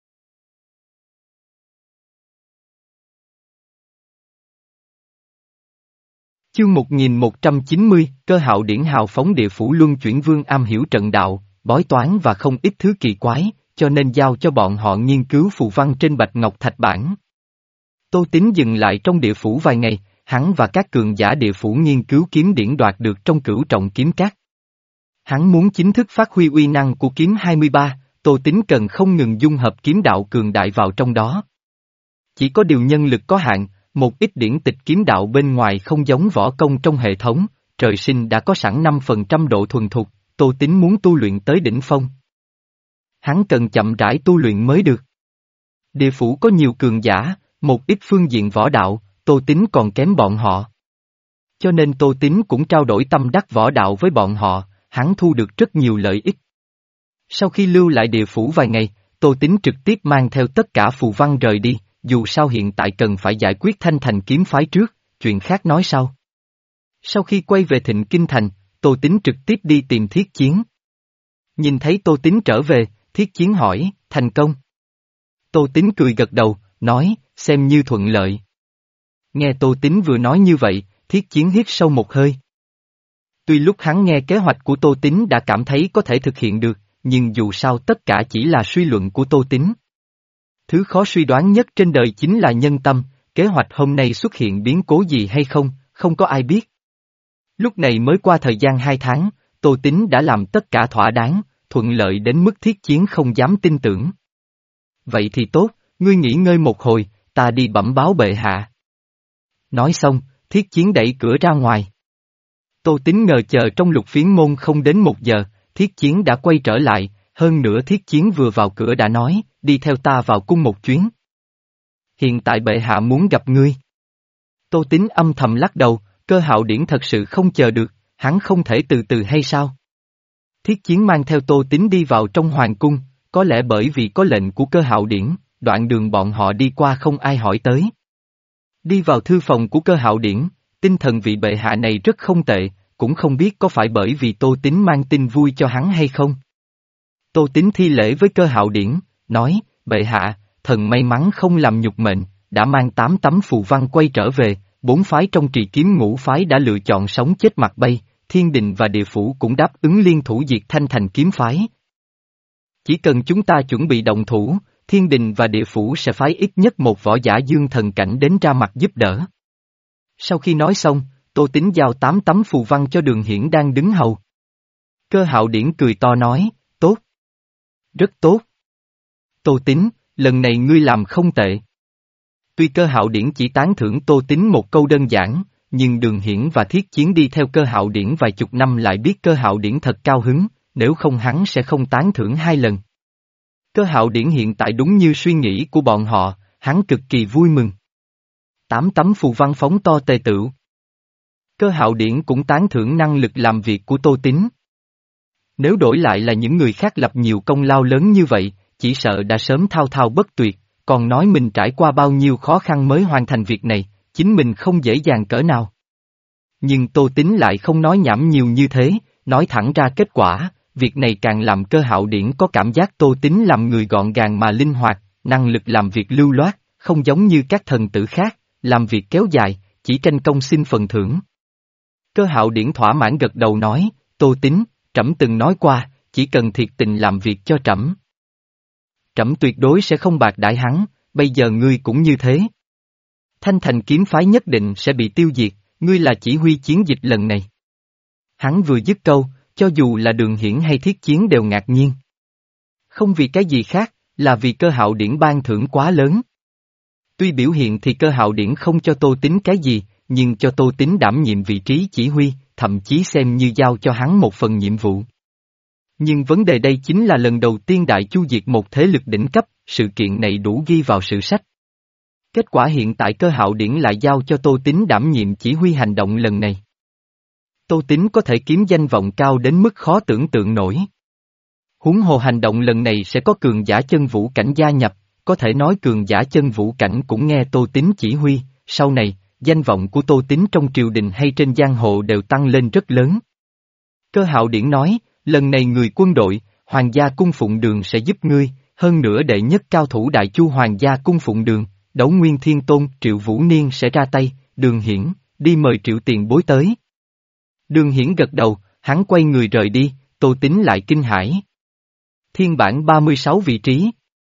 Chương một nghìn một trăm chín mươi, Cơ Hạo Điển hào phóng địa phủ Luân Chuyển Vương am hiểu trận đạo, bói toán và không ít thứ kỳ quái, cho nên giao cho bọn họ nghiên cứu phù văn trên Bạch Ngọc Thạch Bản. Tô Tín dừng lại trong địa phủ vài ngày, hắn và các cường giả địa phủ nghiên cứu kiếm điển đoạt được trong Cửu Trọng Kiếm Các. Hắn muốn chính thức phát huy uy năng của kiếm hai mươi ba, Tô Tín cần không ngừng dung hợp kiếm đạo cường đại vào trong đó. Chỉ có điều nhân lực có hạn, một ít điển tịch kiếm đạo bên ngoài không giống võ công trong hệ thống, trời sinh đã có sẵn năm phần trăm độ thuần thục, Tô Tín muốn tu luyện tới đỉnh phong. Hắn cần chậm rãi tu luyện mới được. Địa phủ có nhiều cường giả, một ít phương diện võ đạo, Tô Tín còn kém bọn họ. Cho nên Tô Tín cũng trao đổi tâm đắc võ đạo với bọn họ, hắn thu được rất nhiều lợi ích. Sau khi lưu lại địa phủ vài ngày, Tô Tín trực tiếp mang theo tất cả phù văn rời đi, dù sao hiện tại cần phải giải quyết Thanh Thành kiếm phái trước, chuyện khác nói sau. Sau khi quay về Thịnh Kinh Thành, Tô Tín trực tiếp đi tìm Thiết Chiến. Nhìn thấy Tô Tín trở về, Thiết Chiến hỏi, thành công. Tô Tín cười gật đầu, nói, xem như thuận lợi. Nghe Tô Tín vừa nói như vậy, Thiết Chiến hít sâu một hơi. Tuy lúc hắn nghe kế hoạch của Tô Tín đã cảm thấy có thể thực hiện được, nhưng dù sao tất cả chỉ là suy luận của Tô Tín. Thứ khó suy đoán nhất trên đời chính là nhân tâm, kế hoạch hôm nay xuất hiện biến cố gì hay không, không có ai biết. Lúc này mới qua thời gian hai tháng, Tô Tín đã làm tất cả thỏa đáng, thuận lợi đến mức Thiết Chiến không dám tin tưởng. Vậy thì tốt, ngươi nghỉ ngơi một hồi, ta đi bẩm báo bệ hạ. Nói xong, Thiết Chiến đẩy cửa ra ngoài. Tô Tín ngờ chờ trong Lục Phiến môn không đến một giờ, Thiết Chiến đã quay trở lại, hơn nữa Thiết Chiến vừa vào cửa đã nói, đi theo ta vào cung một chuyến. Hiện tại bệ hạ muốn gặp ngươi. Tô Tín âm thầm lắc đầu, Cơ Hạo Điển thật sự không chờ được, hắn không thể từ từ hay sao? Thiết Chiến mang theo Tô Tín đi vào trong hoàng cung, có lẽ bởi vì có lệnh của Cơ Hạo Điển, đoạn đường bọn họ đi qua không ai hỏi tới. Đi vào thư phòng của Cơ Hạo Điển, tinh thần vị bệ hạ này rất không tệ, cũng không biết có phải bởi vì Tô Tín mang tin vui cho hắn hay không. Tô Tín thi lễ với Cơ Hạo Điển, nói, bệ hạ, thần may mắn không làm nhục mệnh, đã mang tám tấm phù văn quay trở về, bốn phái trong trì kiếm ngũ phái đã lựa chọn sống chết mặt bay, thiên đình và địa phủ cũng đáp ứng liên thủ diệt Thanh Thành kiếm phái. Chỉ cần chúng ta chuẩn bị động thủ, thiên đình và địa phủ sẽ phái ít nhất một võ giả dương thần cảnh đến ra mặt giúp đỡ. Sau khi nói xong, Tô Tín giao tám tấm phù văn cho Đường Hiển đang đứng hầu. Cơ Hạo Điển cười to nói, tốt. Rất tốt. Tô Tín, lần này ngươi làm không tệ. Tuy Cơ Hạo Điển chỉ tán thưởng Tô Tín một câu đơn giản, nhưng Đường Hiển và Thiết Chiến đi theo Cơ Hạo Điển vài chục năm lại biết Cơ Hạo Điển thật cao hứng, nếu không hắn sẽ không tán thưởng hai lần. Cơ Hạo Điển hiện tại đúng như suy nghĩ của bọn họ, hắn cực kỳ vui mừng. Tám tấm phù văn phóng to tề tựu. Cơ Hạo Điển cũng tán thưởng năng lực làm việc của Tô Tín. Nếu đổi lại là những người khác lập nhiều công lao lớn như vậy, chỉ sợ đã sớm thao thao bất tuyệt, còn nói mình trải qua bao nhiêu khó khăn mới hoàn thành việc này, chính mình không dễ dàng cỡ nào. Nhưng Tô Tín lại không nói nhảm nhiều như thế, nói thẳng ra kết quả, việc này càng làm Cơ Hạo Điển có cảm giác Tô Tín làm người gọn gàng mà linh hoạt, năng lực làm việc lưu loát, không giống như các thần tử khác, làm việc kéo dài, chỉ tranh công xin phần thưởng. Cơ Hạo Điển thỏa mãn gật đầu nói, Tô Tín, trẫm từng nói qua, chỉ cần thiệt tình làm việc cho trẫm. Trẫm tuyệt đối sẽ không bạc đãi hắn, bây giờ ngươi cũng như thế. Thanh Thành kiếm phái nhất định sẽ bị tiêu diệt, ngươi là chỉ huy chiến dịch lần này. Hắn vừa dứt câu, cho dù là Đường Hiển hay Thiết Chiến đều ngạc nhiên. Không vì cái gì khác, là vì Cơ Hạo Điển ban thưởng quá lớn. Tuy biểu hiện thì Cơ Hạo Điển không cho Tô Tín cái gì, nhưng cho Tô Tín đảm nhiệm vị trí chỉ huy, thậm chí xem như giao cho hắn một phần nhiệm vụ. Nhưng vấn đề đây chính là lần đầu tiên Đại Chu diệt một thế lực đỉnh cấp, sự kiện này đủ ghi vào sử sách. Kết quả hiện tại Cơ Hạo Điển lại giao cho Tô Tín đảm nhiệm chỉ huy hành động lần này. Tô Tín có thể kiếm danh vọng cao đến mức khó tưởng tượng nổi. Huống hồ hành động lần này sẽ có cường giả chân vũ cảnh gia nhập, có thể nói cường giả chân vũ cảnh cũng nghe Tô Tín chỉ huy, sau này, danh vọng của Tô Tín trong triều đình hay trên giang hồ đều tăng lên rất lớn. Cơ Hạo Điển nói, lần này người quân đội, Hoàng gia cung phụng đường sẽ giúp ngươi, hơn nữa đệ nhất cao thủ Đại Chu Hoàng gia cung phụng đường, Đấu Nguyên Thiên Tôn Triệu Vũ Niên sẽ ra tay, Đường Hiển, đi mời Triệu tiền bối tới. Đường Hiển gật đầu, hắn quay người rời đi, Tô Tín lại kinh hãi. Thiên bản ba mươi sáu vị trí.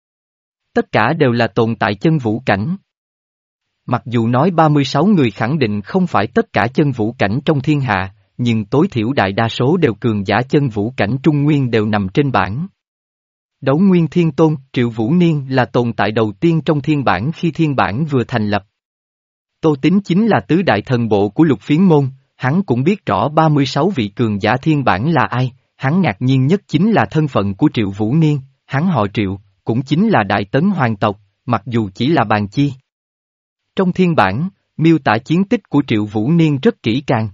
Tất cả đều là tồn tại chân vũ cảnh. Mặc dù nói ba mươi sáu người khẳng định không phải tất cả chân vũ cảnh trong thiên hạ, nhưng tối thiểu đại đa số đều cường giả chân vũ cảnh trung nguyên đều nằm trên bảng. Đấu Nguyên Thiên Tôn, Triệu Vũ Niên là tồn tại đầu tiên trong thiên bản khi thiên bản vừa thành lập. Tô Tín chính là tứ đại thần bộ của Lục Phiến môn, hắn cũng biết rõ ba mươi sáu vị cường giả thiên bản là ai, hắn ngạc nhiên nhất chính là thân phận của Triệu Vũ Niên, hắn họ Triệu, cũng chính là Đại Tấn hoàng tộc, mặc dù chỉ là bàn chi. Trong thiên bản, miêu tả chiến tích của Triệu Vũ Niên rất kỹ càng.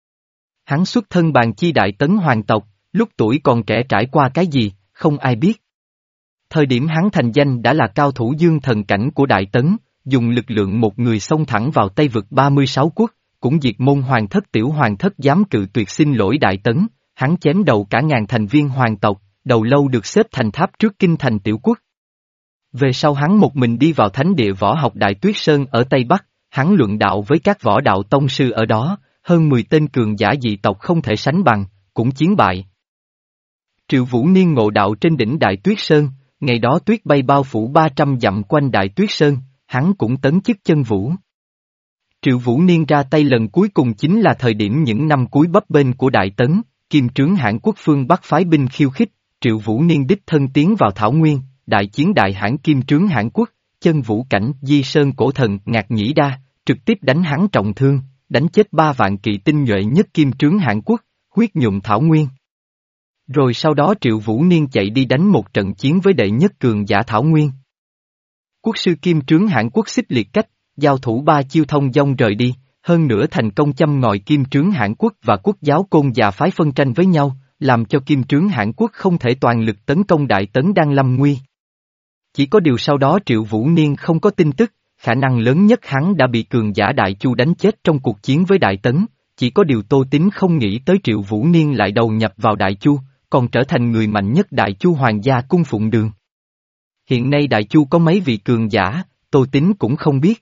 Hắn xuất thân bàn chi Đại Tấn hoàng tộc, lúc tuổi còn trẻ trải qua cái gì, không ai biết. Thời điểm hắn thành danh đã là cao thủ dương thần cảnh của Đại Tấn, dùng lực lượng một người xông thẳng vào Tây vực ba mươi sáu quốc, cũng diệt môn hoàng thất tiểu hoàng thất dám cự tuyệt xin lỗi Đại Tấn, hắn chém đầu cả ngàn thành viên hoàng tộc, đầu lâu được xếp thành tháp trước kinh thành Tiểu Quốc. Về sau hắn một mình đi vào thánh địa võ học Đại Tuyết Sơn ở Tây Bắc, hắn luận đạo với các võ đạo tông sư ở đó, hơn mười tên cường giả dị tộc không thể sánh bằng, cũng chiến bại. Triệu Vũ Niên ngộ đạo trên đỉnh Đại Tuyết Sơn, ngày đó tuyết bay bao phủ ba trăm dặm quanh Đại Tuyết Sơn, hắn cũng tấn chức chân vũ. Triệu Vũ Niên ra tay lần cuối cùng chính là thời điểm những năm cuối bấp bênh của Đại Tấn, Kim Trướng Hãn Quốc phương Bắc phái binh khiêu khích, Triệu Vũ Niên đích thân tiến vào Thảo Nguyên, đại chiến Đại Hãn Kim Trướng Hãn Quốc, chân vũ cảnh Di Sơn cổ thần Ngạc Nhĩ Đa, trực tiếp đánh hắn trọng thương, đánh chết ba vạn kỵ tinh nhuệ nhất Kim Trướng Hãn Quốc, huyết nhuộm Thảo Nguyên. Rồi sau đó Triệu Vũ Niên chạy đi đánh một trận chiến với đệ nhất cường giả Thảo Nguyên. Quốc sư Kim Trướng Hãn Quốc xích liệt cách, giao thủ ba chiêu thông dong rời đi, hơn nữa thành công châm ngòi Kim Trướng Hãn Quốc và Quốc giáo Côn già phái phân tranh với nhau, làm cho Kim Trướng Hãn Quốc không thể toàn lực tấn công Đại Tấn đang lâm nguy. Chỉ có điều sau đó Triệu Vũ Niên không có tin tức, khả năng lớn nhất hắn đã bị cường giả Đại Chu đánh chết trong cuộc chiến với Đại Tấn, chỉ có điều Tô Tín không nghĩ tới Triệu Vũ Niên lại đầu nhập vào Đại Chu, còn trở thành người mạnh nhất Đại Chu Hoàng gia cung phụng đường. Hiện nay Đại Chu có mấy vị cường giả, Tô Tín cũng không biết.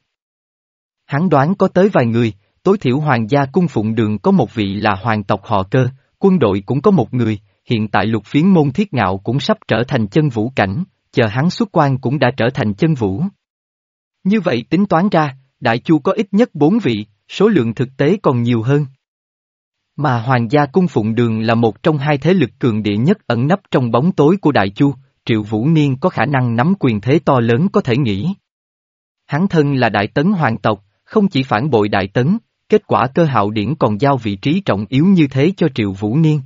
Hắn đoán có tới vài người, tối thiểu Hoàng gia cung phụng đường có một vị là hoàng tộc họ Cơ, quân đội cũng có một người, hiện tại Lục Phiến Môn Thiết Ngạo cũng sắp trở thành chân vũ cảnh, chờ hắn xuất quan cũng đã trở thành chân vũ. Như vậy tính toán ra, Đại Chu có ít nhất bốn vị, số lượng thực tế còn nhiều hơn. Mà Hoàng gia cung phụng đường là một trong hai thế lực cường địa nhất ẩn nấp trong bóng tối của Đại Chu, Triệu Vũ Niên có khả năng nắm quyền thế to lớn có thể nghĩ. Hắn thân là Đại Tấn hoàng tộc, không chỉ phản bội Đại Tấn, kết quả Cơ Hạo Điển còn giao vị trí trọng yếu như thế cho Triệu Vũ Niên.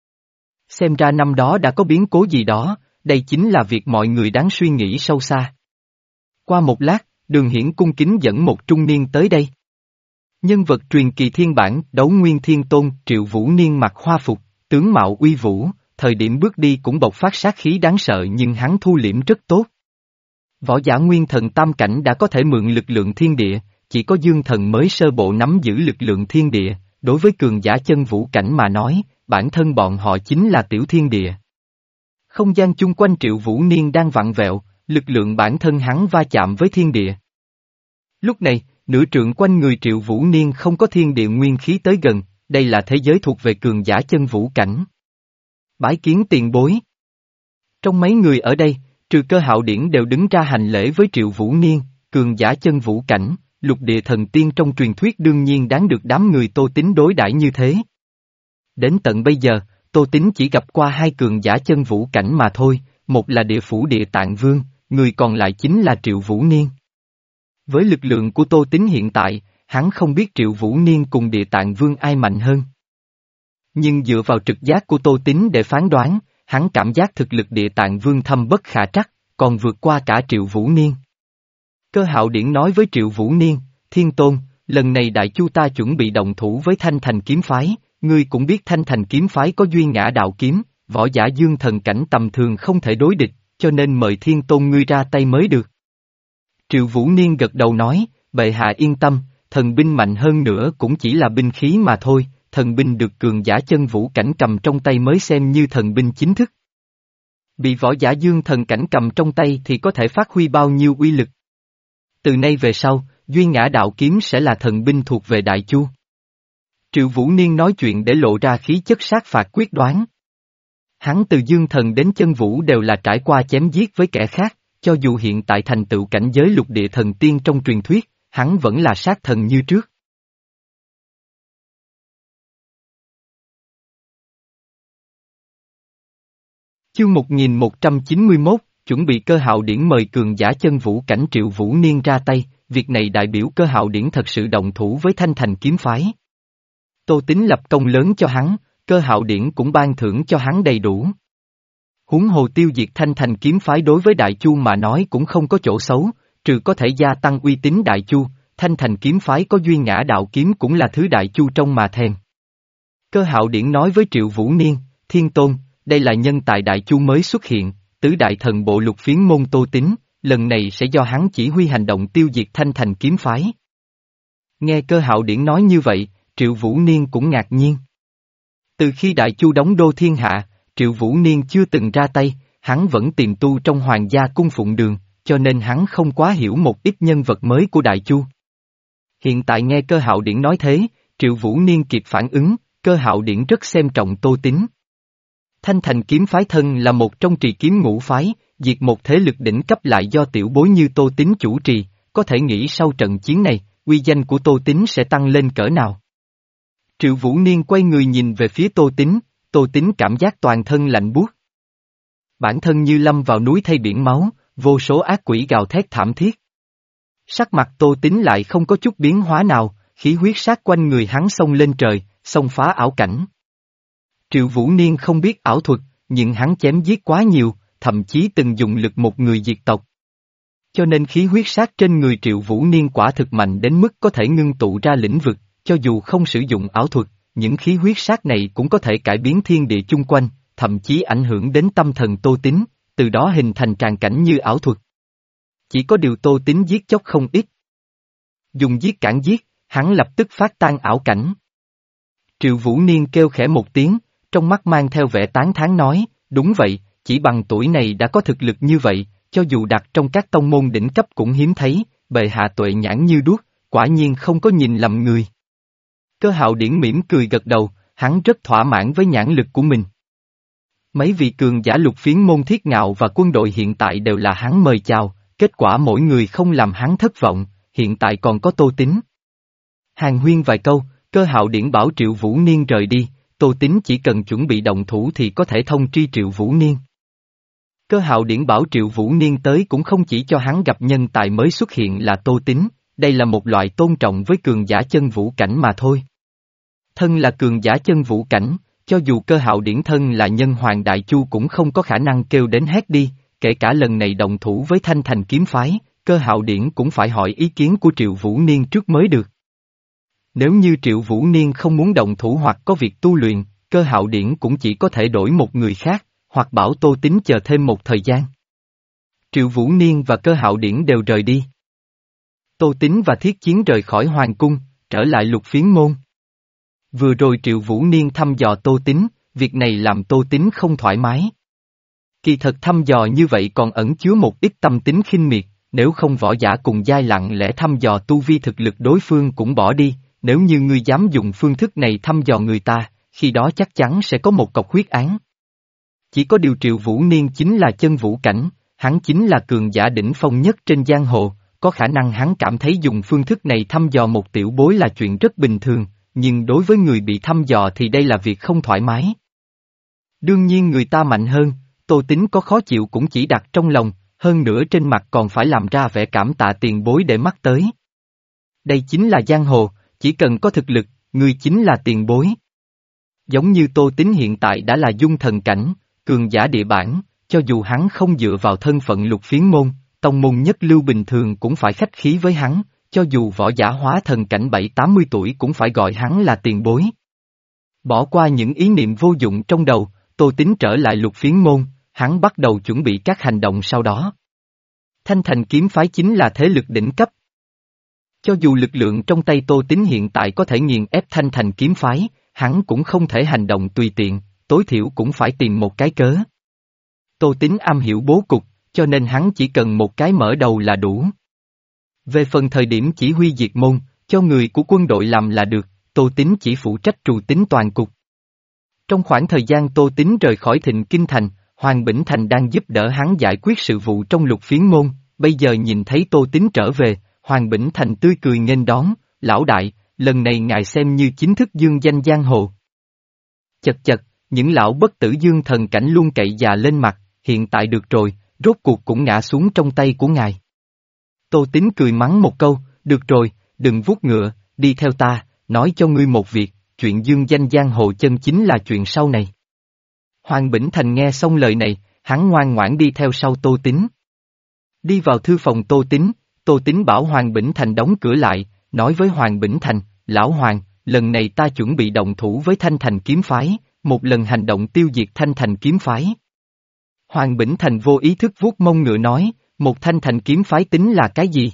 Xem ra năm đó đã có biến cố gì đó, đây chính là việc mọi người đáng suy nghĩ sâu xa. Qua một lát, Đường Hiển cung kính dẫn một trung niên tới đây. Nhân vật truyền kỳ thiên bản, Đấu Nguyên Thiên Tôn, Triệu Vũ Niên mặc hoa phục, tướng mạo uy vũ, thời điểm bước đi cũng bộc phát sát khí đáng sợ nhưng hắn thu liễm rất tốt. Võ giả nguyên thần tam cảnh đã có thể mượn lực lượng thiên địa, chỉ có dương thần mới sơ bộ nắm giữ lực lượng thiên địa, đối với cường giả chân vũ cảnh mà nói, bản thân bọn họ chính là tiểu thiên địa. Không gian chung quanh Triệu Vũ Niên đang vặn vẹo, lực lượng bản thân hắn va chạm với thiên địa. Lúc này, nửa trượng quanh người Triệu Vũ Niên không có thiên địa nguyên khí tới gần, đây là thế giới thuộc về cường giả chân vũ cảnh. Bái kiến tiền bối. Trong mấy người ở đây, trừ Cơ Hạo Điển đều đứng ra hành lễ với Triệu Vũ Niên, cường giả chân vũ cảnh, lục địa thần tiên trong truyền thuyết đương nhiên đáng được đám người Tô Tín đối đãi như thế. Đến tận bây giờ, Tô Tín chỉ gặp qua hai cường giả chân vũ cảnh mà thôi, một là địa phủ Địa Tạng Vương, người còn lại chính là Triệu Vũ Niên. Với lực lượng của Tô Tín hiện tại, hắn không biết Triệu Vũ Niên cùng Địa Tạng Vương ai mạnh hơn. Nhưng dựa vào trực giác của Tô Tín để phán đoán, hắn cảm giác thực lực Địa Tạng Vương thâm bất khả trắc, còn vượt qua cả Triệu Vũ Niên. Cơ Hạo Điển nói với Triệu Vũ Niên, Thiên Tôn, lần này Đại Chu ta chuẩn bị động thủ với Thanh Thành kiếm phái, ngươi cũng biết Thanh Thành kiếm phái có duy ngã đạo kiếm, võ giả dương thần cảnh tầm thường không thể đối địch, cho nên mời Thiên Tôn ngươi ra tay mới được. Triệu Vũ Niên gật đầu nói, bệ hạ yên tâm, thần binh mạnh hơn nữa cũng chỉ là binh khí mà thôi, thần binh được cường giả chân vũ cảnh cầm trong tay mới xem như thần binh chính thức. Bị võ giả dương thần cảnh cầm trong tay thì có thể phát huy bao nhiêu uy lực. Từ nay về sau, duy ngã đạo kiếm sẽ là thần binh thuộc về Đại Chu. Triệu Vũ Niên nói chuyện để lộ ra khí chất sát phạt quyết đoán. Hắn từ dương thần đến chân vũ đều là trải qua chém giết với kẻ khác, cho dù hiện tại thành tựu cảnh giới lục địa thần tiên trong truyền thuyết, hắn vẫn là sát thần như trước. Chương một nghìn một trăm chín mươi mốt, chuẩn bị Cơ Hạo Điển mời cường giả chân vũ cảnh Triệu Vũ Niên ra tay, việc này đại biểu Cơ Hạo Điển thật sự động thủ với Thanh Thành kiếm phái. Tô Tín lập công lớn cho hắn, Cơ Hạo Điển cũng ban thưởng cho hắn đầy đủ. Huống hồ tiêu diệt Thanh Thành kiếm phái đối với Đại Chu mà nói cũng không có chỗ xấu, trừ có thể gia tăng uy tín Đại Chu, Thanh Thành kiếm phái có duy ngã đạo kiếm cũng là thứ Đại Chu trong mà thèm. Cơ Hạo Điển nói với Triệu Vũ Niên, Thiên Tôn, đây là nhân tài Đại Chu mới xuất hiện, tứ đại thần bộ Lục Phiến Môn Tô Tín, lần này sẽ do hắn chỉ huy hành động tiêu diệt Thanh Thành kiếm phái. Nghe Cơ Hạo Điển nói như vậy, Triệu Vũ Niên cũng ngạc nhiên. Từ khi Đại Chu đóng đô thiên hạ, Triệu Vũ Niên chưa từng ra tay, hắn vẫn tiềm tu trong hoàng gia cung phụng đường, cho nên hắn không quá hiểu một ít nhân vật mới của Đại Chu. Hiện tại nghe Cơ Hạo Điển nói thế, Triệu Vũ Niên kịp phản ứng, Cơ Hạo Điển rất xem trọng Tô Tín. Thanh Thành kiếm phái thân là một trong trì kiếm ngũ phái, diệt một thế lực đỉnh cấp lại do tiểu bối như Tô Tín chủ trì, có thể nghĩ sau trận chiến này, uy danh của Tô Tín sẽ tăng lên cỡ nào. Triệu Vũ Niên quay người nhìn về phía Tô Tín, Tô Tín cảm giác toàn thân lạnh buốt. Bản thân như lâm vào núi thay biển máu, vô số ác quỷ gào thét thảm thiết. Sắc mặt Tô Tín lại không có chút biến hóa nào, khí huyết sát quanh người hắn xông lên trời, xông phá ảo cảnh. Triệu Vũ Niên không biết ảo thuật, nhưng hắn chém giết quá nhiều, thậm chí từng dùng lực một người diệt tộc. Cho nên khí huyết sát trên người Triệu Vũ Niên quả thực mạnh đến mức có thể ngưng tụ ra lĩnh vực, cho dù không sử dụng ảo thuật, những khí huyết sát này cũng có thể cải biến thiên địa chung quanh, thậm chí ảnh hưởng đến tâm thần Tô Tín, từ đó hình thành tràng cảnh như ảo thuật. Chỉ có điều Tô Tín giết chóc không ít. Dùng giết cản giết, hắn lập tức phát tan ảo cảnh. Triệu Vũ Niên kêu khẽ một tiếng, trong mắt mang theo vẻ tán thán nói, đúng vậy, chỉ bằng tuổi này đã có thực lực như vậy, cho dù đặt trong các tông môn đỉnh cấp cũng hiếm thấy, bệ hạ tuệ nhãn như đuốc, quả nhiên không có nhìn lầm người. Cơ Hạo Điển mỉm cười gật đầu, hắn rất thỏa mãn với nhãn lực của mình. Mấy vị cường giả lục phiến môn Thiết Ngạo và quân đội hiện tại đều là hắn mời chào, kết quả mỗi người không làm hắn thất vọng, hiện tại còn có Tô Tín. Hàn huyên vài câu, Cơ Hạo Điển bảo Triệu Vũ Niên rời đi, Tô Tín chỉ cần chuẩn bị động thủ thì có thể thông tri Triệu Vũ Niên. Cơ Hạo Điển bảo Triệu Vũ Niên tới cũng không chỉ cho hắn gặp nhân tài mới xuất hiện là Tô Tín, đây là một loại tôn trọng với cường giả chân vũ cảnh mà thôi. Thân là cường giả chân vũ cảnh, cho dù Cơ Hạo Điển thân là nhân hoàng Đại Chu cũng không có khả năng kêu đến hét đi, kể cả lần này động thủ với Thanh Thành kiếm phái, Cơ Hạo Điển cũng phải hỏi ý kiến của Triệu Vũ Niên trước mới được. Nếu như Triệu Vũ Niên không muốn động thủ hoặc có việc tu luyện, Cơ Hạo Điển cũng chỉ có thể đổi một người khác, hoặc bảo Tô Tín chờ thêm một thời gian. Triệu Vũ Niên và Cơ Hạo Điển đều rời đi. Tô Tín và Thiết Chiến rời khỏi Hoàng Cung, trở lại Lục Phiến Môn. Vừa rồi Triệu Vũ Niên thăm dò Tô Tín, việc này làm Tô Tín không thoải mái. Kỳ thật thăm dò như vậy còn ẩn chứa một ít tâm tính khinh miệt, nếu không võ giả cùng giai lặng lẽ thăm dò tu vi thực lực đối phương cũng bỏ đi, nếu như ngươi dám dùng phương thức này thăm dò người ta, khi đó chắc chắn sẽ có một cọc huyết án. Chỉ có điều Triệu Vũ Niên chính là chân vũ cảnh, hắn chính là cường giả đỉnh phong nhất trên giang hồ, có khả năng hắn cảm thấy dùng phương thức này thăm dò một tiểu bối là chuyện rất bình thường, nhưng đối với người bị thăm dò thì đây là việc không thoải mái. Đương nhiên người ta mạnh hơn, Tô Tín có khó chịu cũng chỉ đặt trong lòng, hơn nữa trên mặt còn phải làm ra vẻ cảm tạ tiền bối để mắt tới. Đây chính là giang hồ, chỉ cần có thực lực, người chính là tiền bối. Giống như Tô Tín hiện tại đã là dung thần cảnh, cường giả địa bản, cho dù hắn không dựa vào thân phận Lục Phiến Môn, tông môn nhất lưu bình thường cũng phải khách khí với hắn, cho dù võ giả hóa thần cảnh bảy tám mươi tuổi cũng phải gọi hắn là tiền bối. Bỏ qua những ý niệm vô dụng trong đầu, Tô Tín trở lại Lục Phiến Môn, hắn bắt đầu chuẩn bị các hành động sau đó. Thanh Thành kiếm phái chính là thế lực đỉnh cấp. Cho dù lực lượng trong tay Tô Tín hiện tại có thể nghiền ép Thanh Thành kiếm phái, hắn cũng không thể hành động tùy tiện, tối thiểu cũng phải tìm một cái cớ. Tô Tín am hiểu bố cục, cho nên hắn chỉ cần một cái mở đầu là đủ. Về phần thời điểm chỉ huy diệt môn, cho người của quân đội làm là được, Tô Tín chỉ phụ trách trù tính toàn cục. Trong khoảng thời gian Tô Tín rời khỏi Thịnh Kinh Thành, Hoàng Bỉnh Thành đang giúp đỡ hắn giải quyết sự vụ trong Lục Phiến Môn, bây giờ nhìn thấy Tô Tín trở về, Hoàng Bỉnh Thành tươi cười nghênh đón, lão đại, lần này ngài xem như chính thức dương danh giang hồ. Chật chật, những lão bất tử dương thần cảnh luôn cậy già lên mặt, hiện tại được rồi, rốt cuộc cũng ngã xuống trong tay của ngài. Tô Tín cười mắng một câu, được rồi, đừng vuốt ngựa, đi theo ta, nói cho ngươi một việc, chuyện dương danh giang hồ chân chính là chuyện sau này. Hoàng Bỉnh Thành nghe xong lời này, hắn ngoan ngoãn đi theo sau Tô Tín. Đi vào thư phòng Tô Tín, Tô Tín bảo Hoàng Bỉnh Thành đóng cửa lại, nói với Hoàng Bỉnh Thành, lão Hoàng, lần này ta chuẩn bị động thủ với Thanh Thành kiếm phái, một lần hành động tiêu diệt Thanh Thành kiếm phái. Hoàng Bỉnh Thành vô ý thức vuốt mông ngựa nói, một Thanh Thành kiếm phái tính là cái gì?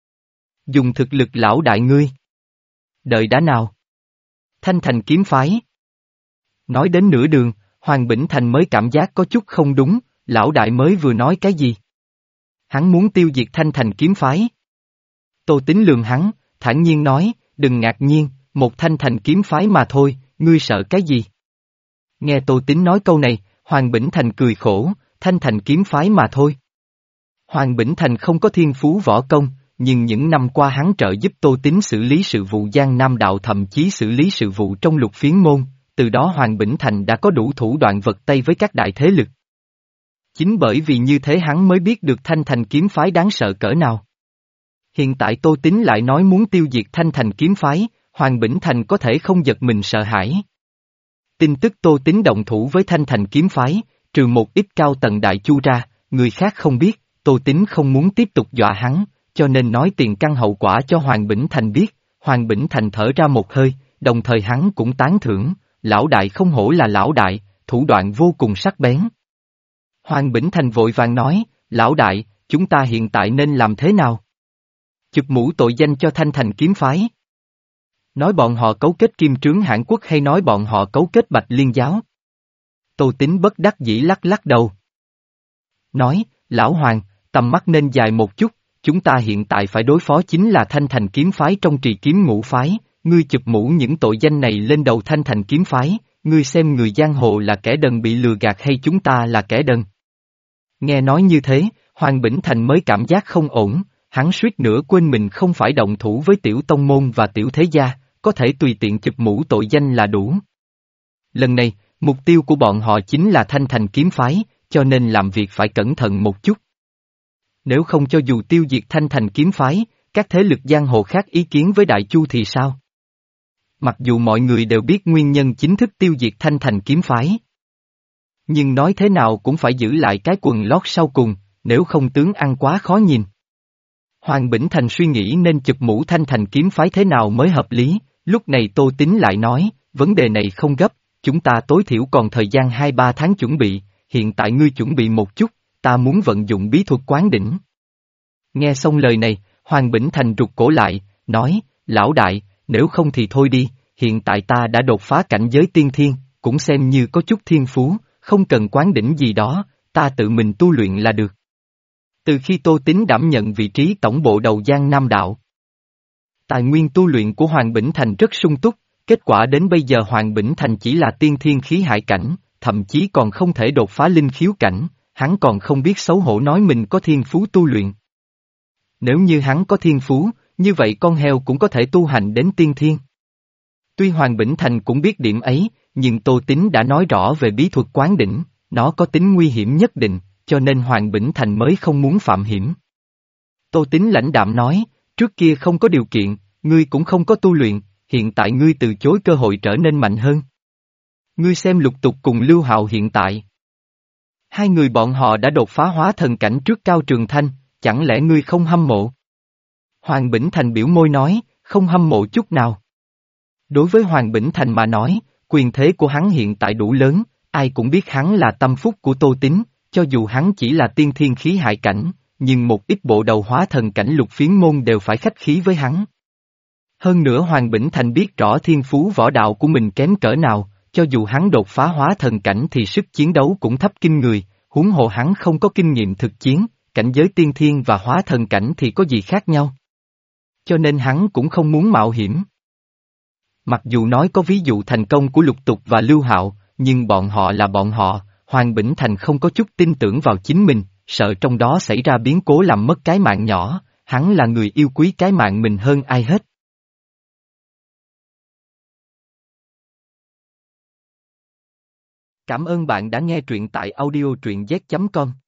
Dùng thực lực lão đại ngươi. Đợi đã nào? Thanh Thành kiếm phái. Nói đến nửa đường, Hoàng Bỉnh Thành mới cảm giác có chút không đúng, lão đại mới vừa nói cái gì? Hắn muốn tiêu diệt Thanh Thành kiếm phái. Tô Tín lườm hắn, thản nhiên nói, đừng ngạc nhiên, một Thanh Thành kiếm phái mà thôi, ngươi sợ cái gì? Nghe Tô Tín nói câu này, Hoàng Bỉnh Thành cười khổ, Thanh Thành kiếm phái mà thôi. Hoàng Bỉnh Thành không có thiên phú võ công, nhưng những năm qua hắn trợ giúp Tô Tín xử lý sự vụ Giang Nam đạo, thậm chí xử lý sự vụ trong Lục Phiến môn, từ đó Hoàng Bỉnh Thành đã có đủ thủ đoạn vật tay với các đại thế lực. Chính bởi vì như thế hắn mới biết được Thanh Thành kiếm phái đáng sợ cỡ nào. Hiện tại Tô Tín lại nói muốn tiêu diệt Thanh Thành kiếm phái, Hoàng Bỉnh Thành có thể không giật mình sợ hãi. Tin tức Tô Tín động thủ với Thanh Thành kiếm phái, trừ một ít cao tầng đại chu ra, người khác không biết, Tô Tín không muốn tiếp tục dọa hắn, cho nên nói tiền căn hậu quả cho Hoàng Bỉnh Thành biết. Hoàng Bỉnh Thành thở ra một hơi, đồng thời hắn cũng tán thưởng, lão đại không hổ là lão đại, thủ đoạn vô cùng sắc bén. Hoàng Bỉnh Thành vội vàng nói, lão đại, chúng ta hiện tại nên làm thế nào? Chụp mũ tội danh cho Thanh Thành kiếm phái. Nói bọn họ cấu kết Kim Trướng Hãn Quốc hay nói bọn họ cấu kết Bạch Liên giáo? Tô Tín bất đắc dĩ lắc lắc đầu. Nói, lão Hoàng, tầm mắt nên dài một chút, chúng ta hiện tại phải đối phó chính là Thanh Thành kiếm phái trong trì kiếm ngũ phái, ngươi chụp mũ những tội danh này lên đầu Thanh Thành kiếm phái, ngươi xem người giang hồ là kẻ đần bị lừa gạt hay chúng ta là kẻ đần. Nghe nói như thế, Hoàng Bỉnh Thành mới cảm giác không ổn, hắn suýt nữa quên mình không phải động thủ với tiểu tông môn và tiểu thế gia, có thể tùy tiện chụp mũ tội danh là đủ. Lần này, mục tiêu của bọn họ chính là Thanh Thành kiếm phái, cho nên làm việc phải cẩn thận một chút. Nếu không cho dù tiêu diệt Thanh Thành kiếm phái, các thế lực giang hồ khác ý kiến với Đại Chu thì sao? Mặc dù mọi người đều biết nguyên nhân chính thức tiêu diệt Thanh Thành kiếm phái. Nhưng nói thế nào cũng phải giữ lại cái quần lót sau cùng, nếu không tướng ăn quá khó nhìn. Hoàng Bỉnh Thành suy nghĩ nên chụp mũ Thanh Thành kiếm phái thế nào mới hợp lý, lúc này Tô Tín lại nói, vấn đề này không gấp, chúng ta tối thiểu còn thời gian hai ba tháng chuẩn bị, hiện tại ngươi chuẩn bị một chút, ta muốn vận dụng bí thuật quán đỉnh. Nghe xong lời này, Hoàng Bỉnh Thành rụt cổ lại, nói, lão đại, nếu không thì thôi đi, hiện tại ta đã đột phá cảnh giới tiên thiên, cũng xem như có chút thiên phú, không cần quán đỉnh gì đó, ta tự mình tu luyện là được. Từ khi Tô Tín đảm nhận vị trí tổng bộ đầu Giang Nam đạo, tài nguyên tu luyện của Hoàng Bỉnh Thành rất sung túc, kết quả đến bây giờ Hoàng Bỉnh Thành chỉ là tiên thiên khí hải cảnh, thậm chí còn không thể đột phá linh khiếu cảnh, hắn còn không biết xấu hổ nói mình có thiên phú tu luyện. Nếu như hắn có thiên phú, như vậy con heo cũng có thể tu hành đến tiên thiên. Tuy Hoàng Bỉnh Thành cũng biết điểm ấy, nhưng Tô Tín đã nói rõ về bí thuật quán đỉnh, nó có tính nguy hiểm nhất định, cho nên Hoàng Bỉnh Thành mới không muốn phạm hiểm. Tô Tín lãnh đạm nói, trước kia không có điều kiện, ngươi cũng không có tu luyện, hiện tại ngươi từ chối cơ hội trở nên mạnh hơn. Ngươi xem Lục Tục cùng Lưu Hạo hiện tại. Hai người bọn họ đã đột phá hóa thần cảnh trước Cao Trường Thanh, chẳng lẽ ngươi không hâm mộ? Hoàng Bỉnh Thành biểu môi nói, không hâm mộ chút nào. Đối với Hoàng Bỉnh Thành mà nói, quyền thế của hắn hiện tại đủ lớn, ai cũng biết hắn là tâm phúc của Tô Tín, cho dù hắn chỉ là tiên thiên khí hải cảnh, nhưng một ít bộ đầu hóa thần cảnh Lục Phiến môn đều phải khách khí với hắn. Hơn nữa Hoàng Bỉnh Thành biết rõ thiên phú võ đạo của mình kém cỡ nào, cho dù hắn đột phá hóa thần cảnh thì sức chiến đấu cũng thấp kinh người, huống hồ hắn không có kinh nghiệm thực chiến, cảnh giới tiên thiên và hóa thần cảnh thì có gì khác nhau. Cho nên hắn cũng không muốn mạo hiểm. Mặc dù nói có ví dụ thành công của Lục Tục và Lưu Hạo, nhưng bọn họ là bọn họ, Hoàng Bỉnh Thành không có chút tin tưởng vào chính mình, sợ trong đó xảy ra biến cố làm mất cái mạng nhỏ, hắn là người yêu quý cái mạng mình hơn ai hết. Cảm ơn bạn đã nghe truyện tại audio truyện z chấm com.